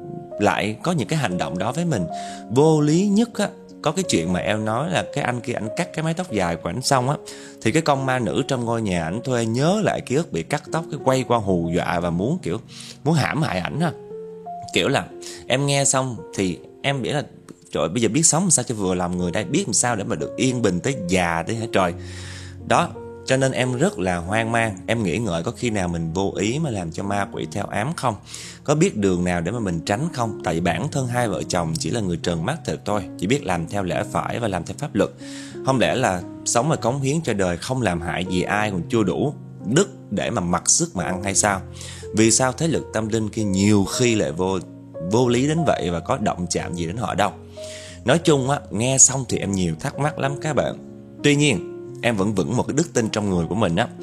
lại có những cái hành động đó với mình. Vô lý nhất á, có cái chuyện mà em nói là cái anh kia ảnh cắt cái mái tóc dài của ảnh xong á, thì cái con ma nữ trong ngôi nhà ảnh thuê nhớ lại ký ức bị cắt tóc, cái quay qua hù dọa và muốn kiểu muốn hãm hại ảnh á. Kiểu là em nghe xong thì em nghĩ là trời, bây giờ biết sống làm sao cho vừa lòng người đây, biết làm sao để mà được yên bình tới già tới hả trời. Đó, cho nên em rất là hoang mang. Em nghĩ ngợi có khi nào mình vô ý mà làm cho ma quỷ theo ám không? Có biết đường nào để mà mình tránh không? Tại vì bản thân hai vợ chồng chỉ là người trần mắt thịt thôi, chỉ biết làm theo lẽ phải và làm theo pháp luật. Không lẽ là sống mà cống hiến cho đời, không làm hại gì ai còn chưa đủ đức để mà mặc sức mà ăn hay sao? Vì sao thế lực tâm linh kia nhiều khi lại vô vô lý đến vậy và có động chạm gì đến họ đâu? Nói chung á, nghe xong thì em nhiều thắc mắc lắm các bạn. Tuy nhiên em vẫn vững một cái đức tin trong người của mình á.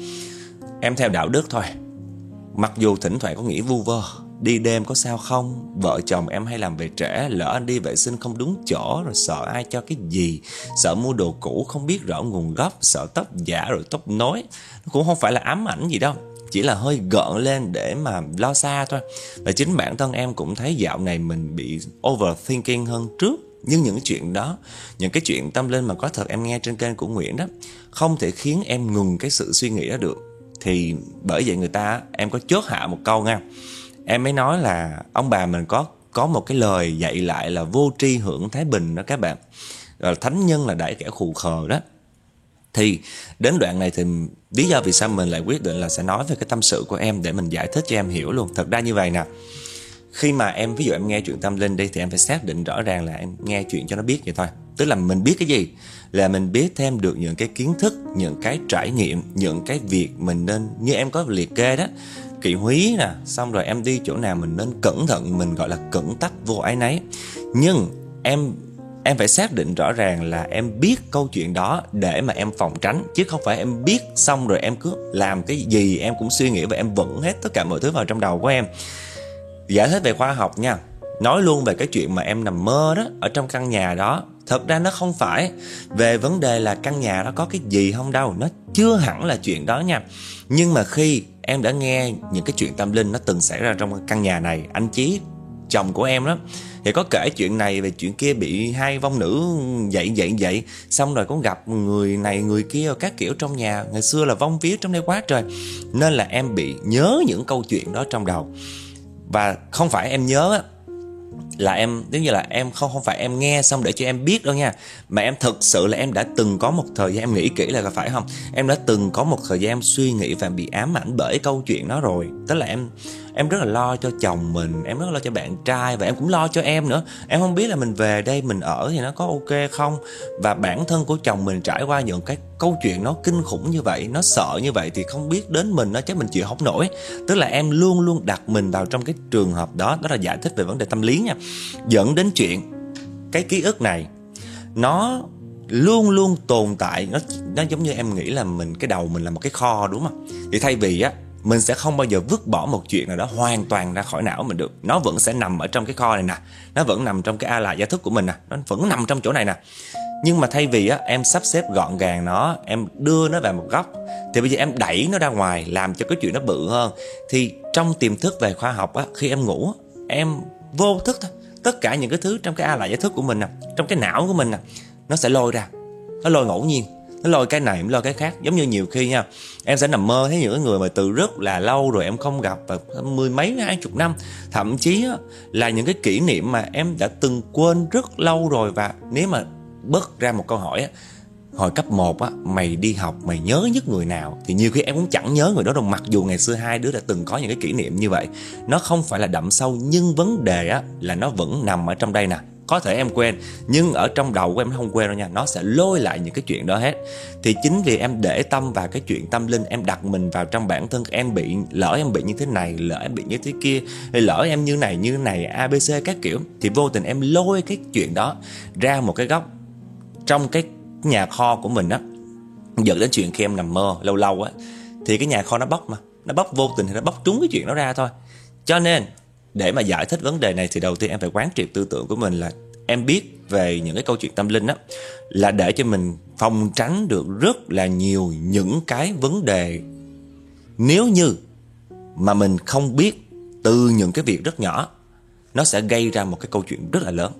Em theo đạo đức thôi. Mặc dù thỉnh thoảng có nghĩ vu vơ, đi đêm có sao không, vợ chồng em hay làm về trễ, lỡ anh đi vệ sinh không đúng chỗ, rồi sợ ai cho cái gì, sợ mua đồ cũ không biết rõ nguồn gốc, sợ tóc giả rồi tóc nối. Nó cũng không phải là ám ảnh gì đâu, chỉ là hơi gợn lên để mà lo xa thôi. Và chính bản thân em cũng thấy dạo này mình bị overthinking hơn trước. Nhưng những chuyện đó, những cái chuyện tâm linh mà có thật em nghe trên kênh của Nguyễn đó, không thể khiến em ngừng cái sự suy nghĩ đó được. Thì bởi vậy người ta, em có chốt hạ một câu nha. Em mới nói là ông bà mình có có một cái lời dạy lại là vô tri hưởng thái bình đó các bạn. Rồi thánh nhân là đãi kẻ khù khờ đó. Thì đến đoạn này thì lý do vì sao mình lại quyết định là sẽ nói về cái tâm sự của em để mình giải thích cho em hiểu luôn. Thật ra như vậy nè, khi mà em, ví dụ em nghe chuyện tâm linh đi, thì em phải xác định rõ ràng là em nghe chuyện cho nó biết vậy thôi. Tức là mình biết cái gì? Là mình biết thêm được những cái kiến thức, những cái trải nghiệm, những cái việc mình nên, như em có liệt kê đó, kỵ húy nè, xong rồi em đi chỗ nào mình nên cẩn thận, mình gọi là cẩn tắc vô ái nấy. Nhưng em em phải xác định rõ ràng là em biết câu chuyện đó để mà em phòng tránh, chứ không phải em biết xong rồi em cứ làm cái gì em cũng suy nghĩ và em vẩn hết tất cả mọi thứ vào trong đầu của em. Giải thích về khoa học nha. Nói luôn về cái chuyện mà em nằm mơ đó, ở trong căn nhà đó. Thật ra nó không phải về vấn đề là căn nhà đó có cái gì không đâu. Nó chưa hẳn là chuyện đó nha. Nhưng mà khi em đã nghe những cái chuyện tâm linh nó từng xảy ra trong căn nhà này, anh Chí, chồng của em đó, thì có kể chuyện này về chuyện kia, bị hai vong nữ dậy dậy dậy, xong rồi có gặp người này người kia các kiểu trong nhà. Ngày xưa là vong vía trong đây quá trời. Nên là em bị nhớ những câu chuyện đó trong đầu. Và không phải em nhớ á, là em, giống như là em không không phải em nghe xong để cho em biết đâu nha, mà em thực sự là em đã từng có một thời gian, em nghĩ kỹ là phải không, em đã từng có một thời gian em suy nghĩ và bị ám ảnh bởi câu chuyện đó rồi. Tức là em em rất là lo cho chồng mình, em rất là lo cho bạn trai, và em cũng lo cho em nữa. Em không biết là mình về đây mình ở thì nó có ok không, và bản thân của chồng mình trải qua những cái câu chuyện nó kinh khủng như vậy, nó sợ như vậy, thì không biết đến mình nó chắc mình chịu không nổi. Tức là em luôn luôn đặt mình vào trong cái trường hợp đó. Đó là giải thích về vấn đề tâm lý nha. Dẫn đến chuyện cái ký ức này nó luôn luôn tồn tại. Nó nó giống như em nghĩ là mình, cái đầu mình là một cái kho, đúng không? Thì thay vì á, mình sẽ không bao giờ vứt bỏ một chuyện nào đó hoàn toàn ra khỏi não mình được. Nó vẫn sẽ nằm ở trong cái kho này nè, nó vẫn nằm trong cái a lại gia thức của mình nè, nó vẫn nằm trong chỗ này nè. Nhưng mà thay vì á, em sắp xếp gọn gàng nó, em đưa nó vào một góc, thì bây giờ em đẩy nó ra ngoài, làm cho cái chuyện nó bự hơn. Thì trong tiềm thức về khoa học á, khi em ngủ, em vô thức thôi, tất cả những cái thứ trong cái a lại gia thức của mình nè, trong cái não của mình nè, nó sẽ lôi ra. Nó lôi ngẫu nhiên, nó lôi cái này, nó lôi cái khác. Giống như nhiều khi nha, em sẽ nằm mơ thấy những người mà từ rất là lâu rồi em không gặp, và mười mấy hai chục năm, thậm chí á, là những cái kỷ niệm mà em đã từng quên rất lâu rồi. Và nếu mà bớt ra một câu hỏi á, hồi cấp một á, mày đi học mày nhớ nhất người nào, thì nhiều khi em cũng chẳng nhớ người đó đâu, mặc dù ngày xưa hai đứa đã từng có những cái kỷ niệm như vậy. Nó không phải là đậm sâu, nhưng vấn đề á là nó vẫn nằm ở trong đây nè, Có thể em quên, nhưng ở trong đầu của em nó không quên đâu nha. Nó sẽ lôi lại những cái chuyện đó hết. Thì chính vì em để tâm vào cái chuyện tâm linh, em đặt mình vào trong bản thân em, bị lỡ em bị như thế này, lỡ em bị như thế kia, lỡ em như này như này a bê xê các kiểu, thì vô tình em lôi cái chuyện đó ra một cái góc trong cái nhà kho của mình á. Dẫn đến chuyện khi em nằm mơ lâu lâu á, thì cái nhà kho nó bóc mà, nó bóc vô tình thì nó bóc trúng cái chuyện đó ra thôi. Cho nên để mà giải thích vấn đề này thì đầu tiên em phải quán triệt tư tưởng của mình là em biết về những cái câu chuyện tâm linh á, là để cho mình phòng tránh được rất là nhiều những cái vấn đề nếu như mà mình không biết từ những cái việc rất nhỏ, nó sẽ gây ra một cái câu chuyện rất là lớn.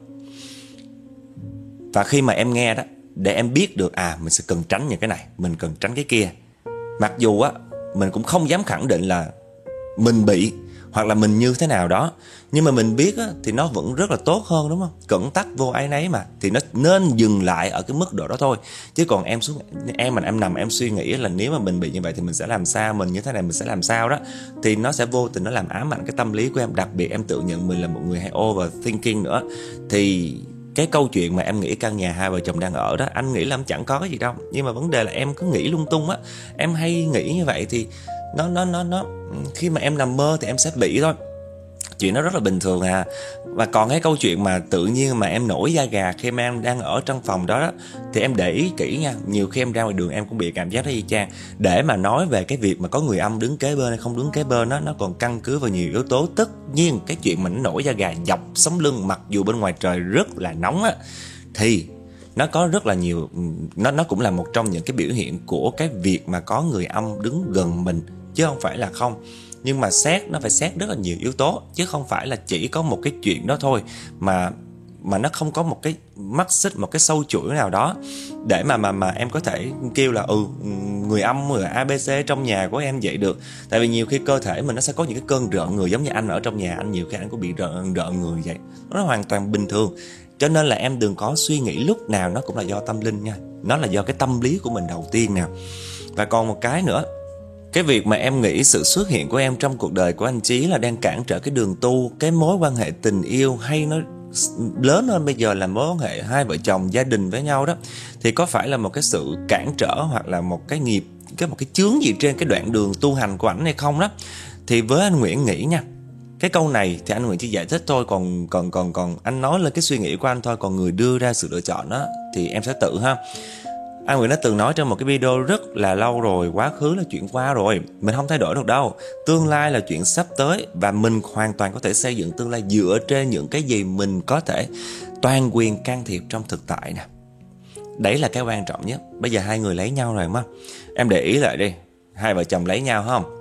Và khi mà em nghe đó, để em biết được à mình sẽ cần tránh những cái này, mình cần tránh cái kia. Mặc dù á mình cũng không dám khẳng định là mình bị hoặc là mình như thế nào đó, nhưng mà mình biết á, thì nó vẫn rất là tốt hơn, đúng không? Cẩn tắc vô áy nấy mà. Thì nó nên dừng lại ở cái mức độ đó thôi. Chứ còn em xuống em mà em nằm em suy nghĩ là nếu mà mình bị như vậy thì mình sẽ làm sao, mình như thế này mình sẽ làm sao đó, thì nó sẽ vô tình nó làm ám ảnh cái tâm lý của em. Đặc biệt em tự nhận mình là một người hay overthinking nữa. Thì cái câu chuyện mà em nghĩ căn nhà hai vợ chồng đang ở đó, anh nghĩ là em chẳng có cái gì đâu, nhưng mà vấn đề là em cứ nghĩ lung tung á. Em hay nghĩ như vậy thì nó nó nó nó khi mà em nằm mơ thì em sẽ bị thôi. Chuyện đó rất là bình thường à. Và còn cái câu chuyện mà tự nhiên mà em nổi da gà khi mà em đang ở trong phòng đó, đó thì em để ý kỹ nha. Nhiều khi em ra ngoài đường em cũng bị cảm giác đó y chang. Để mà nói về cái việc mà có người âm đứng kế bên hay không đứng kế bên đó, nó còn căn cứ vào nhiều yếu tố. Tất nhiên cái chuyện mà nó nổi da gà dọc sống lưng mặc dù bên ngoài trời rất là nóng á, thì nó có rất là nhiều, nó nó cũng là một trong những cái biểu hiện của cái việc mà có người âm đứng gần mình, chứ không phải là không. Nhưng mà xét nó phải xét rất là nhiều yếu tố, chứ không phải là chỉ có một cái chuyện đó thôi mà mà nó không có một cái mắt xích, một cái sâu chuỗi nào đó để mà mà mà em có thể kêu là ừ người âm người a bê xê trong nhà của em vậy được. Tại vì nhiều khi cơ thể mình nó sẽ có những cái cơn rợn người, giống như anh ở trong nhà anh nhiều khi anh cũng bị rợn rợn người vậy. Nó hoàn toàn bình thường. Cho nên là em đừng có suy nghĩ lúc nào nó cũng là do tâm linh nha. Nó là do cái tâm lý của mình đầu tiên nè. Và còn một cái nữa, cái việc mà em nghĩ sự xuất hiện của em trong cuộc đời của anh Chí là đang cản trở cái đường tu, cái mối quan hệ tình yêu, hay nó lớn hơn bây giờ là mối quan hệ hai vợ chồng gia đình với nhau đó, thì có phải là một cái sự cản trở hoặc là một cái nghiệp, cái một cái chướng gì trên cái đoạn đường tu hành của ảnh hay không đó. Thì với anh Nguyễn nghĩ nha, cái câu này thì anh Nguyễn chỉ giải thích thôi, còn còn còn còn anh nói lên cái suy nghĩ của anh thôi, còn người đưa ra sự lựa chọn đó thì em sẽ tự ha. Anh Nguyễn đã từng nói trong một cái video rất là lâu rồi, quá khứ là chuyện qua rồi, mình không thay đổi được đâu. Tương lai là chuyện sắp tới, và mình hoàn toàn có thể xây dựng tương lai dựa trên những cái gì mình có thể toàn quyền can thiệp trong thực tại nè. Đấy là cái quan trọng nhất. Bây giờ hai người lấy nhau rồi mà, em để ý lại đi, hai vợ chồng lấy nhau không?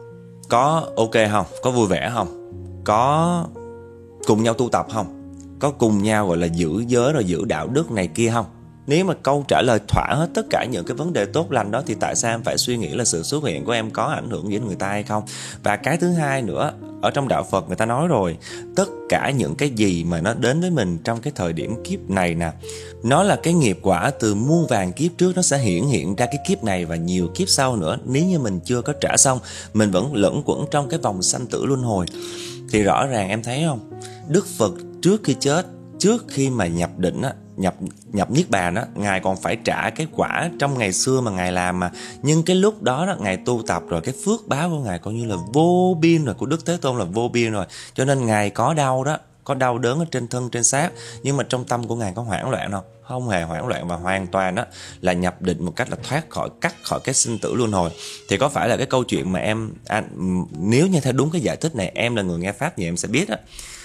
Có ok không? Có vui vẻ không? Có cùng nhau tu tập không? Có cùng nhau gọi là giữ giới rồi giữ đạo đức này kia không? Nếu mà câu trả lời thỏa hết tất cả những cái vấn đề tốt lành đó, thì tại sao em phải suy nghĩ là sự xuất hiện của em có ảnh hưởng đến người ta hay không? Và cái thứ hai nữa, ở trong đạo Phật người ta nói rồi, tất cả những cái gì mà nó đến với mình trong cái thời điểm kiếp này nè, nó là cái nghiệp quả từ muôn vàn kiếp trước, nó sẽ hiển hiện ra cái kiếp này và nhiều kiếp sau nữa. Nếu như mình chưa có trả xong, mình vẫn lẫn quẩn trong cái vòng sanh tử luân hồi. Thì rõ ràng em thấy không, Đức Phật trước khi chết, trước khi mà nhập định á, nhập nhập niết bàn á, ngài còn phải trả cái quả trong ngày xưa mà ngài làm mà. Nhưng cái lúc đó đó ngài tu tập rồi, cái phước báo của ngài coi như là vô biên rồi, của Đức Thế Tôn là vô biên rồi. Cho nên ngài có đau đó, có đau đớn ở trên thân trên xác, nhưng mà trong tâm của ngài có hoảng loạn không? Không hề hoảng loạn, và hoàn toàn đó là nhập định một cách là thoát khỏi, cắt khỏi cái sinh tử luân hồi. Thì có phải là cái câu chuyện mà em anh, nếu như theo đúng cái giải thích này, em là người nghe pháp nhiều em sẽ biết đó,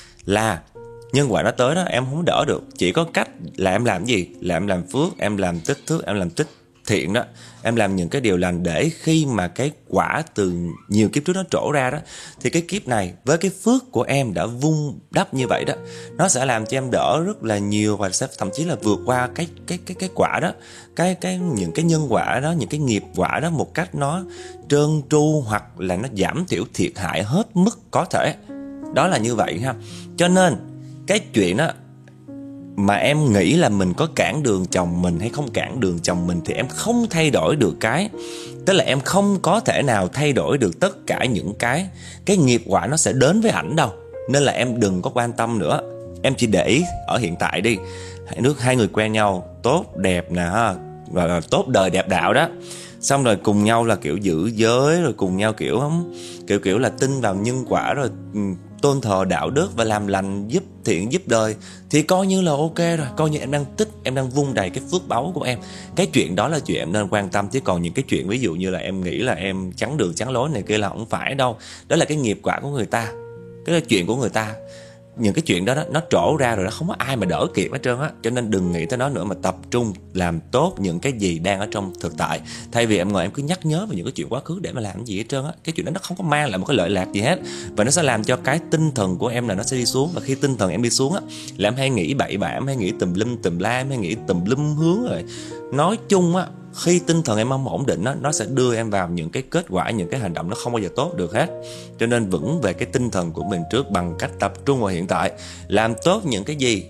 là nhân quả nó tới đó em không đỡ được. Chỉ có cách là em làm gì? Là em làm phước, em làm tích phước, em làm tích thiện đó. Em làm những cái điều lành để khi mà cái quả từ nhiều kiếp trước nó trổ ra đó, thì cái kiếp này với cái phước của em đã vun đắp như vậy đó, nó sẽ làm cho em đỡ rất là nhiều, và sẽ thậm chí là vượt qua cái cái cái cái quả đó, cái cái những cái nhân quả đó, những cái nghiệp quả đó một cách nó trơn tru, hoặc là nó giảm thiểu thiệt hại hết mức có thể. Đó là như vậy ha. Cho nên cái chuyện đó mà em nghĩ là mình có cản đường chồng mình hay không cản đường chồng mình, thì em không thay đổi được cái, tức là em không có thể nào thay đổi được tất cả những cái cái nghiệp quả nó sẽ đến với ảnh đâu. Nên là em đừng có quan tâm nữa. em chỉ để ý ở hiện tại đi, hai nước hai người quen nhau tốt đẹp nè ha, và là tốt đời đẹp đạo đó, xong rồi cùng nhau là kiểu giữ giới, rồi cùng nhau kiểu không kiểu kiểu là tin vào nhân quả, rồi tôn thờ đạo đức và làm lành giúp thiện giúp đời, thì coi như là ok rồi, coi như em đang tích, em đang vun đầy cái phước báu của em. Cái chuyện đó là chuyện em nên quan tâm, chứ còn những cái chuyện ví dụ như là em nghĩ là em chắn đường chắn lối này kia là không phải đâu. Đó là cái nghiệp quả của người ta, cái là chuyện của người ta. Những cái chuyện đó, đó nó trổ ra rồi, nó không có ai mà đỡ kịp hết trơn á. Cho nên đừng nghĩ tới nó nữa, mà tập trung làm tốt những cái gì đang ở trong thực tại, thay vì em ngồi em cứ nhắc nhớ về những cái chuyện quá khứ để mà làm cái gì hết trơn á. Cái chuyện đó nó không có mang lại một cái lợi lạc gì hết, và nó sẽ làm cho cái tinh thần của em là nó sẽ đi xuống. Và khi tinh thần em đi xuống á, là em hay nghĩ bậy bạ, em hay nghĩ tùm lum tùm la, em hay nghĩ tùm lum hướng. Rồi nói chung á, khi tinh thần em không ổn định đó, nó sẽ đưa em vào những cái kết quả, những cái hành động nó không bao giờ tốt được hết. Cho nên vững về cái tinh thần của mình trước bằng cách tập trung vào hiện tại, làm tốt những cái gì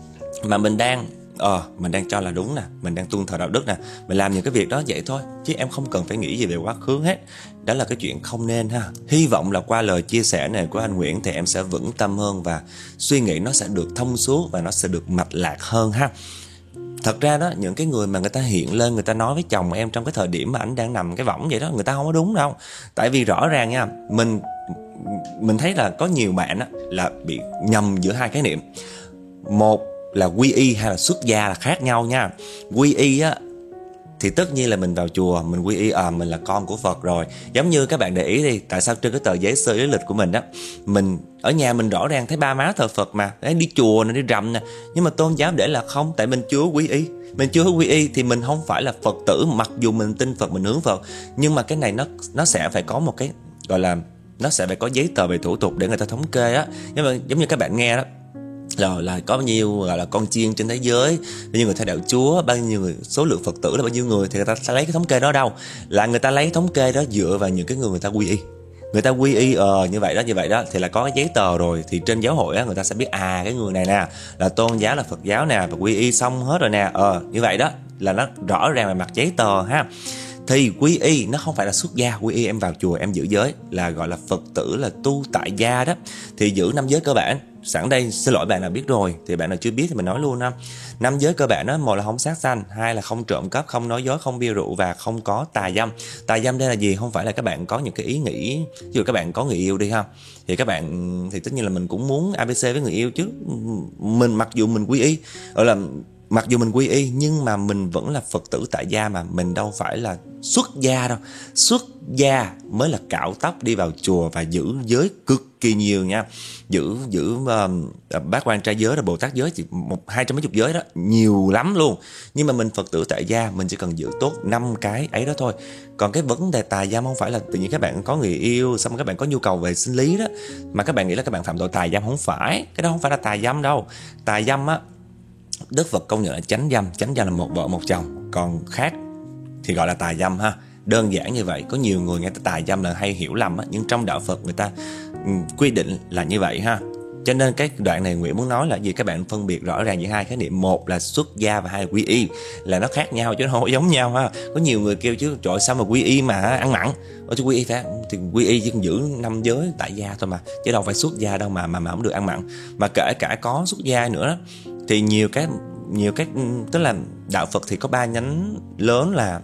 mà mình đang ờ mình đang cho là đúng nè, mình đang tuân thờ đạo đức nè, mình làm những cái việc đó vậy thôi, chứ em không cần phải nghĩ gì về quá khứ hết. Đó là cái chuyện không nên ha. Hy vọng là qua lời chia sẻ này của anh Nguyễn thì em sẽ vững tâm hơn, và suy nghĩ nó sẽ được thông suốt, và nó sẽ được mạch lạc hơn ha. Thật ra đó, những cái người mà người ta hiện lên, người ta nói với chồng em trong cái thời điểm mà anh đang nằm cái võng vậy đó, người ta không có đúng đâu. Tại vì rõ ràng nha, mình mình thấy là có nhiều bạn á là bị nhầm giữa hai khái niệm. Một là quy y hay là xuất gia là khác nhau nha. Quy y á thì tất nhiên là mình vào chùa, mình quy y à mình là con của Phật rồi. Giống như các bạn để ý đi, tại sao trên cái tờ giấy sơ lý lịch của mình đó, mình ở nhà mình rõ ràng thấy ba má thờ Phật mà, đấy, đi chùa nè, đi rằm nè, nhưng mà tôn giáo để là không, tại mình chưa quy y. Mình chưa quy y thì mình không phải là Phật tử, mặc dù mình tin Phật, mình hướng Phật, nhưng mà cái này nó nó sẽ phải có một cái gọi là, nó sẽ phải có giấy tờ về thủ tục để người ta thống kê á. Nhưng mà giống như các bạn nghe đó, rồi là có bao nhiêu gọi là con chiên trên thế giới, bao nhiêu người theo đạo Chúa, bao nhiêu người, số lượng Phật tử là bao nhiêu người, thì người ta sẽ lấy cái thống kê đó đâu, là người ta lấy thống kê đó dựa vào những cái người người ta quy y. Người ta quy y ờ như vậy đó, như vậy đó thì là có cái giấy tờ rồi, thì trên giáo hội á người ta sẽ biết à cái người này nè là tôn giáo là Phật giáo nè, và quy y xong hết rồi nè, ờ như vậy đó là nó rõ ràng về mặt giấy tờ ha. Thì quy y nó không phải là xuất gia. Quy y em vào chùa em giữ giới là gọi là Phật tử, là tu tại gia đó, thì giữ năm giới cơ bản. Sẵn đây xin lỗi bạn nào biết rồi, thì bạn nào chưa biết thì mình nói luôn ha. Năm giới cơ bản đó, một là không sát sanh, hai là không trộm cắp, không nói dối, không bia rượu, và không có tà dâm. Tà dâm đây là gì? Không phải là các bạn có những cái ý nghĩ, ví dụ các bạn có người yêu đi ha, thì các bạn thì tất nhiên là mình cũng muốn a bê xê với người yêu chứ. Mình mặc dù mình quy y, gọi là mặc dù mình quy y, nhưng mà mình vẫn là Phật tử tại gia mà, mình đâu phải là xuất gia đâu. Xuất gia mới là cạo tóc đi vào chùa và giữ giới cực kỳ nhiều nha. Giữ giữ uh, bát quan trai giới, là Bồ Tát giới, chỉ một hai trăm mấy chục giới đó, nhiều lắm luôn. Nhưng mà mình Phật tử tại gia, mình chỉ cần giữ tốt năm cái ấy đó thôi. Còn cái vấn đề tà dâm không phải là tự nhiên các bạn có người yêu xong các bạn có nhu cầu về sinh lý đó mà các bạn nghĩ là các bạn phạm tội tà dâm. Không phải, cái đó không phải là tà dâm đâu. Tà dâm á, Đức Phật công nhận là chánh dâm. Chánh dâm là một vợ một chồng, còn khác thì gọi là tà dâm ha. Đơn giản như vậy. Có nhiều người nghe tà dâm là hay hiểu lầm á, nhưng trong đạo Phật người ta um, quy định là như vậy ha. Cho nên cái đoạn này Nguyễn muốn nói là gì, các bạn phân biệt rõ ràng giữa hai khái niệm, một là xuất gia và hai là quy y, là nó khác nhau chứ nó không giống nhau ha. Có nhiều người kêu chứ trời sao mà quy y mà ăn mặn, ở chứ quy y phải thì quy y chỉ cần giữ năm giới tại gia thôi mà, chứ đâu phải xuất gia đâu mà mà mà không được ăn mặn. Mà kể cả có xuất gia nữa đó, thì nhiều cái nhiều cái tức là đạo Phật thì có ba nhánh lớn là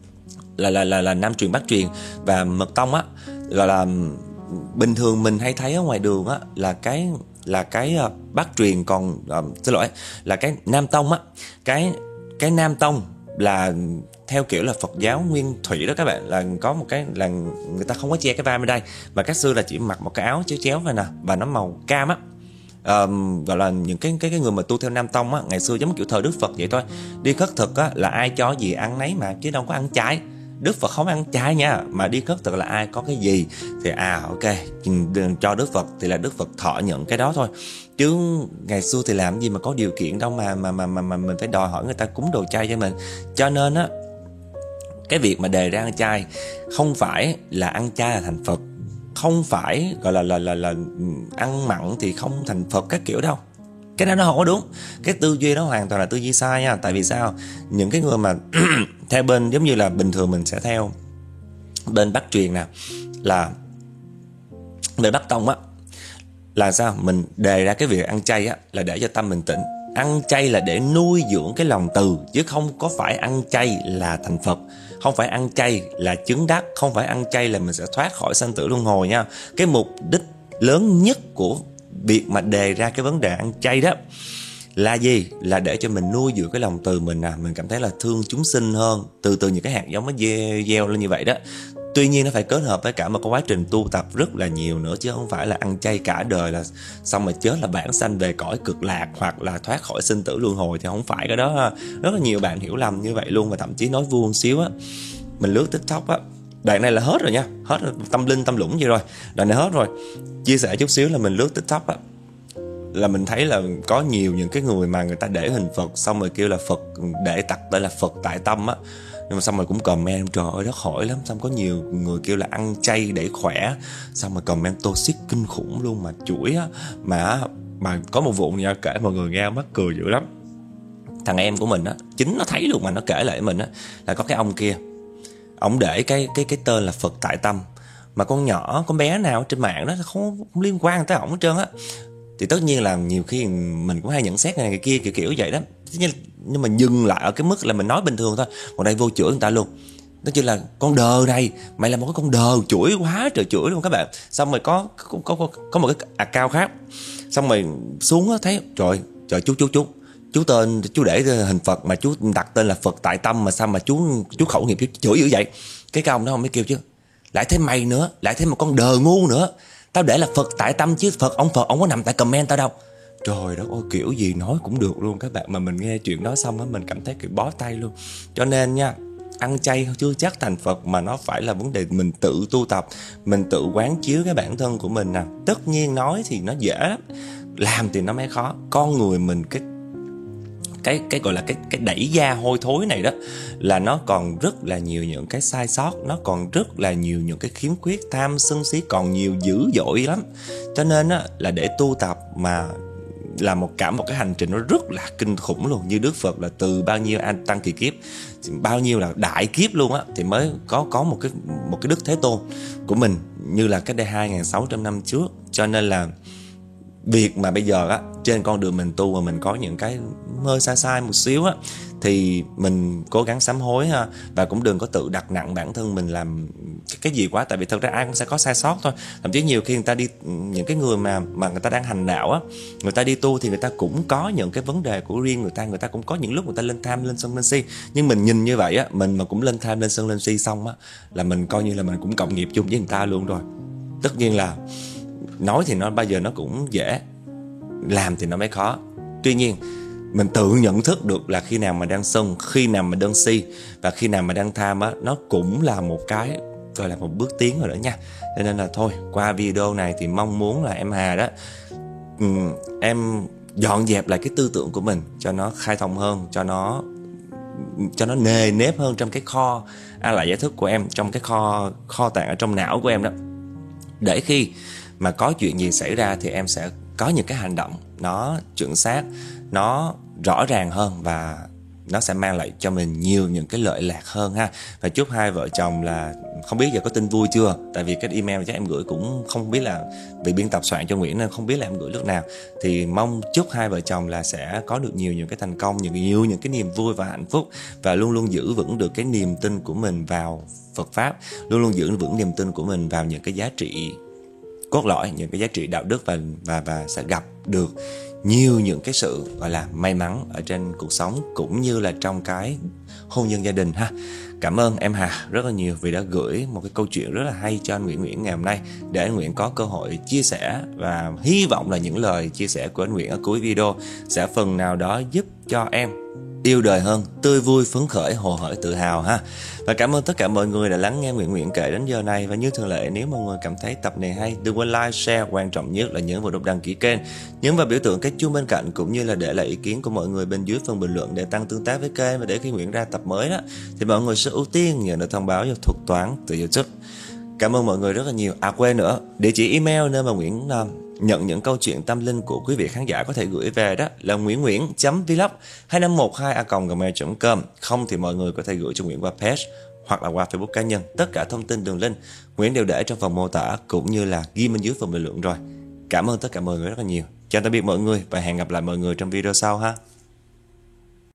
là là là, là Nam truyền, Bắc truyền và Mật tông á. Gọi là bình thường mình hay thấy ở ngoài đường á là cái là cái uh, Bắc truyền, còn uh, xin lỗi là cái Nam tông á. Cái cái Nam tông là theo kiểu là Phật giáo nguyên thủy đó các bạn, là có một cái là người ta không có che cái vai bên đây, mà các sư là chỉ mặc một cái áo chéo chéo này nè, và nó màu cam á. Uh, gọi là những cái cái cái người mà tu theo Nam tông á, ngày xưa giống kiểu thờ Đức Phật vậy thôi. Đi khất thực á là ai cho gì ăn nấy mà, chứ đâu có ăn chay. Đức Phật không ăn chay nha, mà đi khất thực là ai có cái gì thì à ok cho Đức Phật, thì là Đức Phật thọ nhận cái đó thôi. Chứ ngày xưa thì làm gì mà có điều kiện đâu mà mà mà mà, mà mình phải đòi hỏi người ta cúng đồ chay cho mình. Cho nên á, cái việc mà đề ra ăn chay không phải là ăn chay là thành Phật, không phải gọi là là là là ăn mặn thì không thành Phật các kiểu đâu. Cái đó nó không có đúng. Cái tư duy đó hoàn toàn là tư duy sai nha. Tại vì sao? Những cái người mà theo bên giống như là bình thường mình sẽ theo bên Bắc truyền nè, là bên Bắc tông á, là sao? Mình đề ra cái việc ăn chay á là để cho tâm mình tĩnh. Ăn chay là để nuôi dưỡng cái lòng từ, chứ không có phải ăn chay là thành Phật. Không phải ăn chay là chứng đắc. Không phải ăn chay là mình sẽ thoát khỏi sanh tử luân hồi nha. Cái mục đích lớn nhất của việc mà đề ra cái vấn đề ăn chay đó là gì? Là để cho mình nuôi dưỡng cái lòng từ mình à. Mình cảm thấy là thương chúng sinh hơn. Từ từ những cái hạt giống nó gieo lên như vậy đó. Tuy nhiên nó phải kết hợp với cả một cái quá trình tu tập rất là nhiều nữa, chứ không phải là ăn chay cả đời là xong rồi chết là bản sanh về cõi cực lạc hoặc là thoát khỏi sinh tử luân hồi, thì không phải cái đó. Rất là nhiều bạn hiểu lầm như vậy luôn, và thậm chí nói vuông xíu á, mình lướt TikTok á, đoạn này là hết rồi nha, hết rồi, tâm linh tâm lũng gì rồi, đoạn này hết rồi. Chia sẻ chút xíu là mình lướt TikTok á, là mình thấy là có nhiều những cái người mà người ta để hình Phật xong rồi kêu là Phật, để đặt tên là Phật tại tâm á. Nhưng mà xong rồi cũng comment trời ơi đất hỏi lắm. Xong có nhiều người kêu là ăn chay để khỏe, xong rồi comment toxic kinh khủng luôn, mà chuỗi á. Mà mà có một vụ nha, kể mọi người nghe mắc cười dữ lắm. Thằng em của mình á, chính nó thấy luôn mà nó kể lại mình á, là có cái ông kia, ông để cái cái cái tên là Phật tại tâm, mà con nhỏ con bé nào trên mạng đó không, không liên quan tới ổng hết trơn á. Thì tất nhiên là nhiều khi mình cũng hay nhận xét này, này kia kiểu kiểu vậy đó, nhưng mà dừng lại ở cái mức là mình nói bình thường thôi. Còn đây vô chửi người ta luôn, nó chỉ là con đờ này, mày là một cái con đờ, chửi quá trời chửi luôn các bạn. Xong rồi có có có, có một cái account khác, xong rồi xuống đó, thấy trời trời chú chú chú chú tên chú để hình Phật mà chú đặt tên là Phật tại tâm, mà sao mà chú chú khẩu nghiệp chú chửi dữ vậy. Cái cái ông đó ông mới kêu chứ, lại thêm mày nữa, lại thêm một con đờ ngu nữa, tao để là Phật tại tâm chứ Phật ông Phật ông có nằm tại comment tao đâu. Trời đất ơi, kiểu gì nói cũng được luôn các bạn. Mà mình nghe chuyện đó xong á, mình cảm thấy kiểu bó tay luôn. Cho nên nha, ăn chay chưa chắc thành Phật, mà nó phải là vấn đề mình tự tu tập, mình tự quán chiếu cái bản thân của mình nè. Tất nhiên nói thì nó dễ lắm, làm thì nó mới khó. Con người mình cái cái cái gọi là cái cái đẩy da hôi thối này đó, là nó còn rất là nhiều những cái sai sót, nó còn rất là nhiều những cái khiếm khuyết, tham sân si còn nhiều dữ dội lắm. Cho nên á, là để tu tập mà là một cả một cái hành trình nó rất là kinh khủng luôn. Như Đức Phật là từ bao nhiêu an tăng kỳ kiếp, bao nhiêu là đại kiếp luôn á, thì mới có có một cái một cái Đức Thế Tôn của mình như là cách đây hai nghìn sáu trăm năm trước. Cho nên là việc mà bây giờ á, trên con đường mình tu mà mình có những cái hơi sai sai một xíu á, thì mình cố gắng sám hối ha. Và cũng đừng có tự đặt nặng bản thân mình làm cái gì quá, tại vì thật ra ai cũng sẽ có sai sót thôi. Thậm chí nhiều khi người ta đi, những cái người mà mà người ta đang hành đạo á, người ta đi tu thì người ta cũng có những cái vấn đề của riêng người ta. Người ta cũng có những lúc người ta lên tham lên sân lên si. Nhưng mình nhìn như vậy á, mình mà cũng lên tham lên sân lên si xong á, là mình coi như là mình cũng cộng nghiệp chung với người ta luôn rồi. Tất nhiên là nói thì nó bao giờ nó cũng dễ, làm thì nó mới khó. Tuy nhiên mình tự nhận thức được là khi nào mà đang sân, khi nào mà đang si, và khi nào mà đang tham á, nó cũng là một cái gọi là một bước tiến rồi đó nha. Cho nên là thôi, qua video này thì mong muốn là em Hà đó, um, em dọn dẹp lại cái tư tưởng của mình cho nó khai thông hơn, cho nó cho nó nề nếp hơn trong cái kho a lại giải thức của em, trong cái kho kho tàng ở trong não của em đó. Để khi mà có chuyện gì xảy ra thì em sẽ có những cái hành động nó chuẩn xác, nó rõ ràng hơn, và nó sẽ mang lại cho mình nhiều những cái lợi lạc hơn ha. Và chúc hai vợ chồng là, không biết giờ có tin vui chưa, tại vì cái email chắc em gửi cũng không biết là, vì biên tập soạn cho Nguyễn nên không biết là em gửi lúc nào. Thì mong chúc hai vợ chồng là sẽ có được nhiều những cái thành công, nhiều nhiều những cái niềm vui và hạnh phúc, và luôn luôn giữ vững được cái niềm tin của mình vào Phật Pháp, luôn luôn giữ vững niềm tin của mình vào những cái giá trị cốt lõi, những cái giá trị đạo đức, và và và sẽ gặp được nhiều những cái sự gọi là may mắn ở trên cuộc sống cũng như là trong cái hôn nhân gia đình ha. Cảm ơn em Hà rất là nhiều vì đã gửi một cái câu chuyện rất là hay cho anh Nguyễn Nguyễn ngày hôm nay, để anh Nguyễn có cơ hội chia sẻ, và hy vọng là những lời chia sẻ của anh Nguyễn ở cuối video sẽ phần nào đó giúp cho em yêu đời hơn, tươi vui, phấn khởi, hồ hởi, tự hào ha. Và cảm ơn tất cả mọi người đã lắng nghe Nguyễn Nguyễn kể đến giờ này. Và như thường lệ, nếu mọi người cảm thấy tập này hay, đừng quên like, share, quan trọng nhất là nhấn vào nút đăng ký kênh, nhấn vào biểu tượng cái chuông bên cạnh, cũng như là để lại ý kiến của mọi người bên dưới phần bình luận để tăng tương tác với kênh. Và để khi Nguyễn ra tập mới đó thì mọi người sẽ ưu tiên nhận được thông báo cho Thuật Toán từ YouTube. Cảm ơn mọi người rất là nhiều. À quên nữa, địa chỉ email nơi mà Nguyễn uh, nhận những câu chuyện tâm linh của quý vị khán giả có thể gửi về đó là nguyễn chấm vlog hai năm một hai a còng gmail chấm com. Không thì mọi người có thể gửi cho Nguyễn qua page hoặc là qua Facebook cá nhân. Tất cả thông tin đường link Nguyễn đều để trong phần mô tả cũng như là ghi bên dưới phần bình luận rồi. Cảm ơn tất cả mọi người rất là nhiều. Chào tạm biệt mọi người và hẹn gặp lại mọi người trong video sau ha.